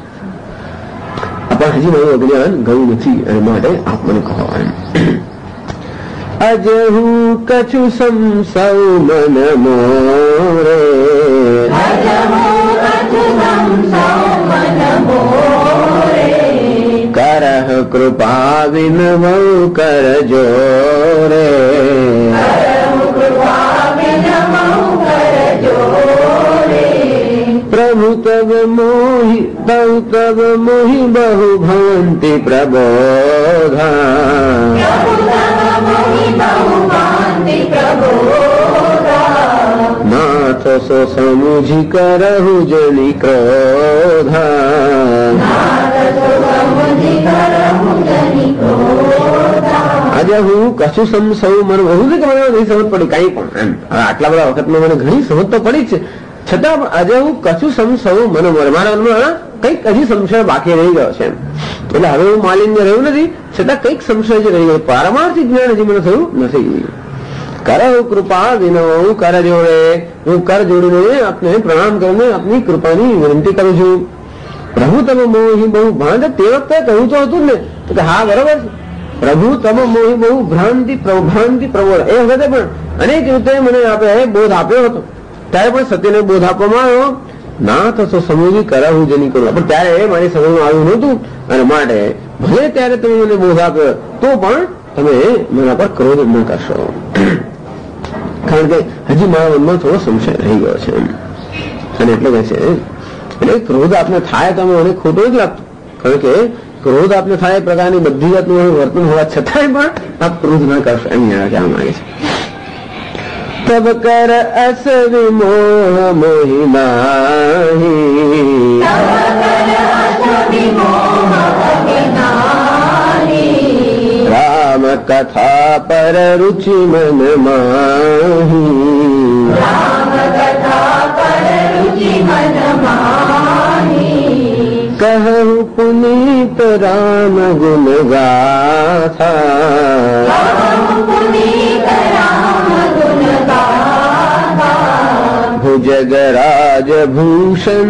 પણ હજી મારું અજ્ઞાન ગયું નથી. અને માટે આપ મને કહો. અજહુ કછુ સંસૌ મન મોરે કરહ કૃપા વિનવૌ કર જોરે પ્રભુ તવ મોહી બહુ ભાંતિ પ્રબોધા નાથ સો સમુજી કરહુ જની ક્રોધા આજે હું કશું સમસૌ મને બહુ કે મને નહીં સમજ પડી કઈ પણ એમ આટલા બધા વખતમાં મને ઘણી સમજ તો પડી છે છતાં આજે હું કશું સમસૌ મને મારા મનમાં કંઈક હજી સંશય બાકી રહી ગયો છે. એટલે હવે હું માલિન્ય રહ્યું નથી છતાં કંઈક સંશય જ રહી ગયો. પારમાર્થિક જ્ઞાન હજી મને થયું નથી. કરે કૃપા વિનવ કર જોડે હું કર જોડીને આપને પ્રણામ કરીને આપની કૃપાની વિનંતી કરું છું. પ્રભુ તમે મોહી બહુ ભાંત તે વખતે કહ્યું તો હતું ને કે હા બરોબર છે. પ્રભુ તમે મોહી બહુ ભ્રાંતિ પ્રબોધ એ વખતે પણ અનેક રીતે મને આપે બોધ આપ્યો હતો. ત્યારે પણ સત્યને બોધ આપવામાં આવ્યો ના થશો સમજી કરાવું જ નહીં કરું. પણ ત્યારે મારી સમજમાં આવ્યું નહોતું. અને માટે ભલે ત્યારે તમે મને બોધ આપ્યો તો પણ તમે મારા પર ક્રોધ ન કરશો. કારણ કે હજી મારા મનમાં થોડો સંશય રહી ગયો છે. અને એટલે કહે છે એટલે ક્રોધ આપને થાય તો મને ખોટું જ લાગતું. કારણ કે ક્રોધ આપને થાય એ પ્રકારની બધી જાતનું વર્તન હોવા છતાંય પણ આપ ક્રોધ ન કરશો એમ કહેવા માંગે છે. તબ કર અસ વિમોહ મોહી નાહી રામ કથા પર રુચિ મન માહી કહું પુનીત રામ ગુણ ગાથા ભુજગરાજ ભૂષણ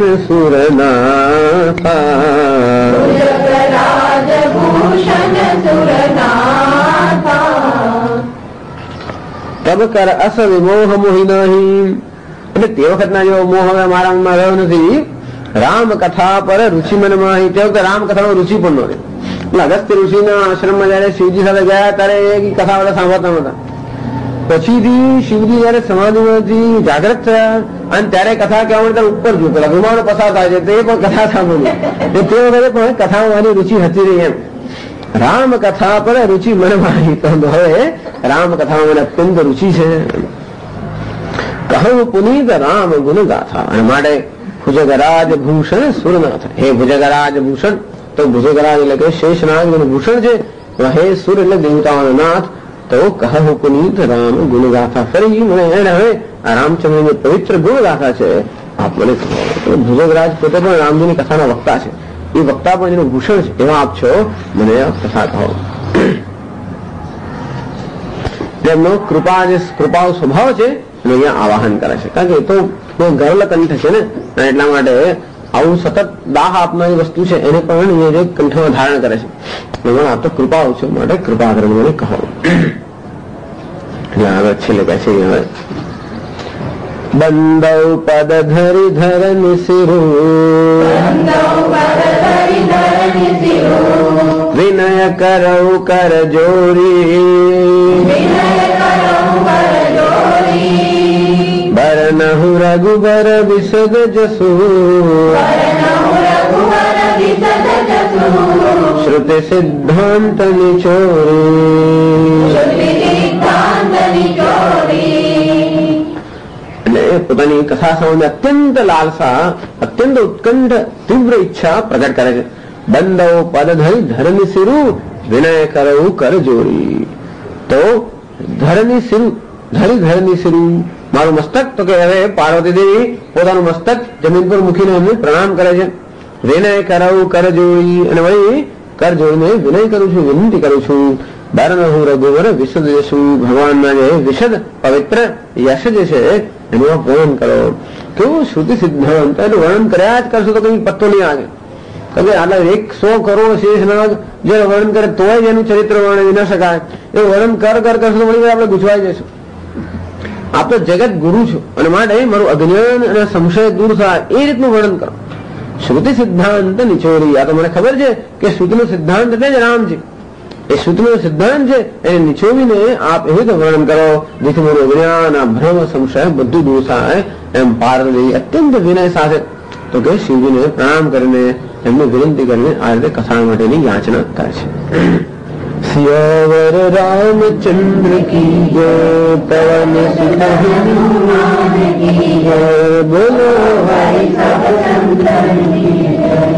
સુરનાથા कर अस विमोह मोहि नहीं એટલે તે વખતના જેવો મોહ હવે મારા મનમાં રહ્યો નથી. રામ કથા પર રુચિ મનમાં તે વખતે રામ કથામાં રુચિ પણ નહોતી. એટલે અગસ્ત્ય ઋષિના આશ્રમમાં જયારે શિવજી સાથે ગયા ત્યારે એ કથા બધા સાંભળતા નહોતા. પછીથી શિવજી જયારે સમાધિમાંથી જાગૃત થયા અને ત્યારે કથા કહેવા માટે ઉપર જોયું પેલા રૂમાનો પસાર થાય છે તે પણ કથા સાંભળી તે વખતે પણ કથામાં રુચિ હતી રહી એમ. રામ કથા પર રુચિ મનમાં હવે રામ કથામાં મને અત્યંત રુચિ છે. કહું પુનીત રામ ગુણ ગાથા અને માટે ભુજગરાજ ભૂષણ સુરનાથ. હે ભુજગરાજ ભૂષણ તો ભુજગરાજ એટલે કે શેષનાગ ભૂષણ છે. હે સુર એટલે દેવતાઓનો નાથ. તો કહું પુનીત રામ ગુણ ગાથા. ફરી મને એને હવે આ રામચંદ્રની પવિત્ર ગુણ ગાથા છે આપ મને કહો. ભુજગરાજ પોતે પણ રામજીની કથાના વક્તા છે. એ વક્તા પણ જેનું ભૂષણ છે એવા આપ છો મને કથા કહો. તેમનો કૃપાઓ સ્વભાવ છે અને અહીંયા આવાહન કરે છે કારણ કે એ તો ગરલ કંઠ છે ને એટલા માટે આવું સતત દાહ આપનારી વસ્તુ છે એને પણ એ કંઠમાં ધારણ કરે છે. આપ તો કૃપાઓ છો માટે કૃપા કરીને મને કહો. હવે છેલ્લે કહે છે હવે બંદવ પદ ધરી ધરનિ સિરુ વિનય કરઉ કર જોરી બરનહુ રઘુબર વિશદ જસુ શ્રુતિ સિદ્ધાંત નિચોરી. એટલે પોતાની કથા સાંભળવાની અત્યંત લાલસા અત્યંત ઉત્કંઠ તીવ્ર ઈચ્છા પ્રગટ કરે છે. બંદવ પદ ધરી ધરની સિરુ વિનય કરવું કર જોરી. તો ધરની સિરુ ધરની સિરુ મારું મસ્તક તો કે હવે પાર્વતી દેવી પોતાનું મસ્તક જમીન પર મૂકીને એમને પ્રણામ કરે છે. વિનય કરવું કર જોડી અને વળી કર જોડીને વિનય કરું છું વિનંતી કરું છું. બારનહુ રઘુવર વિશદ જશુ ભગવાનના જે વિશદ પવિત્ર યશ જે છે એનું વર્ણન કરો. કેવું શ્રુતિ સિદ્ધાંત એનું વર્ણન કર્યા જ કરશો તો કઈ પત્તો નહીં આવે. કારણ કે આટલા 100 કરોડ શેષનાગ જે વર્ણન કરે તોય એનું ચરિત્ર વર્ણન ન શકાય. એ વર્ણન કરશો તો વળી આપણે ગુજવાઈ જઈશું. આપ તો જગત ગુરુ છો અને માટે મારું અજ્ઞાન અને સંશય દૂર થાય એ રીતનું વર્ણન કરો. શ્રુતિ સિદ્ધાંત નિચોરી. આ તો મને ખબર છે કે શ્રુતિનો સિદ્ધાંત એટલે જ રામ છે. એ શ્રુતિનો સિદ્ધાંત છે એને નિચોવીને આપ એવી રીતે વર્ણન કરો જેથી મારું અજ્ઞાન આ ભ્રમ સંશય બધું દૂર થાય એમ. પાર્વતી અત્યંત વિનય સાથે તો કે શિવજીને પ્રણામ કરીને એમને વિનંતી કરીને આ રીતે કથા માટેની યાચના કરે છે. सियावर रामचंद्र की जय पवन सुत हनुमान की जय बोलो भाई सब संतन की जय.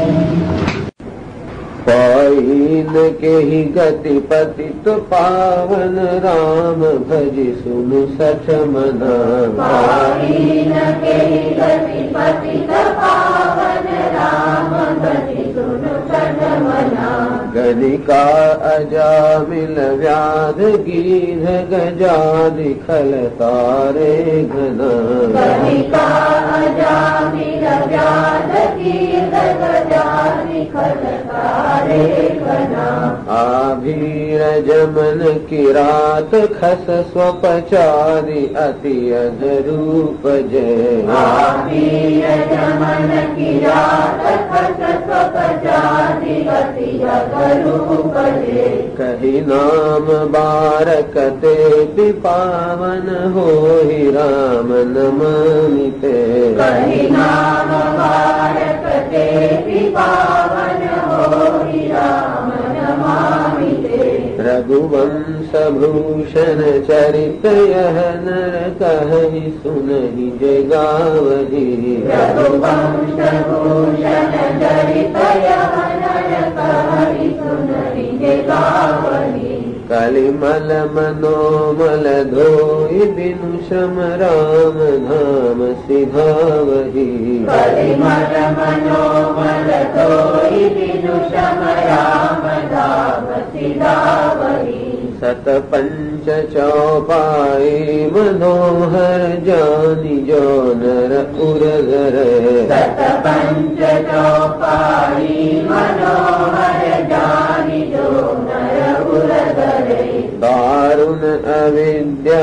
पाइन के ही गति पतित पावन राम भज सुन सच मना. पाइन के ही गति पतित पावन राम भज सुन सच मना. गणिका अजामिल व्याध गीध गजादि खल तारे घना. गणिका अजामिल व्याध गीध गजादि खल तारे घना. आभीर जमन किरात खस स्वपचारि अति अधरूप जय. आभीर जमन किरात खस स्वपचारि अति अधरूप जय. कही नाम बारकते पावन हो राम नमामि ते. कही नाम बारकते पावन हो राम नमामि ते. रघुवंश भूषण चरित यह नर कहि सुनहि जय गावहि. रघुवंश भूषण चरित यह नर कहि सुनहि जय गावहि. कलिमल मनोमल धोई बिनु श्रम राम धाम सिधावहि. कलिमल मनोमल धोई बिनु श्रम राम धाम सिधावहि. सत पंच चौपाई मनोहर जानि जो नर उरधर. सत पंच चौपाई मनोहर जानि जो नर उरधर. दारुण अविद्या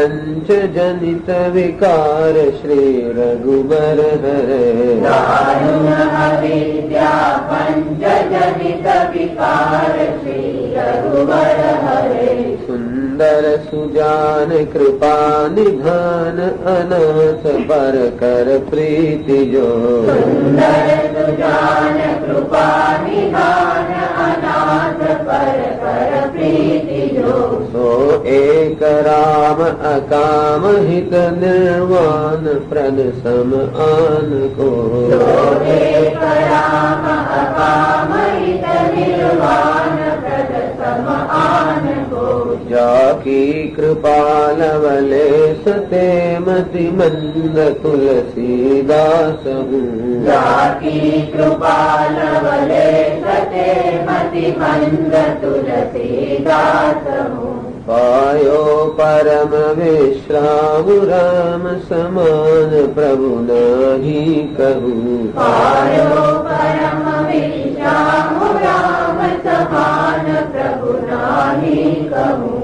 पंच जनित विकार श्री रघुबर हरे दारुण अविद्या पंच जनित विकार श्री रघुबर हरे सुंदर सुजान कृपा निधान अनाथ पर कर प्रीति जो सुंदर सुजान कृपा निधान अनाथ पर कर प्रीति जो सो एक राम अकाम हित निर्वाण प्रद सम आन को एक राम अकाम हित निर्वाण प्रद सम आन को जाकी कृपा लवलेश ते मति मंद तुलसीदास हूँ जाकी कृपा लवलेश ते मति मंद तुलसीदास हूँ पायो परम विश्राम राम समान प्रभु नाही कहूँ पायो परम विश्राम राम समान प्रभु नाही कहूँ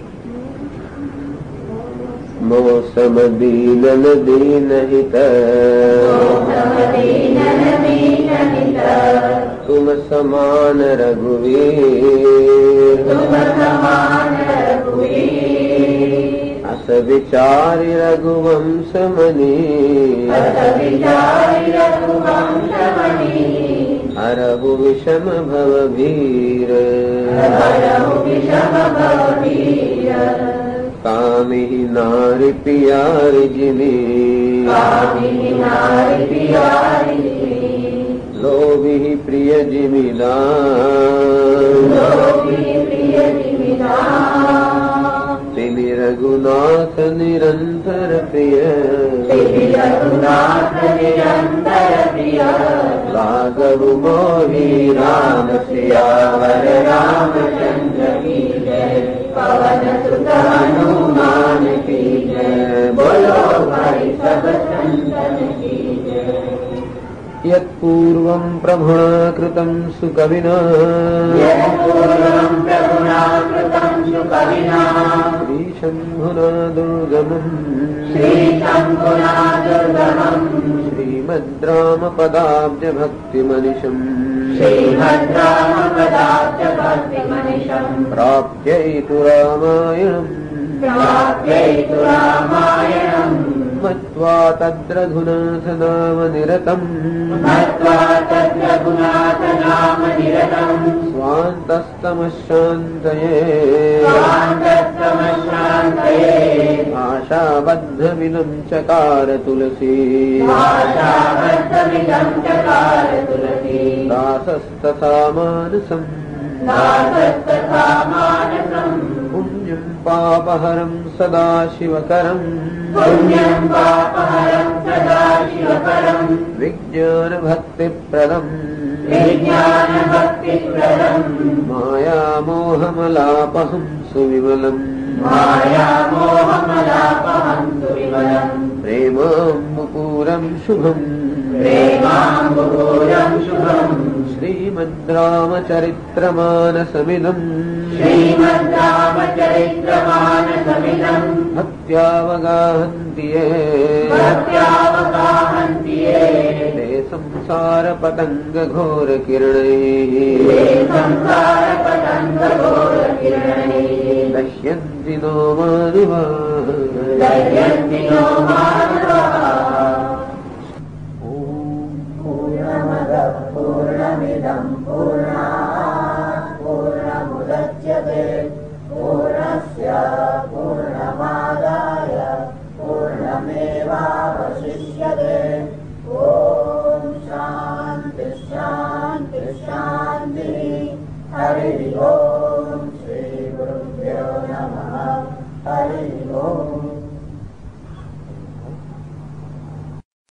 मौसम दीनन दीनहित दीनन दीनहित तुम समान रघुवीर तुम समान रघुवीर अस विचारि रघुवंश मणि अस विचारि रघुवंश मणि हरहु विषम भव भीर हरहु विषम भव भीर कामिहि नारि पियारि जिमि कामिनि नारि पियारि जिमि लोभिहि प्रिय जिमिला लोभिहि प्रिय जिमिला तिमि रघुनाथ निरंतर प्रिय तिमि रघुनाथ निरंतर प्रिय राघव मोहि राम सियावर रामचंद्र की जय पवन सुत हनुमान की जय बोलो भाई सब संतन की जय यत्पूर्वं प्रभुणा कृतं सुकविना यत्पूर्वं प्रभुना कृतं सुकविना श्रीशम्भुना दुर्गमम् श्रीशम्भुना दुर्गमम् श्रीमद्रामपदाब्जभक्तिमनिशम् श्रीभद्रामपदाब्जभक्तिमनिशम् प्राप्यैतु रामायणम् प्राप्यैतु रामायणम् मत्वा तद्रघुनाथ नाम निरतम् मत्वा तद्रघुनाथ नाम निरतम् स्वान्तस्तमशान्तये स्वान्तस्तमशान्तये आशाबद्धमिदं चकार तुलसी आशाबद्धमिदं चकार तुलसी दासस्तथा मानसम् दासस्तथा मानसम् पुण्यं पापहरं सदा शिवकरम् पुण्यं पापहरं सदा शिवकरम् विज्ञानभक्तिप्रदम् विज्ञानभक्तिप्रदम् मायामोहमलापहं सुविमलम् मायामोहमलापहं सुविमलम् प्रेमाम्बुपूरं शुभम् प्रेमाम्बुपूरं शुभम् श्रीमद्रामचरित्रमानसमिदम् श्रीमद्रामचरित्रमानसमिदम् भक्त्यावगाहन्ति ये भक्त्यावगाहन्ति ये ते संसारपतङ्गघोरकिरणैः ते संसारपतङ्गघोरकिरणैः दह्यन्ति नो मानवाः दह्यन्ति नो मानवाः पूर्णमदः पूर्णमिदं पूर्णात् पूर्णमुदच्यते पूर्णस्य पूर्णमादाय पूर्णमेवावशिष्यते ॐ शान्ति शान्ति शान्तिः हरिः ओम् श्रीगुरुभ्यो नमः हरिः ओम्